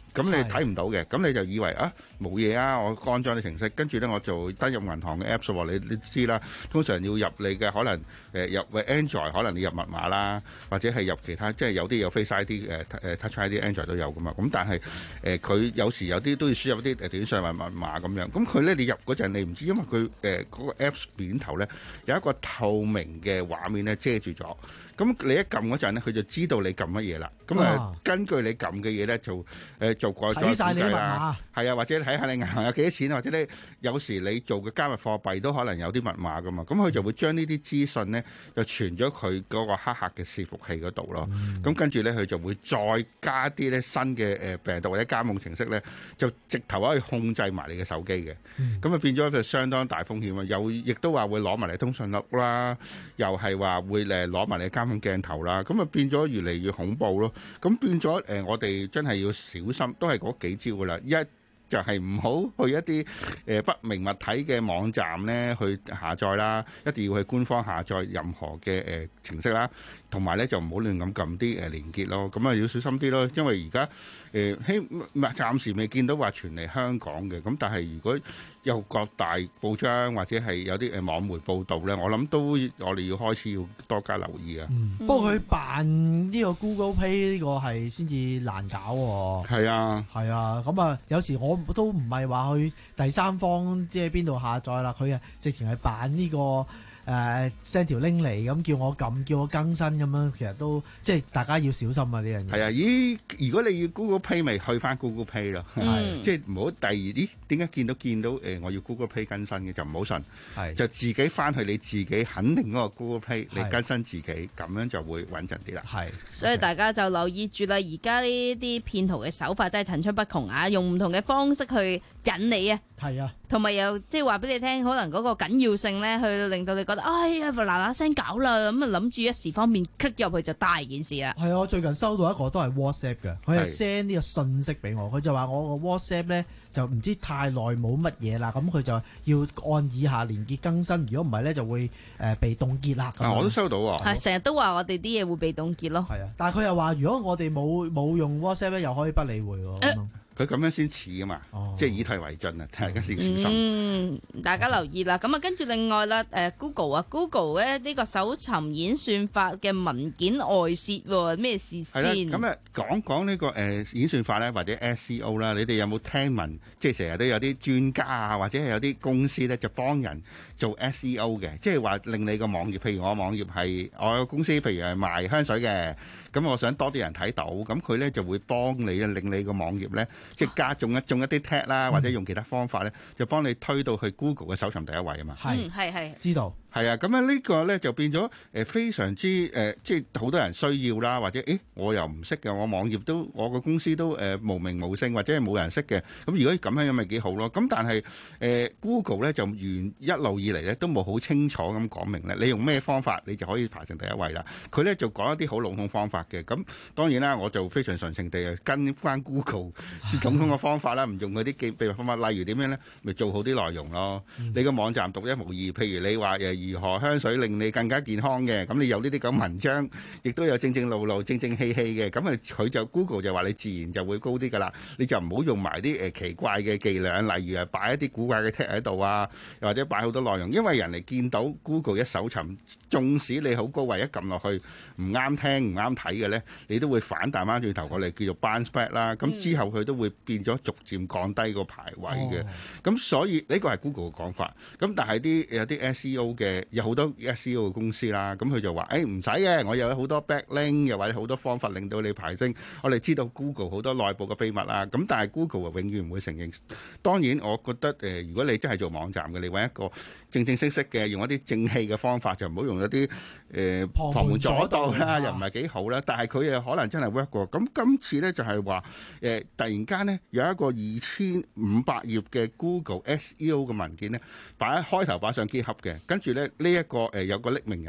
U: 咁你睇唔到嘅，咁你就以為啊冇嘢啊，我安裝啲程式，跟住咧我就登入銀行嘅 Apps 喎，你你知啦，通常要入你嘅可能誒、呃、入 Android 可能你入密碼啦，或者係入其他，即係有啲有 Face I D 誒誒 Touch I D Android 都有噶嘛，咁但係誒佢有時有啲都要輸入啲誒短信密密碼咁樣，咁佢咧你入嗰陣你唔知，因為佢誒嗰個 Apps 面頭咧有一個透明嘅畫面咧遮住咗。咁你一撳嗰陣咧，佢就知道你撳乜嘢啦。咁啊，根據你撳嘅嘢咧，就誒做過咗
C: 睇晒你密碼，
U: 係啊，或者睇下你銀行有幾多錢，或者你有時你做嘅加密貨幣都可能有啲密碼噶嘛。咁佢就會將呢啲資訊咧，就傳咗佢嗰個黑客嘅伺服器嗰度咯。咁跟住咧，佢就會再加啲咧新嘅誒病毒或者監控程式咧，就直頭可以控制埋你嘅手機嘅。咁啊變咗就相當大風險啊！又亦都話會攞埋你通訊錄啦，又係話會誒攞埋你監控鏡頭啦，咁啊變咗越嚟越恐怖咯。咁變咗誒、呃，我哋真係要小心，都係嗰幾招噶啦。一就係唔好去一啲誒、呃、不明物體嘅網站咧去下載啦，一定要去官方下載任何嘅誒、呃、程式啦，同埋咧就唔好亂咁撳啲誒連結咯。咁啊要小心啲咯，因為而家誒希暫時未見到話傳嚟香港嘅，咁但係如果有各大報章或者係有啲誒網媒報導咧，我諗都我哋要開始要多加留意啊。
C: 嗯、不過佢辦呢個 Google Pay 呢個係先至難搞喎。
U: 係啊，
C: 係啊，咁啊有時我都唔係話去第三方即係邊度下載啦，佢啊直情係辦呢個。誒 send 條 link 嚟咁叫我撳，叫我更新咁樣，其實都即係大家要小心啊呢樣嘢。
U: 係啊，咦？如果你要 Google Pay 咪去翻 Google Pay 咯，
C: 嗯、
U: 即係唔好第二啲點解見到見到誒、呃、我要 Google Pay 更新嘅就唔好信，就自己翻去你自己肯定嗰個 Google Pay 嚟更新自己，咁樣就會穩陣啲啦。
C: 係，
M: 所以大家就留意住啦，而家呢啲騙徒嘅手法真係層出不窮啊，用唔同嘅方式去引你啊。
C: 係啊，
M: 同埋又即係話俾你聽，可能嗰個緊要性咧，去令到你覺得，哎呀，嗱嗱聲搞啦，咁啊諗住一時方面 click 入去就大件事啦。
C: 係啊，我最近收到一個都係 WhatsApp 嘅，佢係 send 呢個信息俾我，佢就話我個 WhatsApp 咧就唔知太耐冇乜嘢啦，咁佢就要按以下連結更新，如果唔係咧就會誒被凍結啦。
U: 啊，我都收到喎。
M: 係成日都話我哋啲嘢會被凍結咯。
C: 係啊，但係佢又話如果我哋冇冇用 WhatsApp 咧，又可以不理會喎。
U: 呃佢咁樣先似啊嘛，哦、即係以退為進啊！大家先小心。
M: 嗯，大家留意啦。咁啊，跟住另外啦，誒 Google 啊 ，Google 咧呢個搜尋演算法嘅文件外泄喎，咩事先？
U: 係啦，咁啊講講呢個誒演算法咧，或者 S E O 啦，你哋有冇聽聞？即係成日都有啲專家啊，或者係有啲公司咧，就幫人做 S E O 嘅，即係話令你個網頁，譬如我網頁係我個公司，譬如係賣香水嘅。咁我想多啲人睇到，咁佢咧就會幫你啊，令你個網頁咧，即係加中一中一啲 tag 啦，或者用其他方法咧，就幫你推到去 Google 嘅搜尋第一位啊嘛。
M: 係係係，
C: 知道。
U: 係啊，咁啊呢個咧就變咗誒非常之誒、呃，即係好多人需要啦，或者誒我又唔識嘅，我網頁都我個公司都誒、呃、無名無姓或者係冇人識嘅，咁如果咁樣樣咪幾好咯。咁但係誒、呃、Google 咧就原一路以嚟咧都冇好清楚咁講明咧，你用咩方法你就可以排成第一位啦。佢咧就講一啲好籠統方法嘅，咁當然啦，我就非常純情地跟翻 Google 總統嘅方法啦，唔用嗰啲記秘密方法，例如點樣咧，咪做好啲內容咯。嗯、你個網站獨一無二，譬如你話誒。如何香水令你更加健康嘅？咁你有呢啲咁文章，亦都有正正路路、正正氣氣嘅。咁啊，佢就 Google 就話你自然就會高啲噶啦。你就唔好用埋啲誒奇怪嘅伎倆，例如係擺一啲古怪嘅 tag 喺度啊，又或者擺好多內容。因為人哋見到 Google 一搜尋，縱使你好高位一撳落去唔啱聽、唔啱睇嘅咧，你都會反彈翻轉頭過嚟，叫做 bounce back 啦。咁之後佢都會變咗逐漸降低個排位嘅。咁、哦、所以呢個係 Google 嘅講法。咁但係啲有啲 S E O 嘅。有好多 S E O 嘅公司啦，咁佢就話：誒唔使嘅，我有好多 backlink，又或者好多方法令到你排升。我哋知道 Google 好多內部嘅秘密啦，咁但係 Google 啊永遠唔會承認。當然，我覺得誒、呃，如果你真係做網站嘅，你揾一個正正式式嘅，用一啲正氣嘅方法，就唔好用一啲誒、呃、旁門左道啦，又唔係幾好啦。但係佢又可能真係 work 過。咁今次咧就係話誒，突然間咧有一個二千五百頁嘅 Google S E O 嘅文件咧，擺喺開頭擺上 GitHub嘅，跟住咧。呢一個誒有個匿名人士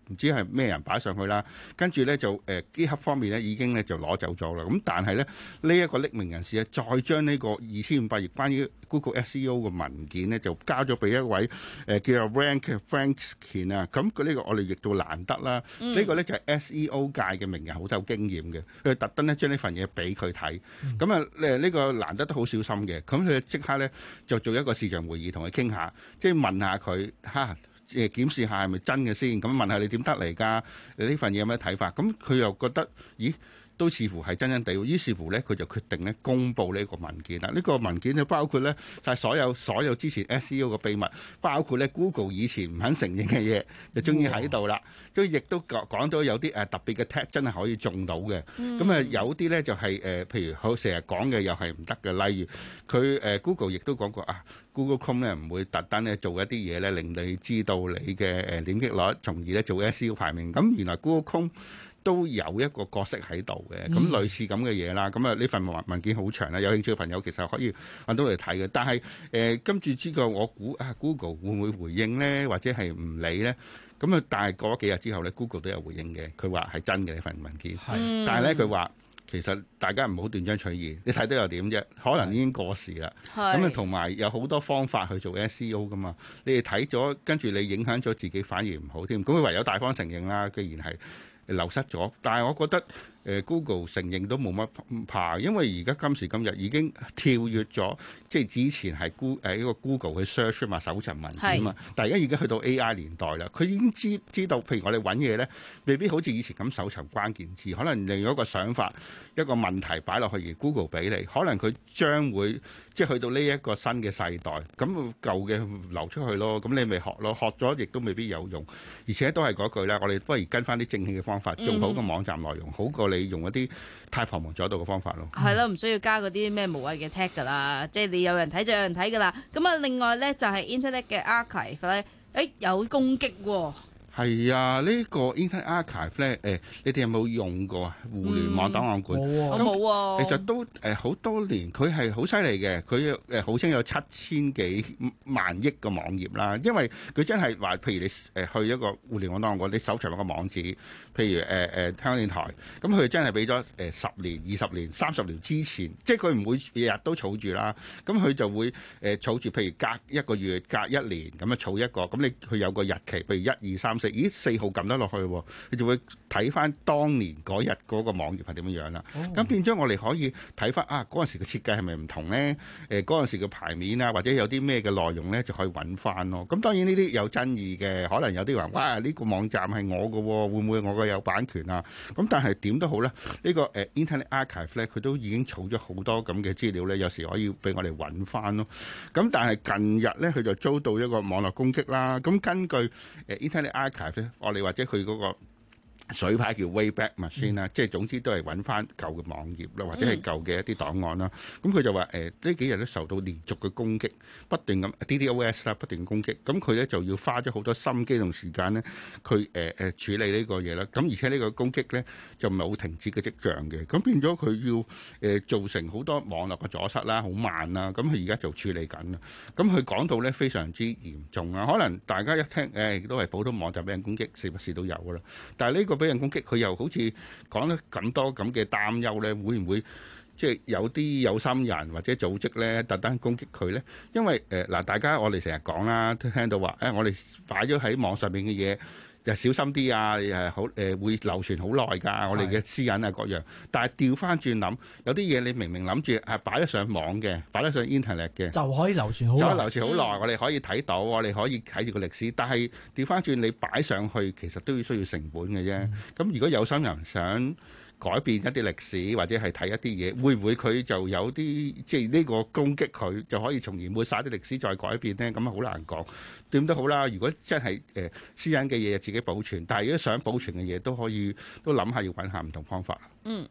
U: 唔知係咩人擺上去啦。跟住咧就誒機核方面咧已經咧就攞走咗啦。咁但係咧呢一個匿名人士咧，再將呢個二千五百頁關於 Google S E O 嘅文件咧，就交咗俾一位誒、呃、叫做 Frank Franklin 啊。咁佢呢個我哋譯到難得啦。嗯、個呢個咧就係、是、S E O 界嘅名人，好有經驗嘅。佢特登咧將呢份嘢俾佢睇。咁啊誒呢個難得都好小心嘅。咁佢即刻咧就做一個視像會議，同佢傾下，即係問下佢嚇誒檢視下係咪真嘅先。咁問下你點得嚟㗎？你呢份嘢有咩睇法？咁佢又覺得咦？都似乎係真真地，於是乎咧，佢就決定咧公佈呢個文件啦。呢、這個文件就包括咧就係所有所有之前 S E O 嘅秘密，包括咧 Google 以前唔肯承認嘅嘢，就終於喺度啦。都亦都講講到有啲誒特別嘅 tag 真係可以中到嘅。咁啊、嗯、有啲咧就係、是、誒、呃，譬如好成日講嘅又係唔得嘅。例如佢誒、呃、Google 亦都講過啊 ，Google Chrome 咧唔會特登咧做一啲嘢咧令你知道你嘅誒點擊率，從而咧做 S E O 排名。咁原來 Google Chrome都有一個角色喺度嘅，咁類似咁嘅嘢啦。咁啊呢份文文件好長啦，有興趣嘅朋友其實可以揾到嚟睇嘅。但係誒跟住之後，我估啊 Google 會唔會回應呢？或者係唔理呢？咁啊，但係過咗幾日之後咧 Google 都有回應嘅。佢話係真嘅呢份文件，是但係咧佢話其實大家唔好斷章取義，你睇到又點啫？可能已經過時啦。咁啊同埋有好多方法去做 S E O 噶嘛。你哋睇咗，跟住你影響咗自己，反而唔好添。咁佢唯有大方承認啦。既然係流失咗，但係我覺得誒、呃、Google 承認都冇乜怕，因為而家今時今日已經跳躍咗，即係之前係 Google 誒一個 Google 去 search 嘛，搜尋文件嘛，是但係而家已經去到 A I 年代啦，佢已經知知道，譬如我哋揾嘢咧，未必好似以前咁搜尋關鍵字，可能另一個想法，一個問題擺落去而 Google 俾你，可能佢將會即係去到呢一個新嘅世代，咁舊嘅流出去咯，咁你咪學咯，學咗亦都未必有用，而且都係嗰句咧，我哋不如跟翻啲正氣嘅方法。做好個網站內容，好過你用一啲太旁門左道嘅方法咯。係咯，唔需要加嗰啲咩無謂嘅 tag 噶啦，即係你有人睇就有人睇噶啦。咁啊，另外咧就係 Internet 嘅 Archive 咧，誒有攻擊喎。係啊，呢個 Internet Archive 咧，誒你哋有冇用過啊？互聯網檔案館，我冇喎。其實都誒好多年，佢係好犀利嘅，佢誒好似有七千幾萬億個網頁啦。因為佢真係話，譬如你誒去一個互聯網檔案館，你搜尋一個網址，譬如誒誒香港電台，咁佢真係俾咗誒十年、二十年、三十年之前，即係佢唔會日日都儲住啦。咁佢就會誒儲住，譬如隔一個月、隔一年咁樣儲一個，咁你佢有個日期，譬如一二三四。咦，四號撳得落去喎，你就會睇翻當年嗰日嗰個網頁係點樣樣啦。咁、oh. 變咗我哋可以睇翻啊，嗰陣時嘅設計係咪唔同呢？誒嗰陣時嘅牌面啊，或者有啲咩嘅內容呢，就可以揾翻咯。咁當然呢啲有爭議嘅，可能有啲話哇呢、呢個網站係我嘅，會唔會我嘅有版權啊？咁但係點都好咧，呢、呢個誒、uh, Internet Archive 咧，佢都已經儲咗好多咁嘅資料咧，有時可以俾我哋揾翻咯。咁但係近日咧，佢就遭到一個網絡攻擊啦。咁根據誒、uh, Internet Archive，我哋或者佢嗰個水牌叫 Wayback Machine 啦、嗯，即係總之都係揾翻舊嘅網頁啦，或者係舊嘅一啲檔案啦。咁佢、嗯、就話誒呢幾日都受到連續嘅攻擊，不斷咁 D DoS 啦，不斷攻擊。咁佢咧就要花咗好多心機同時間咧，佢誒誒處理呢個嘢啦。咁而且呢個攻擊咧就冇停止嘅跡象嘅。咁變咗佢要誒、呃、造成好多網絡嘅阻塞啦，好慢啦。咁佢而家就處理緊啦。咁佢講到咧非常之嚴重啊。可能大家一聽誒、欸、都係普通網站俾人攻擊，時不時都有噶啦。但係呢個俾人攻擊，佢又好似講得咁多咁嘅擔憂咧，會唔會即係有啲有心人或者組織咧特登攻擊佢咧？因為誒嗱、呃，大家我哋成日講啦，都聽到話誒、哎，我哋擺咗喺網上面嘅嘢就小心啲啊，誒好誒會流傳好耐㗎，我哋嘅私隱啊各樣。但係調翻轉諗，有啲嘢你明明諗住係擺得上網嘅，擺得上 Internet 嘅，就可以流傳好耐，就可以流傳好耐，我哋可以睇到，我哋可以睇住個歷史。但係調翻轉你擺上去，其實都要需要成本嘅啫。咁、嗯、如果有心人想改變一啲歷史或者係睇一啲嘢，會唔會佢就有啲即係呢個攻擊佢就可以從而抹殺啲歷史再改變呢？咁啊好難講。點都好啦，如果真係誒、呃、私隱嘅嘢自己保存，但係如果想保存嘅嘢都可以都諗下要揾下唔同方法。嗯。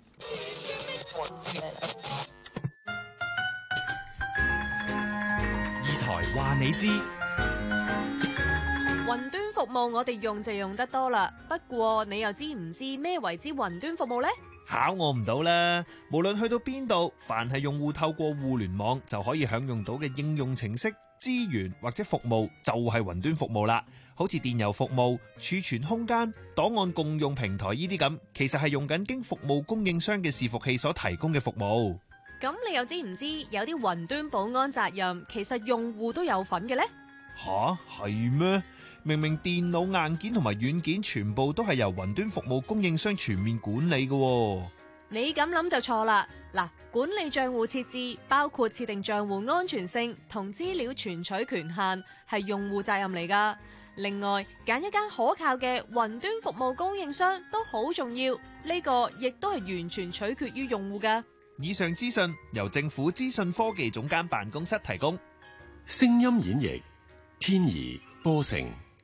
J: 二台話你知。
D: 雲端服務我哋用就用得多啦，不過你又知唔知咩為之雲端服務呢？
T: 考我唔到啦！無論去到邊度，凡係用戶透過互聯網就可以享用到嘅應用程式、資源或者服務，就係雲端服務啦。
A: 好似電郵服務、儲存空間、檔案共用平台呢啲咁，其實係用緊經服務供應商嘅伺服器所提供嘅服務。
D: 咁你又知唔知有啲雲端保安責任，其實用戶都有份嘅呢？
A: 吓，係咩？明明電腦硬件同埋軟件全部都係由雲端服務供應商全面管理嘅。
D: 你咁諗就錯啦！嗱，管理賬戶設置包括設定賬戶安全性同資料存取權限，係用戶責任嚟噶。另外，揀一間可靠嘅雲端服務供應商都好重要，呢個亦都係完全取決於用戶噶。
A: 以上資訊由政府資訊科技總監辦公室提供。
V: 聲音演繹天怡波成。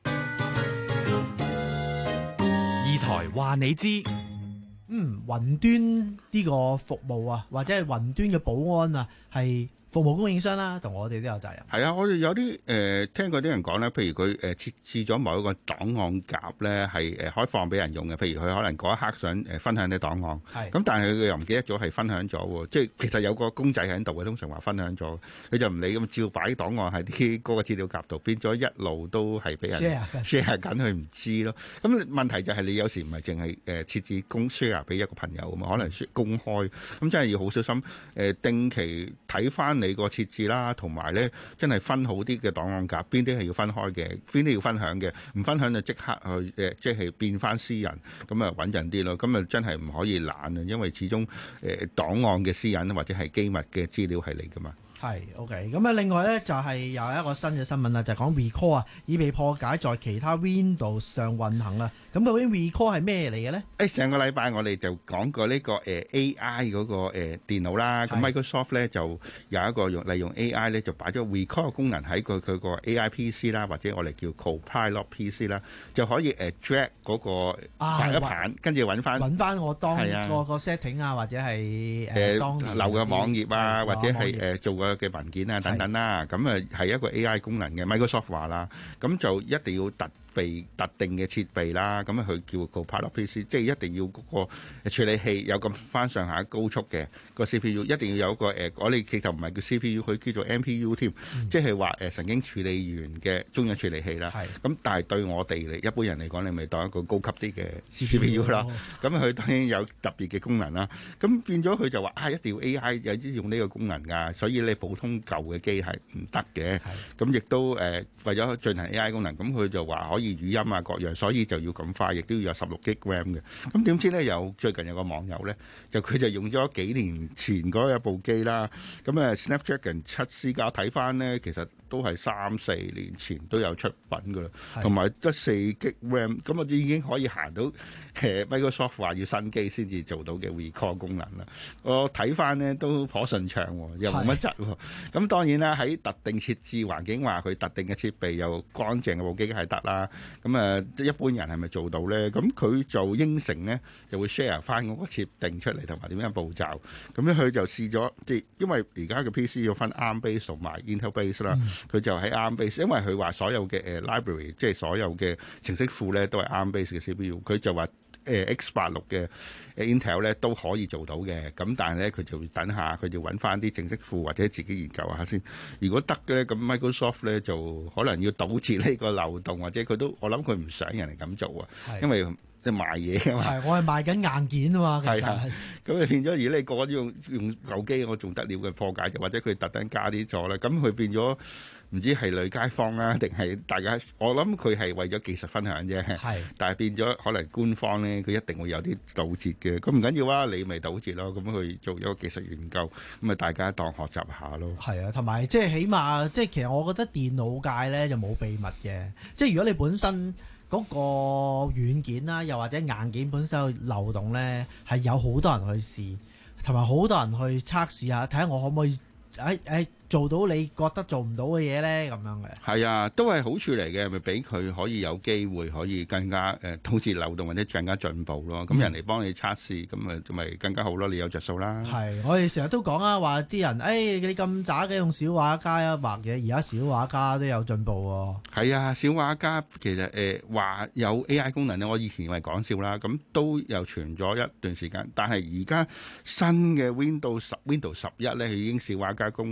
J: 二台話你知。
C: 嗯，雲端呢個服務啊，或者係雲端嘅保安啊，係服務供應商啦，同我哋都有責任。
U: 係啊，我哋有啲誒、呃、聽過啲人講咧，譬如佢誒設置咗某一個檔案夾咧，係誒開放俾人用嘅。譬如佢可能嗰一刻想誒分享啲檔案，係咁，但係佢又唔記得咗係分享咗喎。即係其實有個公仔喺度嘅，通常話分享咗，佢就唔理咁，照擺檔案喺啲嗰個資料夾度，變咗一路都係俾人 share share 緊，佢唔知咯。咁問題就係你有時唔係淨係誒設置公 share 俾一個朋友啊嘛，可能公開，咁真係要好小心誒，定期睇翻你個設置啦，同埋咧真係分好啲嘅檔案夾，邊啲係要分開嘅，邊啲要分享嘅，唔分享就即刻去誒，即係變翻私人，咁啊穩陣啲咯。咁啊真係唔可以懶啊，因為始終誒檔案嘅私隱或者係機密嘅資料係你噶嘛。
C: 係 OK，咁啊，另外咧就係有一個新嘅新聞啦，就係講 Recall 啊，已被破解在其他 Windows 上運行啦。咁究竟 Recall 係咩嚟嘅咧？
U: 誒，上個禮拜我哋就講過呢個誒 A I 嗰個誒電腦啦。咁 Microsoft 咧就有一個用利用 A I 咧就擺咗 Recall 嘅功能喺佢佢個 A I P C 啦，或者我哋叫 Copilot P C 啦，就可以誒 drag 嗰個排一排，跟住揾翻
C: 揾翻我當個個 setting 啊，或者係
U: 誒
C: 當
U: 留嘅網頁啊，或者係誒做個嘅文件啊等等啦。咁啊係一個 A I 功能嘅 Microsoft 話啦，咁就一定要特備特定嘅設備啦，咁啊佢叫 Copilot P C， 即係一定要嗰個處理器有咁翻上下高速嘅個 C P U， 一定要有個誒，我哋其實唔係叫 C P U， 佢叫做 M P U 添，嗯，即係話誒神經處理員嘅中央處理器啦。咁但係對我哋嚟一般人嚟講，你咪當一個高級啲嘅 C P U 啦。咁佢當然有特別嘅功能啦。咁變咗佢就話啊，一定要 A I 有啲用呢個功能㗎，所以你普通舊嘅機係唔得嘅。咁亦都誒、呃、為咗進行 A I 功能，咁佢就話可以語音啊各樣，所以就要咁快，亦都要有十六 G RAM 嘅。咁點知咧，有最近有個網友咧，就佢就用咗幾年前嗰一部機啦。咁啊 Snapdragon 七 C 加睇翻咧，其實都係三四年前都有出品噶啦，同埋得四 G RAM， 咁啊已經可以行到誒 Microsoft 話要新機先至做到嘅 Recall 功能啦。我睇翻咧都頗順暢，又冇乜窒喎。咁當然啦，喺特定設置環境話佢特定嘅設備又乾淨嘅部機係得啦。咁啊，一般人係咪做到咧？咁佢就應承咧，就會 share 翻嗰個設定出嚟，同埋點樣步驟。咁咧佢就試咗，即係因為而家嘅 P C 要分 ARM base 同埋 Intel base 啦。佢、嗯、就喺 ARM base，因為佢話所有嘅誒 library， 即係所有嘅程式庫咧，都係 ARM base 嘅 C P U。佢就話誒 X 八六嘅 Intel 咧都可以做到嘅。咁但係咧，佢就等下佢就揾翻啲程式庫或者自己研究下先。如果得嘅咧，咁 Microsoft 咧就可能要堵截呢個漏洞，或者佢都我諗佢唔想人嚟咁做啊，因為即係賣嘢啊嘛。係，我係賣緊硬件啊嘛。其實係咁啊，變咗而家你個個都用用舊機，我仲得了嘅破解，或者佢特登加啲咗咧，咁佢變咗。唔知係女街坊啊，定係大家？我諗佢係為咗技術分享啫。係，但係變咗可能官方咧，佢一定會有啲堵截嘅。咁唔緊要啊，你咪堵截咯。咁去做咗個技術研究，咁啊大家當學習下咯。係啊，同埋即係起碼，即係其實我覺得電腦界咧就冇秘密嘅。即係如果你本身嗰個軟件啦，又或者硬件本身有漏洞咧，係有好多人去試，同埋好多人去測試下，睇下我可唔可以誒誒。做到你覺得做唔到嘅嘢咧，咁樣嘅係啊，都係好處嚟嘅，咪俾佢可以有機會可以更加誒導致漏洞或者更加進步咯。咁、嗯、人哋幫你測試，咁咪咪更加好咯。你有着數啦。係，我哋成日都講啊，話啲人誒、哎、你咁渣嘅用小畫家啊畫嘢，而家小畫家都有進步喎。係啊，小畫家其實誒話、呃、有 A I 功能咧，我以前咪講笑啦，咁都又傳咗一段時間。但係而家新嘅 Windows 十 Windows 十一咧，佢已經小畫家功能咧。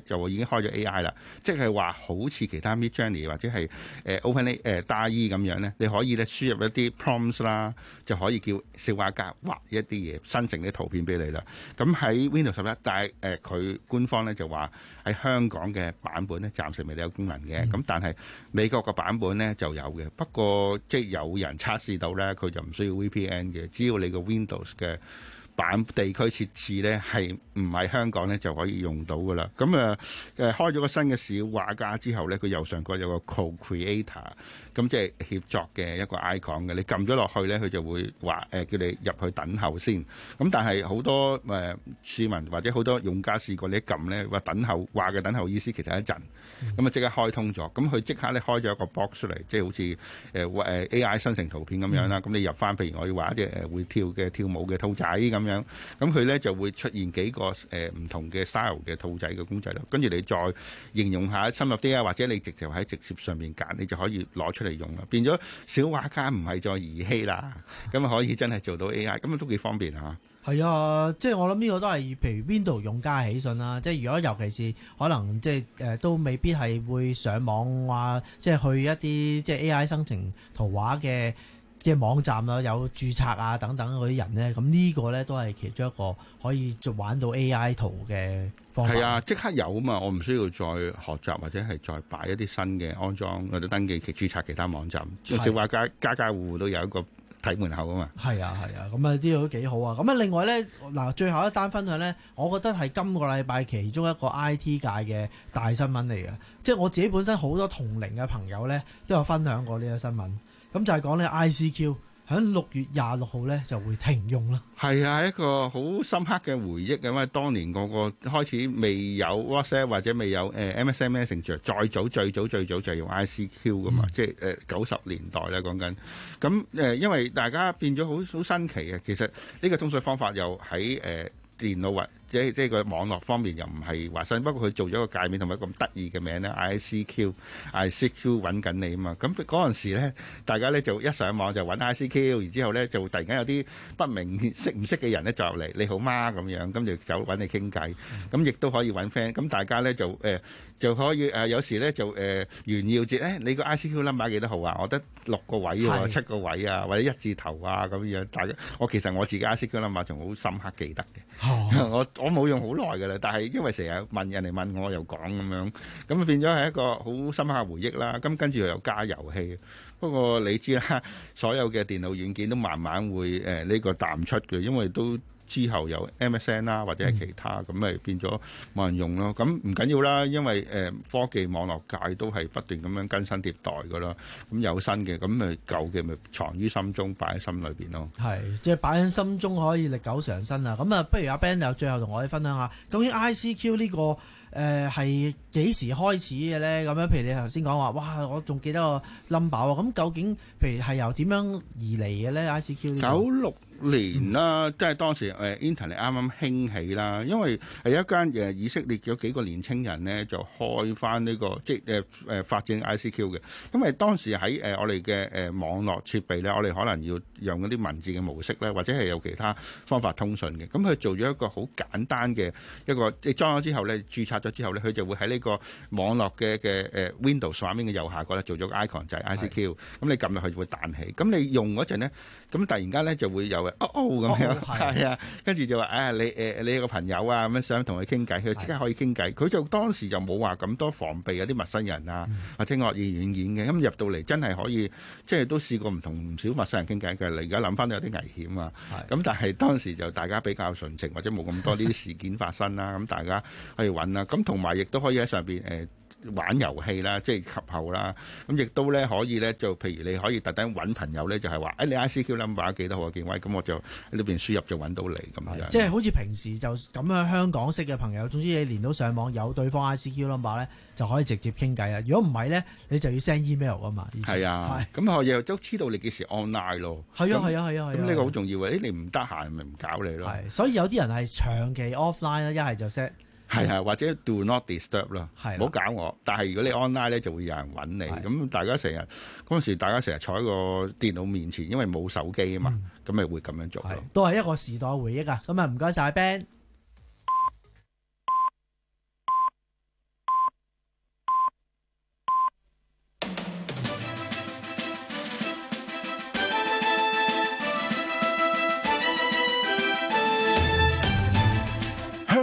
U: 就已經開咗 A I 啦，即係話好似其他 Midjourney 或者係誒 OpenAI 誒 D A E 咁樣咧，你可以咧輸入一啲 prompts 啦，就可以叫小畫家畫一啲嘢，生成啲圖片俾你啦。咁喺 Windows 十一，但係誒佢官方咧就話喺香港嘅版本咧暫時未有功能嘅，咁、嗯、但係美國個版本咧就有嘅。不過即係有人測試到咧，佢就唔需要 V P N 嘅，只要你個 Windows 嘅版地區設置咧係唔係香港咧就可以用到噶啦。咁誒誒開咗個新嘅小畫家之後咧，佢右上角有個 Co-Creator， 咁即係協作嘅一個 icon 嘅。你撳咗落去咧，佢就會話誒、呃、叫你入去等候先。咁但係好多誒、呃、市民或者好多用家試過你一撳咧話等候畫嘅等候意思其實係一陣，咁啊即刻開通咗。咁佢即刻咧開咗一個 box 出嚟，即係好似誒誒 A I 生成圖片咁樣啦。咁、嗯、你入翻，譬如我要畫一隻誒會跳嘅跳舞嘅兔仔咁。咁咁佢咧就會出現幾個誒唔、呃、同嘅 style 嘅兔仔嘅公仔咯，跟住你再形容下深入啲啊，或者你直接喺直接上面揀，你就可以攞出嚟用啦。變咗小畫家唔係再兒戲啦，咁啊可以真係做到 A I， 咁啊都幾方便嚇。係
C: 啊，即係我諗呢個都係譬如 Windows 用家喜訊啦。即係如果尤其是可能即係誒、呃、都未必係會上網話，即係去一啲即係 A I 生成圖畫嘅嘅網站啦，有註冊啊等等嗰啲人咧，咁呢個咧都係其中一個可以做玩到 A I 圖嘅方法。係
U: 啊，即刻有啊嘛，我唔需要再學習或者係再擺一啲新嘅安裝或者登記其註冊其他網站。小畫家家家戶戶都有一個睇門口啊嘛。係啊係啊，咁啊呢個都幾好啊。咁啊另外咧嗱，最後一單分享咧，我覺得係今個禮拜其中一個 I T 界嘅大新聞嚟嘅，即係我自己本身好多同齡嘅朋友咧都有分享過呢個新聞。咁就係講咧 I C Q 喺六月廿六號咧就會停用啦。係啊，一個好深刻嘅回憶咁啊！當年個個開始未有 WhatsApp 或者未有誒 M S N Messenger，再早最早最早就係用 I C Q 噶嘛，嗯、即係誒九十年代咧講緊。咁誒，因為大家變咗好好新奇嘅，其實呢個通訊方法又喺誒、呃、電腦或即係即係個網絡方面又唔係話新，不過佢做咗個界面同埋咁得意嘅名咧 I C Q，I C Q 揾緊你啊嘛。咁嗰陣時咧，大家咧就一上網就揾 I C Q， 然之後咧就突然間有啲不明識唔識嘅人咧就入嚟，你好嗎咁樣，咁就走揾你傾偈，咁亦都可以揾 friend。咁大家咧就誒、呃、就可以誒、呃、有時咧就誒炫耀節咧，你個 I C Q number 幾多號啊？我得六個位喎，七個位啊，或者一字頭啊咁樣。大家我其實我自己 I C Q number 仲好深刻記得嘅，哦、我。我冇用好耐㗎啦，但係因為成日問人嚟問我又講咁樣，咁變咗係一個好深刻嘅回憶啦。咁跟住又加遊戲，不過你知啦，所有嘅電腦軟件都慢慢會誒呢、呃呢個淡出嘅，因為都之後有 M S N 啦或者係其他，咁咪、嗯、變咗冇人用咯。咁唔緊要啦，因為誒、呃、科技網絡界都係不斷咁樣更新迭代㗎啦。咁有新嘅，咁咪舊嘅咪藏於心中，擺喺心裏邊咯。係，即係擺喺心中可以歷久常新啊！咁啊，不如阿 Ben 又最後同我哋分享下，究竟 I C Q 呢、呢個誒係幾時開始嘅咧？咁樣譬如你頭先講話，哇！我仲記得個 number 喎。咁究竟譬如係由點樣而嚟嘅咧 ？I C Q 呢、呢個九六年啦，即係當時誒 Internet 啱啱興起啦，因為係一間誒以色列有幾個年青人咧，就開翻呢、呢個即係誒誒發展 I C Q 嘅。因為當時喺誒我哋嘅誒網絡設備咧，我哋可能要用嗰啲文字嘅模式咧，或者係有其他方法通訊嘅。咁佢做咗一個好簡單嘅一個，你裝咗之後咧，註冊咗之後咧，佢就會喺呢個網絡嘅嘅誒 Windows 畫面嘅右下角咧做咗個 icon 就係 I C Q。咁你撳落去就會彈起。咁你用嗰陣咧，咁突然間咧就會有哦哦咁樣，係啊，跟住就話啊，你誒你有個朋友啊咁樣想同佢傾偈，佢即刻可以傾偈。佢就當時就冇話咁多防備，有啲陌生人啊或者惡意軟件嘅。咁入到嚟真係可以，即係都試過唔同唔少陌生人傾偈嘅。你而家諗翻都有啲危險啊。咁但係當時就大家比較純情，或者冇咁多呢啲事件發生啦。咁大家可以揾啦。咁同埋亦都可以喺上邊誒玩遊戲啦，即係及後啦。咁亦都咧可以咧，就譬如你可以特登揾朋友咧，就係話誒你 I C Q number 幾多號幾位，咁我就喺呢邊輸入就揾到你咁樣。即係好似平時就咁樣香港識嘅朋友，總之你連到上網有對方 I C Q number 咧，就可以直接傾偈啊。如果唔係咧，你就要 send email 啊嘛。係啊，咁我又都知道你幾時 online 咯。係啊係啊係啊係啊。咁呢個好重要嘅，誒你唔得閒咪唔搞你咯。係，所以有啲人係長期 offline 啦，一係就 set。係啊，或者 do not disturb 啦，唔好搞我。但係如果你 online 咧，就會有人揾你。咁大家成日嗰陣時，大家成日坐喺個電腦面前，因為冇手機啊嘛，咁咪、嗯、會咁樣做咯。都係一個時代回憶啊！咁啊，唔該晒 Ben。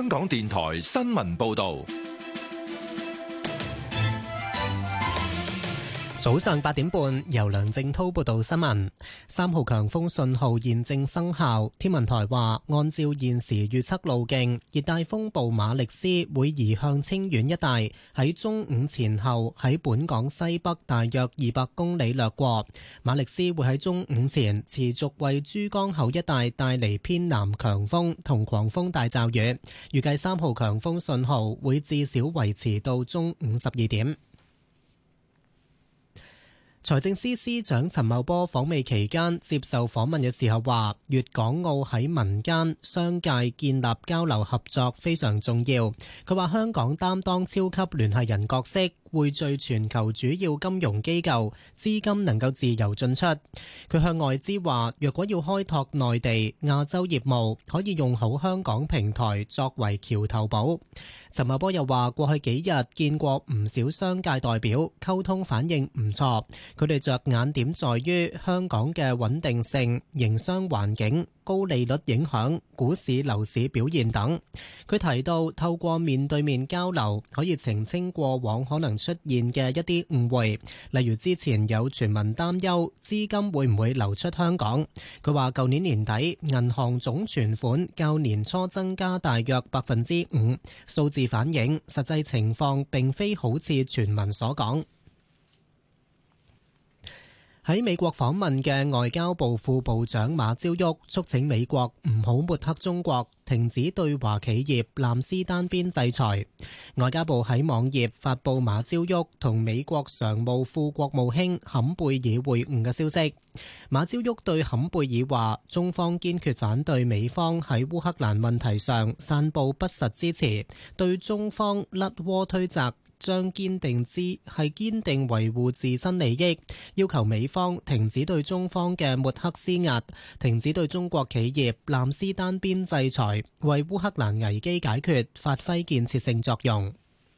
F: 香港電台新聞報道。
I: 早上八點半，由梁正滔報道新聞。三號強風信號現正生效。天文台話，按照現時預測路徑，熱帶風暴馬力斯會移向清遠一帶，喺中午前後喺本港西北大約二百公里掠過。馬力斯會喺中午前持續為珠江口一帶帶嚟偏南強風同狂風大驟雨。預計三號強風信號會至少維持到中午十二點。財政司司長陳茂波訪美期間接受訪問嘅時候話，粵港澳喺民間、商界建立交流合作非常重要。佢話香港擔當超級聯繫人角色，匯聚全球主要金融機構，資金能夠自由進出。佢向外資話，若果要開拓內地、亞洲業務，可以用好香港平台作為橋頭堡。陳茂波又話，過去幾日見過唔少商界代表，溝通反應唔錯。佢哋着眼點在於香港嘅穩定性、營商環境、高利率影響、股市樓市表現等。佢提到，透過面對面交流，可以澄清過往可能出現嘅一啲誤會，例如之前有傳聞擔憂資金會唔會流出香港。佢話舊年年底銀行總存款較年初增加大約百分之五，數字反映實際情況並非好似傳聞所講。喺美國訪問嘅外交部副部長馬朝旭促請美國唔好抹黑中國，停止對華企業濫施單邊制裁。外交部喺網頁發布馬朝旭同美國常務副國務卿坎貝爾會晤嘅消息。馬朝旭對坎貝爾話，中方堅決反對美方喺烏克蘭問題上散布不實支持，對中方甩鍋推責將堅定之係堅定維護自身利益，要求美方停止對中方嘅抹黑施壓，停止對中國企業濫施單邊制裁，為烏克蘭危機解決發揮建設性作用。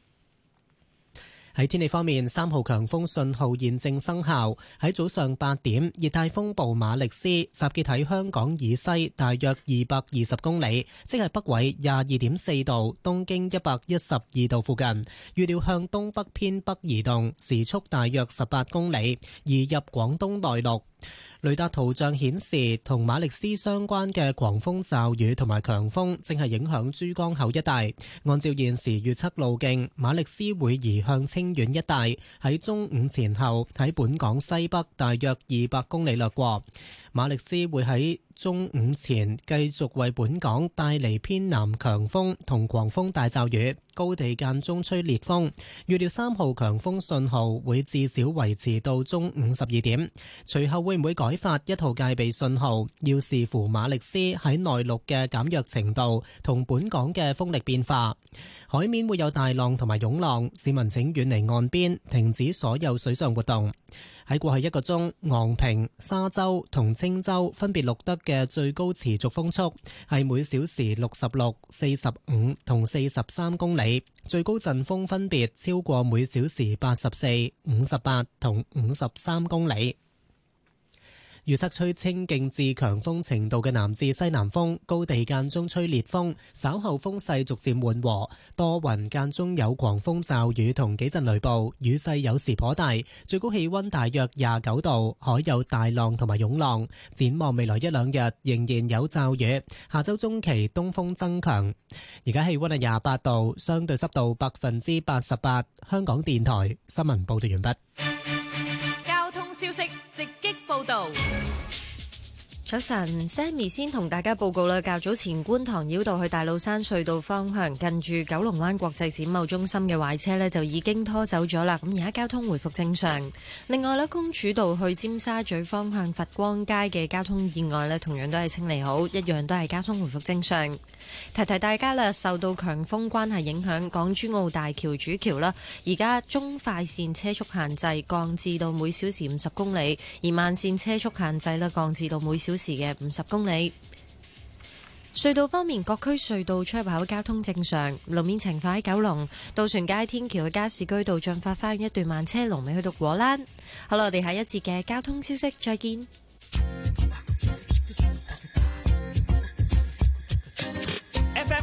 I: 喺天氣方面，三號強風信號現正生效。喺早上八點，熱帶風暴馬力斯集結喺香港以西大約二百二十公里，即係北緯廿二點四度、東經一百一十二度附近。預料向東北偏北移動，時速大約十八公里，移入廣東內陸。雷達圖像顯示，同馬力斯相關嘅狂風驟雨同埋強風正係影響珠江口一帶。按照現時預測路徑，馬力斯會移向清遠一帶，喺中午前後喺本港西北大約二百公里掠過。馬力斯會喺中午前繼續為本港帶嚟偏南強風同狂風大驟雨，高地間中吹烈風。預料三號強風信號會至少維持到中午十二點，隨後會唔會改發一號戒備信號，要視乎馬力斯喺內陸嘅減弱程度同本港嘅風力變化。海面會有大浪同埋湧浪，市民請遠離岸邊，停止所有水上活動。喺過去一個鐘，昂坪、沙洲同青洲分別錄得嘅最高持續風速係每小時六十六、四十五同四十三公里，最高陣風分別超過每小時八十四、五十八同五十三公里。預測吹清勁至強風程度嘅南至西南風，高地間中吹烈風，稍後風勢逐漸緩和，多雲間中有狂風驟雨同幾陣雷暴，雨勢有時頗大，最高氣溫大約廿九度，海有大浪同埋湧浪。展望未來一兩日仍然有驟雨，下周中期東風增強。而家氣溫係廿八度，相對濕度百分之八十八。香港電台新聞報道完畢。
D: 消息直擊報導。
G: 早晨 ，Sammy 先同大家報告啦。較早前觀塘繞道去大老山隧道方向，近住九龍灣國際展貿中心嘅壞車呢，就已經拖走咗啦。咁而家交通回復正常。另外呢，公主道去尖沙咀方向佛光街嘅交通意外呢，同樣都係清理好，一樣都係交通回復正常。提提大家啦，受到強風關係影響，港珠澳大橋主橋啦，而家中快線車速限制降至到每小時五十公里，而慢線車速限制呢降至到每小時嘅五十公里。隧道方面，各區隧道出入口交通正常。路面情況喺九龍渡船街天橋嘅加士居道進發花園一段慢車龍尾去到果欄。好啦，我哋下一節嘅交通消息再見。
Q: F M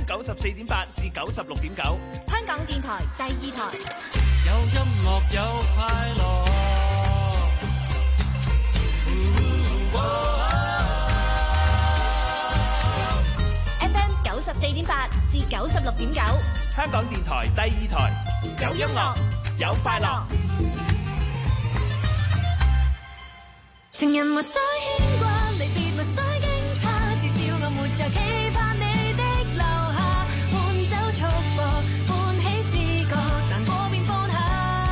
Q: M 九十四點八至九十六點九，
B: 香港電台第二台。
E: 有音樂有快樂。
B: F M 九十四點八至九十六點九，
Q: 香港電台第二台，有音樂有快樂。
N: 情人無需牽掛，離別無需驚詫，至少我沒再期盼你的留下，換走束縛，喚起知覺，難過便放下。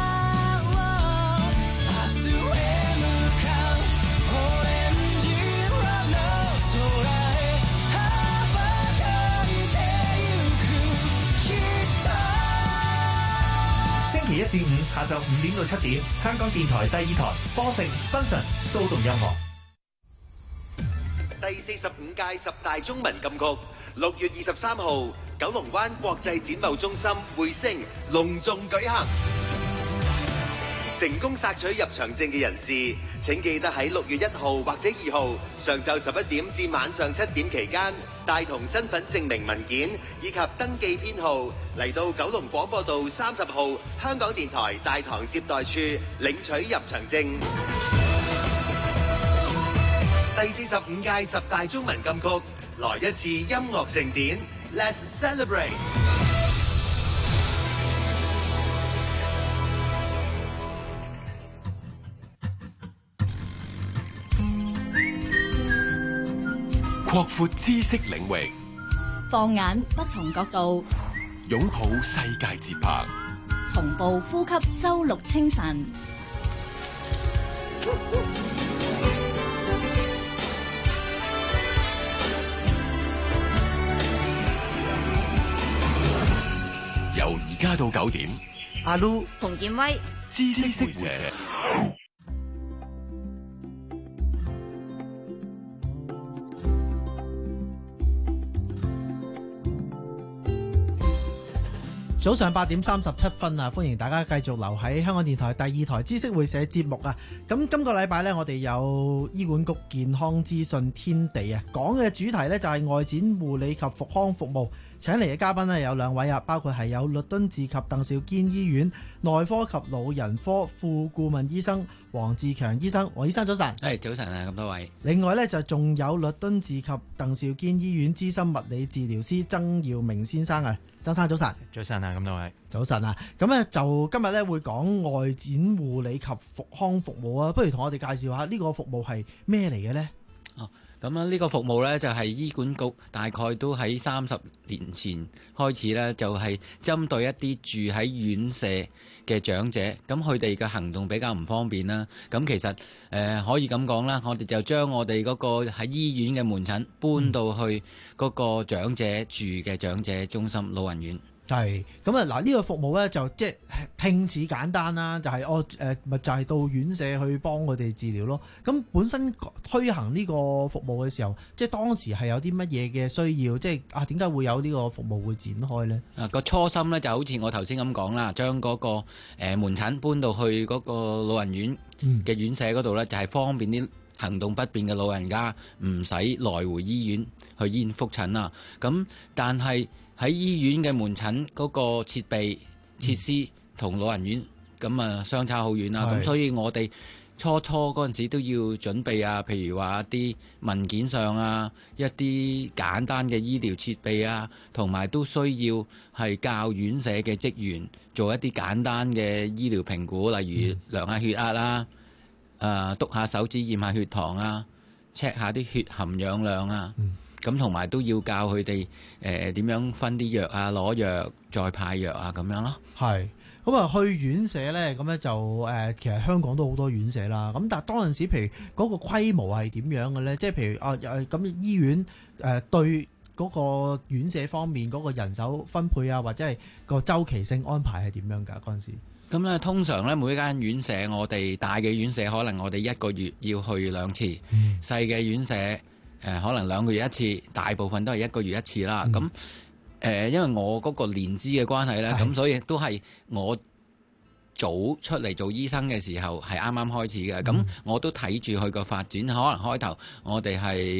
Q: 星期一至五下晝五點到七點，香港電台第二台，歌城分神騷動音樂。
K: 第四十五屆十大中文金曲，六月二十三號，九龍灣國際展貿中心匯星隆重舉行。成功索取入場證嘅人士，請記得喺六月一號或者二號上晝十一點至晚上七點期間，帶同身份證明文件以及登記編號嚟到九龍廣播道三十號香港電台大堂接待處領取入場證。第四十五屆十大中文金曲，來一次音樂盛典 ，Let's celebrate！
V: 擴闊知識領域，
B: 放眼不同角度，
V: 擁抱世界節拍，
B: 同步呼吸周六清晨。
V: 由而家到九點，
C: 阿 Lu
M: 馮建威，
V: 知識會社。
C: 早上八點三十七分啊！歡迎大家繼續留喺香港電台第二台知識會社節目啊！咁今個禮拜呢，我哋有醫管局健康資訊天地啊，講嘅主題呢，就係外展護理及復康服務。請嚟嘅嘉賓呢，有兩位啊，包括係有律敦治及鄧肇堅醫院內科及老人科副顧問醫生黃志強醫生。黃醫生早晨。
W: 係早晨啊，咁多位。
C: 另外呢，就仲有律敦治及鄧肇堅醫院資深物理治療師曾耀明先生啊。曾生早晨。
X: 早晨啊，咁多位。
C: 早晨啊，咁咧就今日咧會講外展護理及復康服務啊，不如同我哋介紹下呢個服務係咩嚟嘅呢？
W: 哦，咁啊呢個服務呢，就係醫管局大概都喺三十年前開始呢，就係針對一啲住喺院舍嘅長者，咁佢哋嘅行動比較唔方便啦。咁其實誒、呃、可以咁講啦，我哋就將我哋嗰個喺醫院嘅門診搬到去嗰個長者住嘅長者中心老人院。
C: 係咁啊！嗱，呢個服務咧就即係聽似簡單啦，就係我誒咪就係、是、到院舍去幫佢哋治療咯。咁本身推行呢個服務嘅時候，即係當時係有啲乜嘢嘅需要？即係啊，點解會有呢個服務會展開呢？
W: 啊，個初心咧就好似我頭先咁講啦，將嗰個誒門診搬到去嗰個老人院嘅院舍嗰度咧，就係方便啲行動不便嘅老人家唔使來回醫院去醫院覆診啦。咁但係喺醫院嘅門診嗰個設備設施同老人院咁啊相差好遠啦，咁所以我哋初初嗰陣時都要準備啊，譬如話啲文件上啊，一啲簡單嘅醫療設備啊，同埋都需要係教院舍嘅職員做一啲簡單嘅醫療評估，例如量下血壓啦，誒篤下手指驗下血糖啊 ，check 下啲血含氧量啊。嗯咁同埋都要教佢哋誒點樣分啲藥啊，攞藥再派藥啊，咁樣咯。
C: 係咁啊，去院舍咧，咁咧就誒、呃，其實香港都好多院舍啦。咁但係當陣時，譬如嗰個規模係點樣嘅咧？即係譬如啊誒，咁、呃、醫院誒、呃、對嗰個院舍方面嗰個人手分配啊，或者係個周期性安排係點樣㗎？嗰陣時
W: 咁咧，通常咧每間院舍，我哋大嘅院舍可能我哋一個月要去兩次，嗯、細嘅院舍。誒、呃、可能兩個月一次，大部分都係一個月一次啦。咁誒、嗯呃，因為我嗰個年資嘅關係咧，咁所以都係我早出嚟做醫生嘅時候係啱啱開始嘅。咁、嗯、我都睇住佢個發展，可能開頭我哋係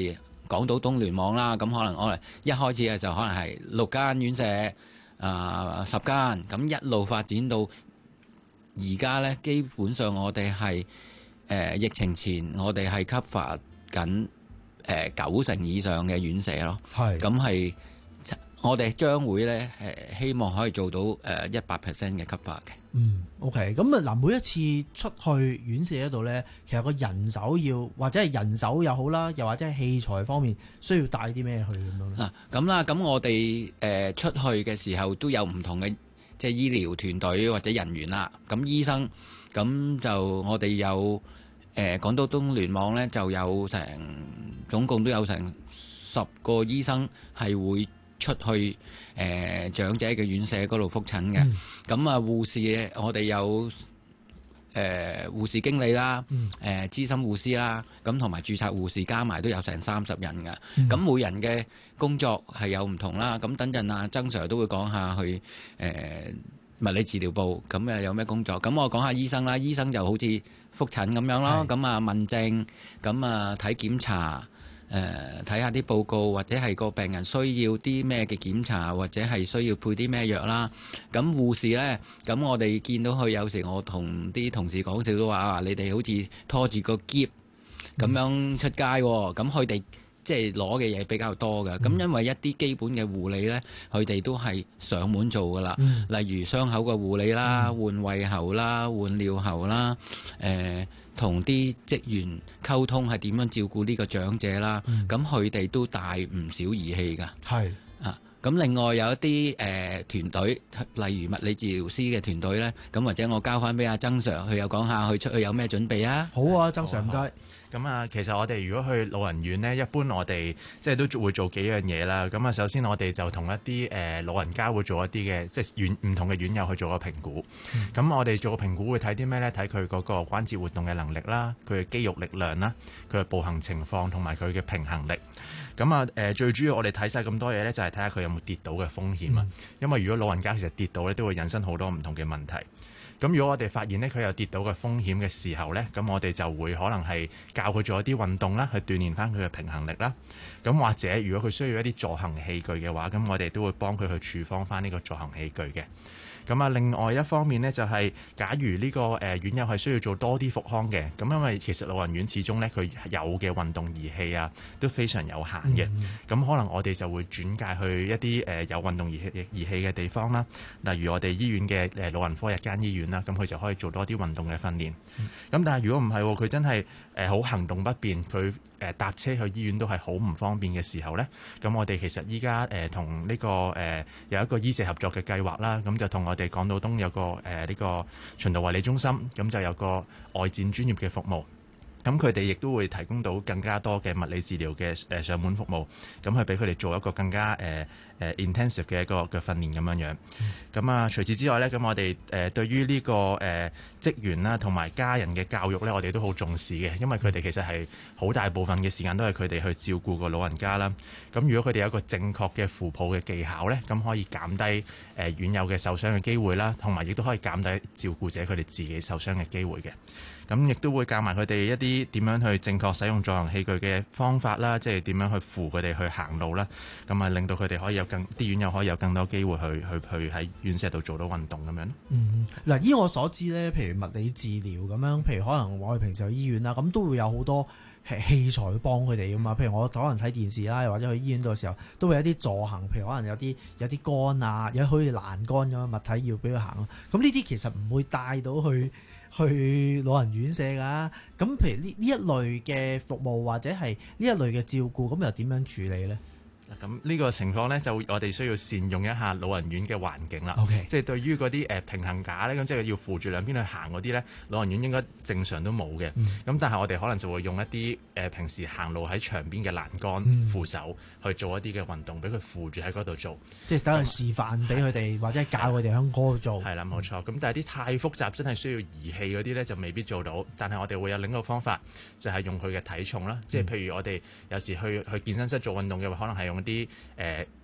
W: 港島東聯網啦，咁可能我哋一開始嘅時候可能係六間院舍啊十間，咁一路發展到而家呢，基本上我哋係誒疫情前我哋係 cover 緊誒九成以上嘅院舍咯，
C: 係
W: 咁係我哋將會呢，誒希望可以做到誒一百 percent 嘅 cover 嘅。
C: 嗯 ，OK，咁啊嗱，每一次出去院舍嗰度咧，其實個人手要或者係人手又好啦，又或者係器材方面需要帶啲咩去咁樣咧？
W: 嗱，咁啦，咁我哋誒、呃、出去嘅時候都有唔同嘅即係醫療團隊或者人員啦。咁醫生咁就我哋有誒、呃、港島東聯網咧，就有成總共都有成十個醫生係會出去誒、呃、長者嘅院舍嗰度覆診嘅，咁、嗯、啊護士我哋有誒、呃、護士經理啦，誒、嗯呃、資深護師啦，咁同埋註冊護士加埋都有成三十人嘅，咁、嗯、每人嘅工作係有唔同啦。咁等陣啊，曾 Sir 都會講下去誒、呃、物理治療部咁誒有咩工作。咁我講下醫生啦，醫生就好似覆診咁樣咯，咁啊問症，咁啊睇檢查。誒睇下啲報告，或者係個病人需要啲咩嘅檢查，或者係需要配啲咩藥啦。咁護士呢，咁我哋見到佢有時，我同啲同事講笑都話啊，你哋好似拖住個篋咁樣出街喎。咁佢哋即係攞嘅嘢比較多嘅。咁、嗯、因為一啲基本嘅護理呢，佢哋都係上門做噶啦、嗯。例如傷口嘅護理啦、嗯、換胃喉啦、換尿喉啦，誒、呃。同啲職員溝通係點樣照顧呢個長者啦，咁佢哋都帶唔少儀器㗎。係啊，咁另外有一啲誒、呃、團隊，例如物理治療師嘅團隊咧，咁或者我交翻俾阿曾 Sir，佢又講下佢出去有咩準備啊？好啊，曾 Sir 唔該。
H: 咁啊，其實我哋如果去老人院呢，一般我哋即係都會做幾樣嘢啦。咁啊，首先我哋就同一啲誒老人家會做一啲嘅即係院唔同嘅院友去做個評估。咁、嗯、我哋做個評估會睇啲咩呢？睇佢嗰個關節活動嘅能力啦，佢嘅肌肉力量啦，佢嘅步行情況同埋佢嘅平衡力。咁啊誒，最主要我哋睇晒咁多嘢呢，就係睇下佢有冇跌倒嘅風險啊、嗯。因為如果老人家其實跌倒呢，都會引申好多唔同嘅問題。咁如果我哋發現呢，佢有跌倒嘅風險嘅時候呢，咁我哋就會可能係教佢做一啲運動啦，去鍛鍊翻佢嘅平衡力啦。咁或者如果佢需要一啲助行器具嘅話，咁我哋都會幫佢去處方翻呢個助行器具嘅。咁啊，另外一方面呢，就係、是、假如呢、這個誒、呃、院友係需要做多啲復康嘅，咁因為其實老人院始終呢，佢有嘅運動儀器啊都非常有限嘅，咁、嗯、可能我哋就會轉介去一啲誒、呃、有運動儀器儀器嘅地方啦，例如我哋醫院嘅誒老人科日間醫院啦，咁佢就可以做多啲運動嘅訓練。咁、嗯、但係如果唔係，佢真係誒好行動不便，佢誒搭車去醫院都係好唔方便嘅時候呢，咁我哋其實依家誒同呢個誒、呃、有一個醫社合作嘅計劃啦，咁就同我哋港島東有個誒呢、呃這個循道衛理中心，咁就有個外展專業嘅服務。咁佢哋亦都會提供到更加多嘅物理治療嘅誒上門服務，咁去俾佢哋做一個更加誒誒、呃、intensive 嘅一個嘅訓練咁樣樣。咁、嗯、啊，除此之外咧，咁我哋誒、呃、對於呢、這個誒、呃、職員啦同埋家人嘅教育咧，我哋都好重視嘅，因為佢哋其實係好大部分嘅時間都係佢哋去照顧個老人家啦。咁如果佢哋有一個正確嘅扶抱嘅技巧咧，咁可以減低誒、呃、院友嘅受傷嘅機會啦，同埋亦都可以減低照顧者佢哋自己受傷嘅機會嘅。咁亦都會教埋佢哋一啲點樣去正確使用助行器具嘅方法啦，即係點樣去扶佢哋去行路啦。咁啊，令到佢哋可以有更啲院友可以有更多機會去去去喺院舍度做到運動咁樣。
C: 嗯，嗱，依我所知咧，譬如物理治療咁樣，譬如可能我哋平時去醫院啦，咁都會有好多器材去幫佢哋噶嘛。譬如我可能睇電視啦，或者去醫院度嘅時候，都會有啲助行，譬如可能有啲有啲桿啊，有好似欄杆咁嘅物體要俾佢行咯。咁呢啲其實唔會帶到去去老人院舍㗎，咁譬如呢呢一類嘅服務或者係呢一類嘅照顧，咁又點樣處理呢？
H: 咁呢個情況呢，就我哋需要善用一下老人院嘅環境啦。
C: Okay. 即
H: 係對於嗰啲誒平衡架呢，咁即係要扶住兩邊去行嗰啲呢，老人院應該正常都冇嘅。咁、嗯、但係我哋可能就會用一啲誒、呃、平時行路喺牆邊嘅欄杆、嗯、扶手去做一啲嘅運動，俾佢扶住喺嗰度做。即係等佢示範俾佢哋，或者教佢哋喺嗰度做。係啦，冇錯。咁但係啲太複雜，真係需要儀器嗰啲呢，就未必做到。但係我哋會有另一個方法，就係、是、用佢嘅體重啦。即係譬如我哋有時去去健身室做運動嘅話，可能係用啲誒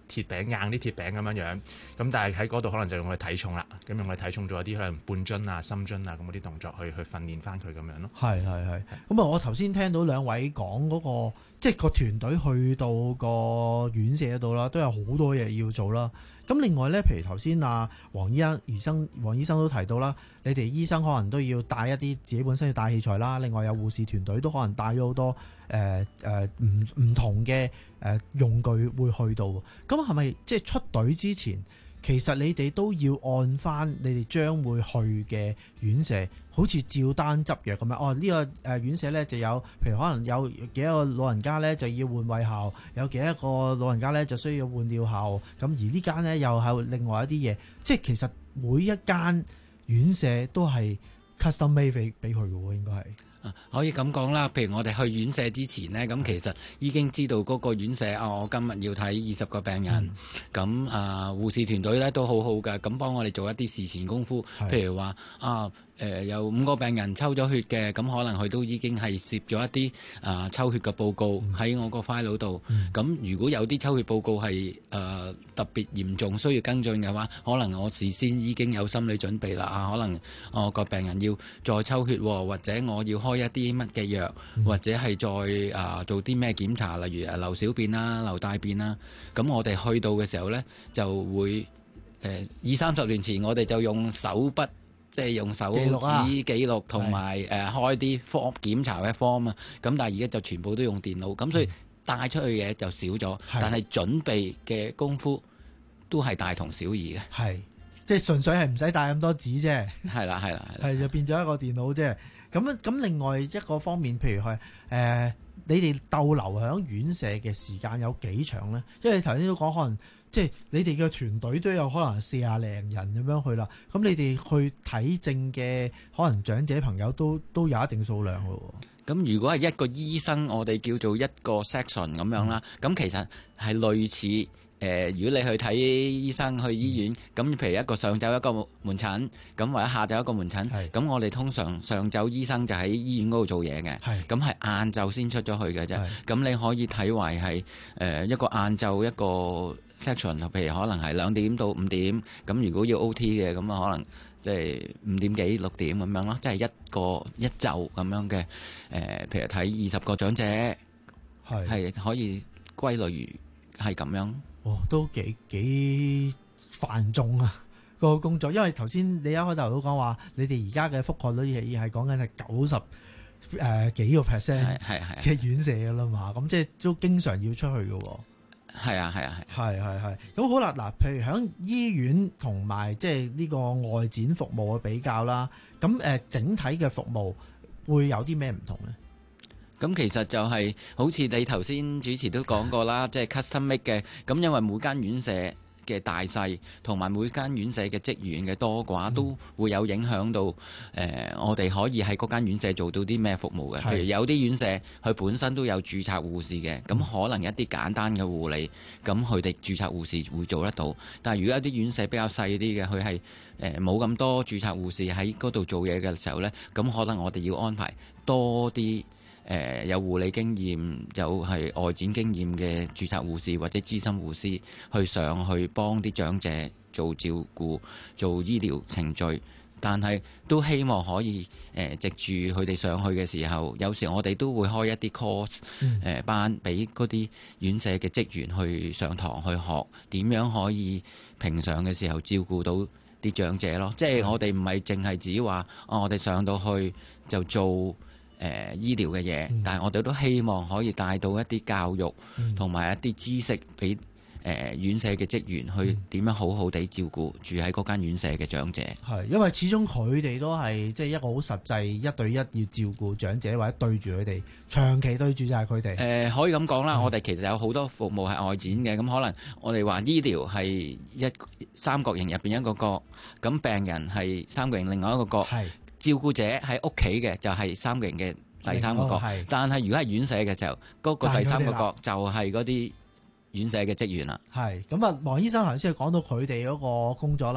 H: 鐵餅硬啲鐵餅咁樣樣，咁但係喺嗰度可能就用佢體重啦，咁用佢體重做一啲可能半樽啊、深樽啊咁嗰啲動作去去訓練翻佢咁樣咯。
C: 係係係。咁啊，我頭先聽到兩位講嗰個，即係個團隊去到個院舍度啦，都有好多嘢要做啦。咁另外咧，譬如頭先啊黃醫生、醫生黃醫生都提到啦，你哋醫生可能都要帶一啲自己本身要帶器材啦，另外有護士團隊都可能帶咗好多誒誒唔唔同嘅誒、呃、用具會去到。咁係咪即係出隊之前，其實你哋都要按翻你哋將會去嘅院舍，好似照單執藥咁樣。哦，呢、呢個誒院舍咧就有，譬如可能有幾多個老人家咧就要換胃喉，有幾多個老人家咧就需要換尿喉。咁而呢間咧又係另外一啲嘢，即係其實每一間院舍都係 custom made 俾俾佢嘅喎，應該係。
W: 可以咁講啦，譬如我哋去院舍之前呢，咁其實已經知道嗰個院舍啊，我今日要睇二十個病人，咁、嗯、啊護士團隊咧都好好㗎，咁幫我哋做一啲事前功夫，譬如話啊。誒、呃、有五個病人抽咗血嘅，咁可能佢都已經係攝咗一啲啊、呃、抽血嘅報告喺我個 file 度。咁、嗯、如果有啲抽血報告係誒、呃、特別嚴重需要跟進嘅話，可能我事先已經有心理準備啦。啊，可能我個病人要再抽血，或者我要開一啲乜嘅藥，嗯、或者係再啊、呃、做啲咩檢查，例如誒流小便啦、流大便啦。咁我哋去到嘅時候呢，就會誒、呃、二三十年前我哋就用手筆。即係用手指記錄同埋誒開啲 form 檢查嘅 form 啊，咁但係而家就全部都用電腦，咁所以帶出去嘅嘢就少咗，但係準備嘅功夫都係大同小異嘅。係，
C: 即係純粹係唔使帶咁多紙啫。
W: 係啦，係啦，
C: 係就變咗一個電腦啫。咁咁另外一個方面，譬如係誒、呃，你哋逗留喺院舍嘅時間有幾長咧？因為你頭先都講可能。即係你哋嘅團隊都有可能四廿零人咁樣去啦，咁你哋去睇症嘅可能長者朋友都都有一定數量咯。
W: 咁如果係一個醫生，我哋叫做一個 section 咁樣啦，咁、嗯、其實係類似誒、呃，如果你去睇醫生去醫院，咁、嗯、譬如一個上晝一個門診，咁或者下晝一個門診，咁我哋通常上晝醫生就喺醫院嗰度做嘢嘅，咁係晏晝先出咗去嘅啫。咁你可以睇為係誒一個晏晝一個。section 譬如可能係兩點到五點，咁如果要 O T 嘅，咁啊可能即係五點幾六點咁樣咯，即係一個一晝咁樣嘅誒、呃，譬如睇二十個長者，係可以歸類如係咁樣。
C: 哦，都幾幾繁重啊個工作，因為頭先你一開頭都講話，你哋而家嘅覆蓋率係係講緊係九十誒幾個 percent 嘅院舍噶啦嘛，咁即係都經常要出去嘅喎。
W: 係啊，係啊，
C: 係係係。咁好啦，嗱，譬如喺醫院同埋即係呢個外展服務嘅比較啦，咁誒整體嘅服務會有啲咩唔同呢？
W: 咁其實就係、是、好似你頭先主持都講過啦，即係 custom make 嘅。咁因為每間院舍嘅大細同埋每間院舍嘅職員嘅多寡都會有影響到誒、呃，我哋可以喺嗰間院舍做到啲咩服務嘅。譬如有啲院舍佢本身都有註冊護士嘅，咁可能一啲簡單嘅護理，咁佢哋註冊護士會做得到。但係如果有啲院舍比較細啲嘅，佢係誒冇咁多註冊護士喺嗰度做嘢嘅時候呢，咁可能我哋要安排多啲。誒、呃、有護理經驗，有係外展經驗嘅註冊護士或者資深護師去上去幫啲長者做照顧、做醫療程序，但係都希望可以誒、呃、藉住佢哋上去嘅時候，有時我哋都會開一啲 course 誒、呃、班俾嗰啲院舍嘅職員去上堂去學點樣可以平常嘅時候照顧到啲長者咯。即係我哋唔係淨係指話哦，我哋上到去就做。誒、呃、醫療嘅嘢，嗯、但係我哋都希望可以帶到一啲教育同埋、嗯、一啲知識俾誒、呃、院舍嘅職員去點樣好好地照顧住喺嗰間院舍嘅長者。
C: 係，因為始終佢哋都係即係一個好實際一對一要照顧長者，或者對住佢哋長期對住就係佢哋。誒、
W: 呃、可以咁講啦，嗯、我哋其實有好多服務係外展嘅，咁可能我哋話醫療係一三角形入邊一個角，咁病人係三角形另外一個角。係。照顧者喺屋企嘅就係三個人嘅第三個角，哦、但係如果係院舍嘅時候，嗰、那個第三個角就係嗰啲院舍嘅職員啦。
C: 係咁啊，黃醫生頭先講到佢哋嗰個工作啦，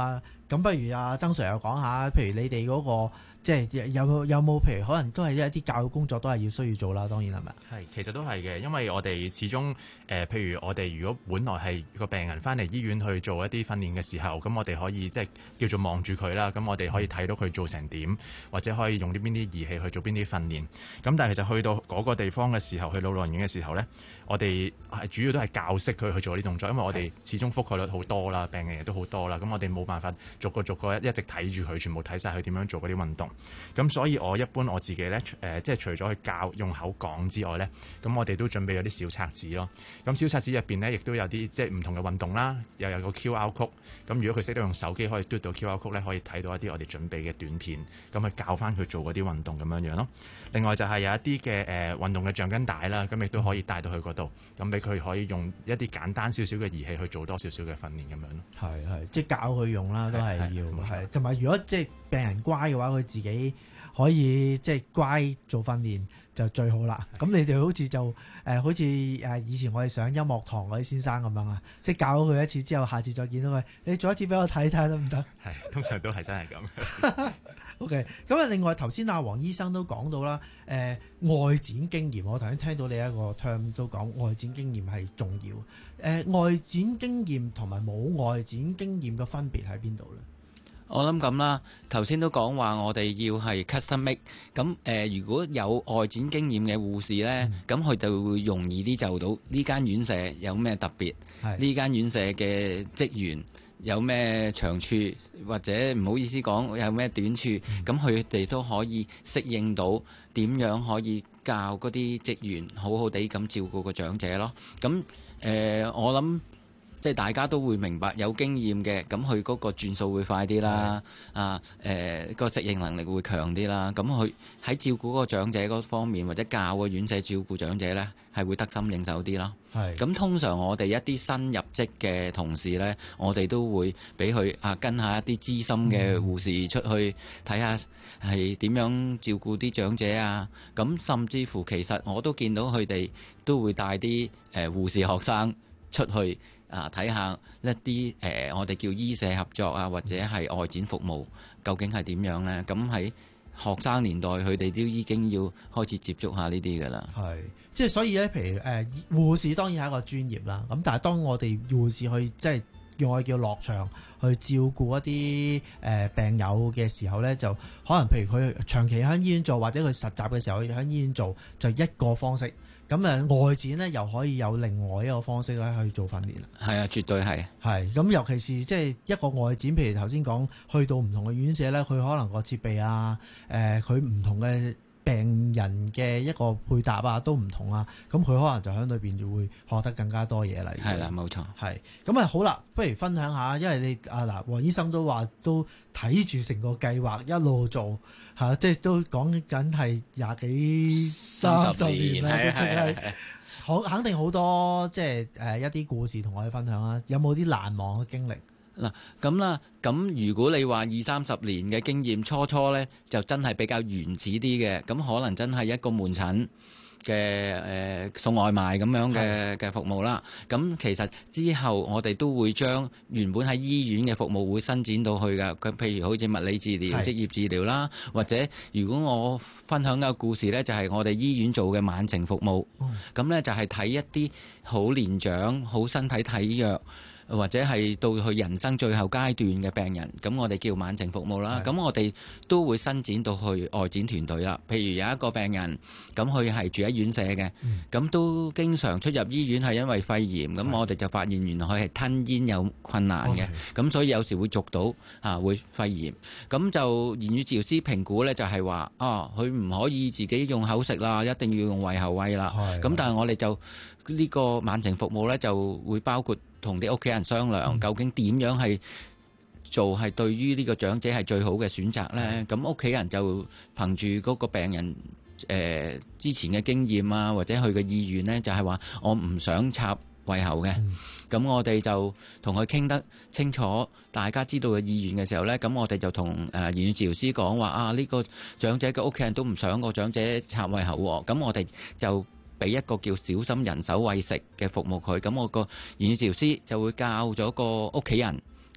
C: 咁不如阿曾 Sir 又講下，譬如你哋嗰、個即係有有冇譬如可能都係一啲教育工作都係要需要做啦，當然係咪？
H: 係，其實都係嘅，因為我哋始終誒、呃，譬如我哋如果本來係個病人翻嚟醫院去做一啲訓練嘅時候，咁我哋可以即係叫做望住佢啦，咁我哋可以睇到佢做成點，或者可以用啲邊啲儀器去做邊啲訓練。咁但係其實去到嗰個地方嘅時候，去老老人院嘅時候呢，我哋係主要都係教識佢去做啲動作，因為我哋始終覆蓋率好多啦，病人亦都好多啦，咁我哋冇辦法逐個逐個一直睇住佢，全部睇晒佢點樣做嗰啲運動。咁所以我一般我自己咧，誒、呃、即係除咗去教用口講之外咧，咁我哋都準備咗啲小冊子咯。咁小冊子入邊咧，亦都有啲即係唔同嘅運動啦，又有個 Q R code。咁如果佢識得用手機，可以嘟到 Q R code 咧，可以睇到一啲我哋準備嘅短片，咁去教翻佢做嗰啲運動咁樣樣咯。另外就係有一啲嘅誒運動嘅橡筋帶啦，咁亦都可以帶到去嗰度，咁俾佢可以用一啲簡單少少嘅儀器去做多少少嘅訓練咁樣咯。
C: 係係，即係教佢用啦，都係要係。同埋如果即係病人乖嘅話，佢自己可以即係乖做訓練就最好啦。咁你哋好似就誒、呃，好似誒以前我哋上音樂堂嗰啲先生咁樣啊，即係教咗佢一次之後，下次再見到佢，你做一次俾我睇睇得唔得？
H: 係，通常都係真係咁。
C: OK，咁啊，另外頭先阿黃醫生都講到啦，誒、呃、外展經驗，我頭先聽到你一個 term 都講外展經驗係重要。誒、呃、外展經驗同埋冇外展經驗嘅分別喺邊度咧？
W: 我諗咁啦，頭先都講話我哋要係 custom make， 咁誒、呃、如果有外展經驗嘅護士呢，咁佢、嗯、就會容易啲就到呢間院舍有咩特別，呢間院舍嘅職員有咩長處，或者唔好意思講有咩短處，咁佢哋都可以適應到點樣可以教嗰啲職員好好地咁照顧個長者咯。咁誒、呃、我諗。即係大家都會明白有經驗嘅，咁佢嗰個轉數會快啲啦，啊誒個適應能力會強啲啦。咁佢喺照顧嗰個長者嗰方面，或者教個院舍照顧長者呢，係會得心應手啲咯。係咁，通常我哋一啲新入職嘅同事呢，我哋都會俾佢啊跟下一啲資深嘅護士出去睇下係點樣照顧啲長者啊。咁甚至乎其實我都見到佢哋都會帶啲誒護士學生出去。啊！睇下一啲誒、呃，我哋叫醫社合作啊，或者係外展服務，究竟係點樣呢？咁喺學生年代，佢哋都已經要開始接觸下呢啲㗎啦。係，
C: 即係所以咧，譬如誒、呃、護士當然係一個專業啦。咁但係當我哋護士去即係用我哋叫落場去照顧一啲誒、呃、病友嘅時候咧，就可能譬如佢長期喺醫院做，或者佢實習嘅時候喺醫院做，就一個方式。咁誒外展咧，又可以有另外一個方式咧去做訓練啦。係啊，絕對係。係咁，尤其是即係一個外展，譬如頭先講，去到唔同嘅院舍咧，佢可能個設備啊，誒佢唔同嘅病人嘅一個配搭啊，都唔同啊。咁佢可能就喺裏邊就會學得更加多嘢啦。係啦，冇錯。係咁啊，好啦，不如分享下，因為你啊嗱，黃醫生都話都睇住成個計劃一路做。嚇、啊！即係都講緊係廿幾三十年啦，即係好肯定好多即係誒、呃、一啲故事同我哋分享啦。有冇啲難忘嘅經歷？
W: 嗱咁啦，咁如果你話二三十年嘅經驗，初初呢就真係比較原始啲嘅，咁可能真係一個門診嘅誒、呃、送外賣咁樣嘅嘅服務啦。咁其實之後我哋都會將原本喺醫院嘅服務會伸展到去㗎。佢譬如好似物理治療、職業治療啦，或者如果我分享一個故事呢，就係、是、我哋醫院做嘅晚晴服務。咁呢、嗯、就係睇一啲好年長、好身體體弱，或者係到佢人生最後階段嘅病人，咁我哋叫晚晴服務啦。咁我哋都會伸展到去外展團隊啦。譬如有一個病人，咁佢係住喺院舍嘅，咁、嗯、都經常出入醫院係因為肺炎。咁我哋就發現原來佢係吞咽有困難嘅，咁、okay. 所以有時會續到啊會肺炎。咁就言語治療師評估呢，就係話啊，佢唔可以自己用口食啦，一定要用胃喉餵啦。咁但係我哋就呢、呢個晚晴服務呢，就會包括同啲屋企人商量，究竟點樣係做係對於呢個長者係最好嘅選擇呢？咁屋企人就憑住嗰個病人誒、呃、之前嘅經驗啊，或者佢嘅意願呢，就係、是、話我唔想插胃喉嘅。咁、嗯、我哋就同佢傾得清楚，大家知道嘅意願嘅時候呢，咁我哋就同誒言語治療師講話啊，呢、這個長者嘅屋企人都唔想個長者插胃喉喎。咁我哋就俾一個叫小心人手餵食嘅服務佢，咁我個言語治療師就會教咗個屋企人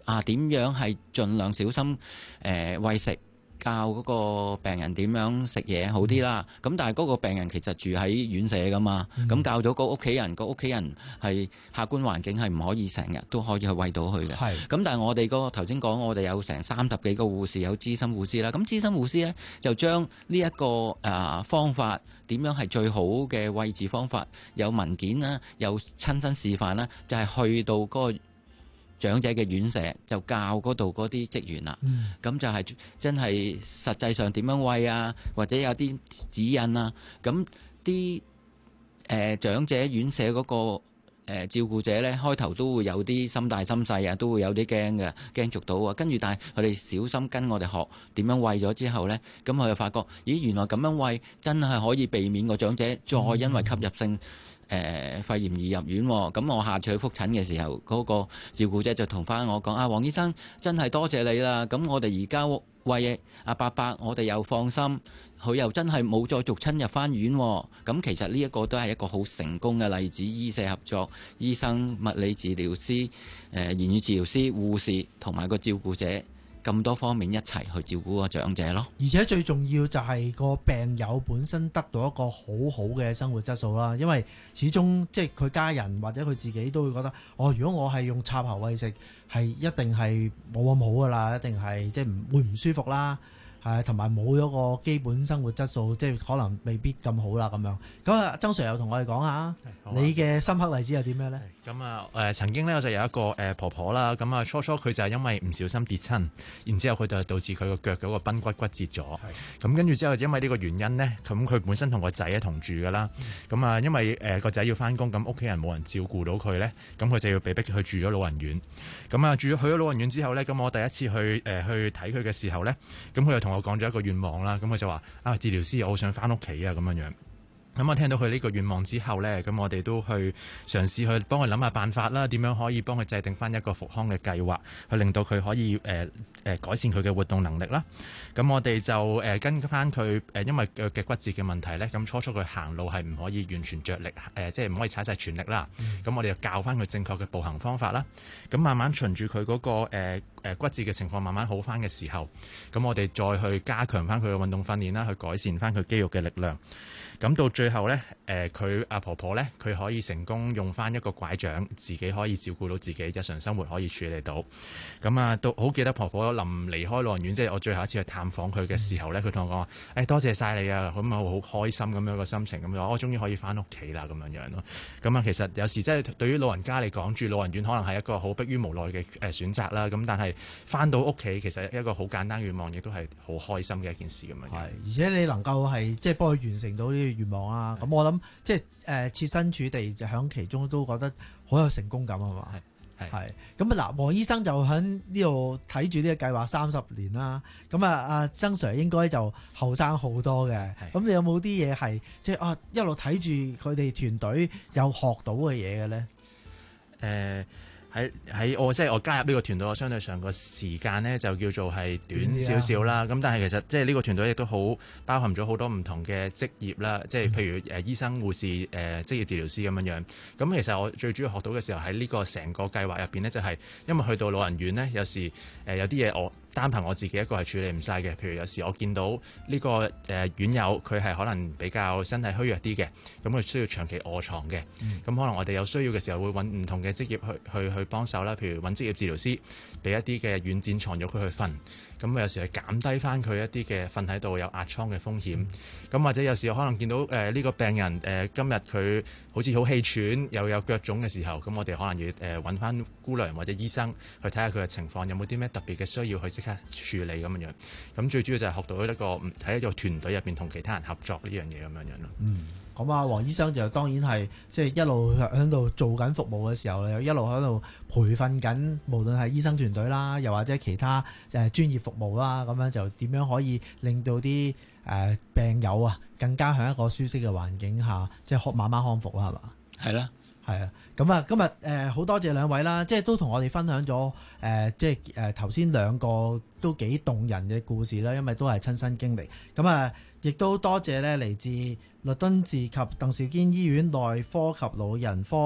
W: 啊點樣係盡量小心誒、呃、餵食。教嗰個病人點樣食嘢好啲啦，咁但係嗰個病人其實住喺院舍噶嘛，咁、嗯、教咗個屋企人，個屋企人係客觀環境係唔可以成日都可以去餵到佢嘅。係，咁但係我哋嗰個頭先講，我哋有成三十幾個護士，有資深護士啦。咁資深護士呢，就將呢一個誒、呃、方法點樣係最好嘅餵飼方法，有文件啦，有親身示範啦，就係、是、去到嗰、那個長者嘅院舍就教嗰度嗰啲職員啦，咁、嗯、就係真係實際上點樣餵啊，或者有啲指引啊，咁啲誒長者院舍嗰、嗰個誒、呃、照顧者咧，開頭都會有啲心大心細啊，都會有啲驚嘅，驚捉到啊，跟住但係佢哋小心跟我哋學點樣餵咗之後咧，咁佢就發覺，咦原來咁樣餵真係可以避免個長者再因為吸入性。嗯誒、呃、肺炎而入院，咁我下次去覆診嘅時候，嗰、那個照顧者就同翻我講：啊，黃醫生真係多謝你啦！咁我哋而家餵阿伯伯，我哋又放心，佢又真係冇再續親入翻院。咁其實呢一個都係一個好成功嘅例子，醫社合作，醫生、物理治療師、誒、呃、言語治療師、護士同埋個照顧者。咁多方面一齊去照顧個長者咯，
C: 而且最重要就係個病友本身得到一個好好嘅生活質素啦。因為始終即係佢家人或者佢自己都會覺得，哦，如果我係用插喉餵食，係一定係冇咁好噶啦，一定係即係唔會唔舒服啦，係同埋冇咗個基本生活質素，即係可能未必咁好啦咁樣。咁啊，曾 Sir 又同我哋講下，啊、你嘅深刻例子係點咩咧？
H: 咁啊誒曾經咧我就有一個誒、呃、婆婆啦，咁啊初初佢就係因為唔小心跌親，然之後佢就導致佢個腳嗰個髕骨骨折咗。咁跟住之後因為呢個原因呢，咁佢本身同個仔一同住噶啦。咁、嗯、啊因為誒個仔要翻工，咁屋企人冇人照顧到佢呢，咁佢就要被逼去住咗老人院。咁啊住咗去咗老人院之後呢，咁我第一次去誒、呃、去睇佢嘅時候呢，咁佢就同我講咗一個願望啦。咁佢就話啊，治療師，我想翻屋企啊咁樣樣。咁我聽到佢呢個願望之後呢，咁我哋都去嘗試去幫佢諗下辦法啦，點樣可以幫佢制定翻一個復康嘅計劃，去令到佢可以誒誒、呃呃、改善佢嘅活動能力啦。咁我哋就誒、呃、跟翻佢誒，因為腳嘅骨折嘅問題呢，咁初初佢行路係唔可以完全着力，誒、呃、即係唔可以踩晒全力啦。咁、嗯、我哋就教翻佢正確嘅步行方法啦。咁慢慢循住佢嗰個誒誒、呃、骨折嘅情況慢慢好翻嘅時候，咁我哋再去加強翻佢嘅運動訓練啦，去改善翻佢肌肉嘅力量。咁到最後呢，誒佢阿婆婆呢，佢可以成功用翻一個拐杖，自己可以照顧到自己日常生活，可以處理到。咁啊，都好記得婆婆臨離開老人院，即係我最後一次去探訪佢嘅時候呢，佢同我講話：誒、哎、多謝晒你啊！咁啊，好開心咁樣個心情，咁樣我終於可以翻屋企啦，咁樣樣咯。咁啊，其實有時即係對於老人家嚟講，住老人院可能係一個好迫於無奈嘅誒選擇啦。咁但係翻到屋企，其實一個好簡單願望，亦都係好開心嘅一件事咁樣。係，
C: 而且你能夠係即係幫佢完成到呢個願望啊！咁我諗即係誒設身處地就喺其中都覺得好有成功感啊嘛。係係咁啊嗱，黃醫生就喺呢度睇住呢個計劃三十年啦。咁啊，阿曾 Sir 應該就後生好多嘅。咁你有冇啲嘢係即係啊一路睇住佢哋團隊有學到嘅嘢嘅咧？
H: 誒、呃。喺喺我即係我加入呢個團隊，我相對上個時間呢就叫做係短少少啦。咁但係其實即係呢個團隊亦都好包含咗好多唔同嘅職業啦，即係譬如誒醫生、護士、誒職業治療師咁樣樣。咁其實我最主要學到嘅時候喺呢個成個計劃入邊呢，就係因為去到老人院呢，有時誒有啲嘢我單憑我自己一個係處理唔晒嘅。譬如有時我見到呢個誒院友佢係可能比較身體虛弱啲嘅，咁佢需要長期臥床嘅。咁、嗯、可能我哋有需要嘅時候會揾唔同嘅職業去去去幫手啦，譬如揾職業治療師俾一啲嘅軟墊床褥佢去瞓。咁有時係減低翻佢一啲嘅瞓喺度有壓瘡嘅風險。咁、嗯、或者有時我可能見到誒呢、呃這個病人誒、呃、今日佢好似好氣喘又有腳腫嘅時候，咁我哋可能要誒揾翻姑娘或者醫生去睇下佢嘅情況有冇啲咩特別嘅需要去即刻處理咁樣樣。咁最主要就係學到一個喺一個團隊入邊同其他人合作呢樣嘢咁樣樣咯。
C: 嗯，咁啊，黃醫生就當然係即係一路喺度做緊服務嘅時候，又一路喺度培訓緊，無論係醫生團隊啦，又或者其他誒專業服務啦，咁樣就點樣可以令到啲誒病友啊更加喺一個舒適嘅環境下，即係慢慢康復啦，係嘛？
W: 係啦，
C: 係啊。咁啊，今日誒好多謝兩位啦，即係都同我哋分享咗誒、呃，即係誒頭先兩個都幾動人嘅故事啦，因為都係親身經歷。咁啊，亦都多謝咧嚟自律敦治及鄧肇堅醫院內科及老人科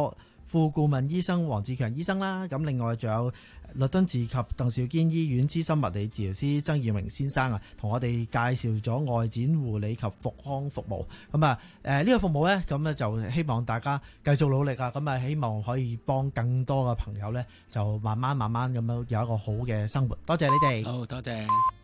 C: 副顧問醫生黃志強醫生啦。咁另外仲有律敦治及鄧肇堅醫院資深物理治療師曾耀明先生啊，同我哋介紹咗外展護理及復康服務。咁啊誒呢個服務呢，咁咧就希望大家繼續努力啊！咁啊希望可以幫更多嘅朋友呢，就慢慢慢慢咁樣有一個好嘅生活。多謝你哋。
W: 好，多謝。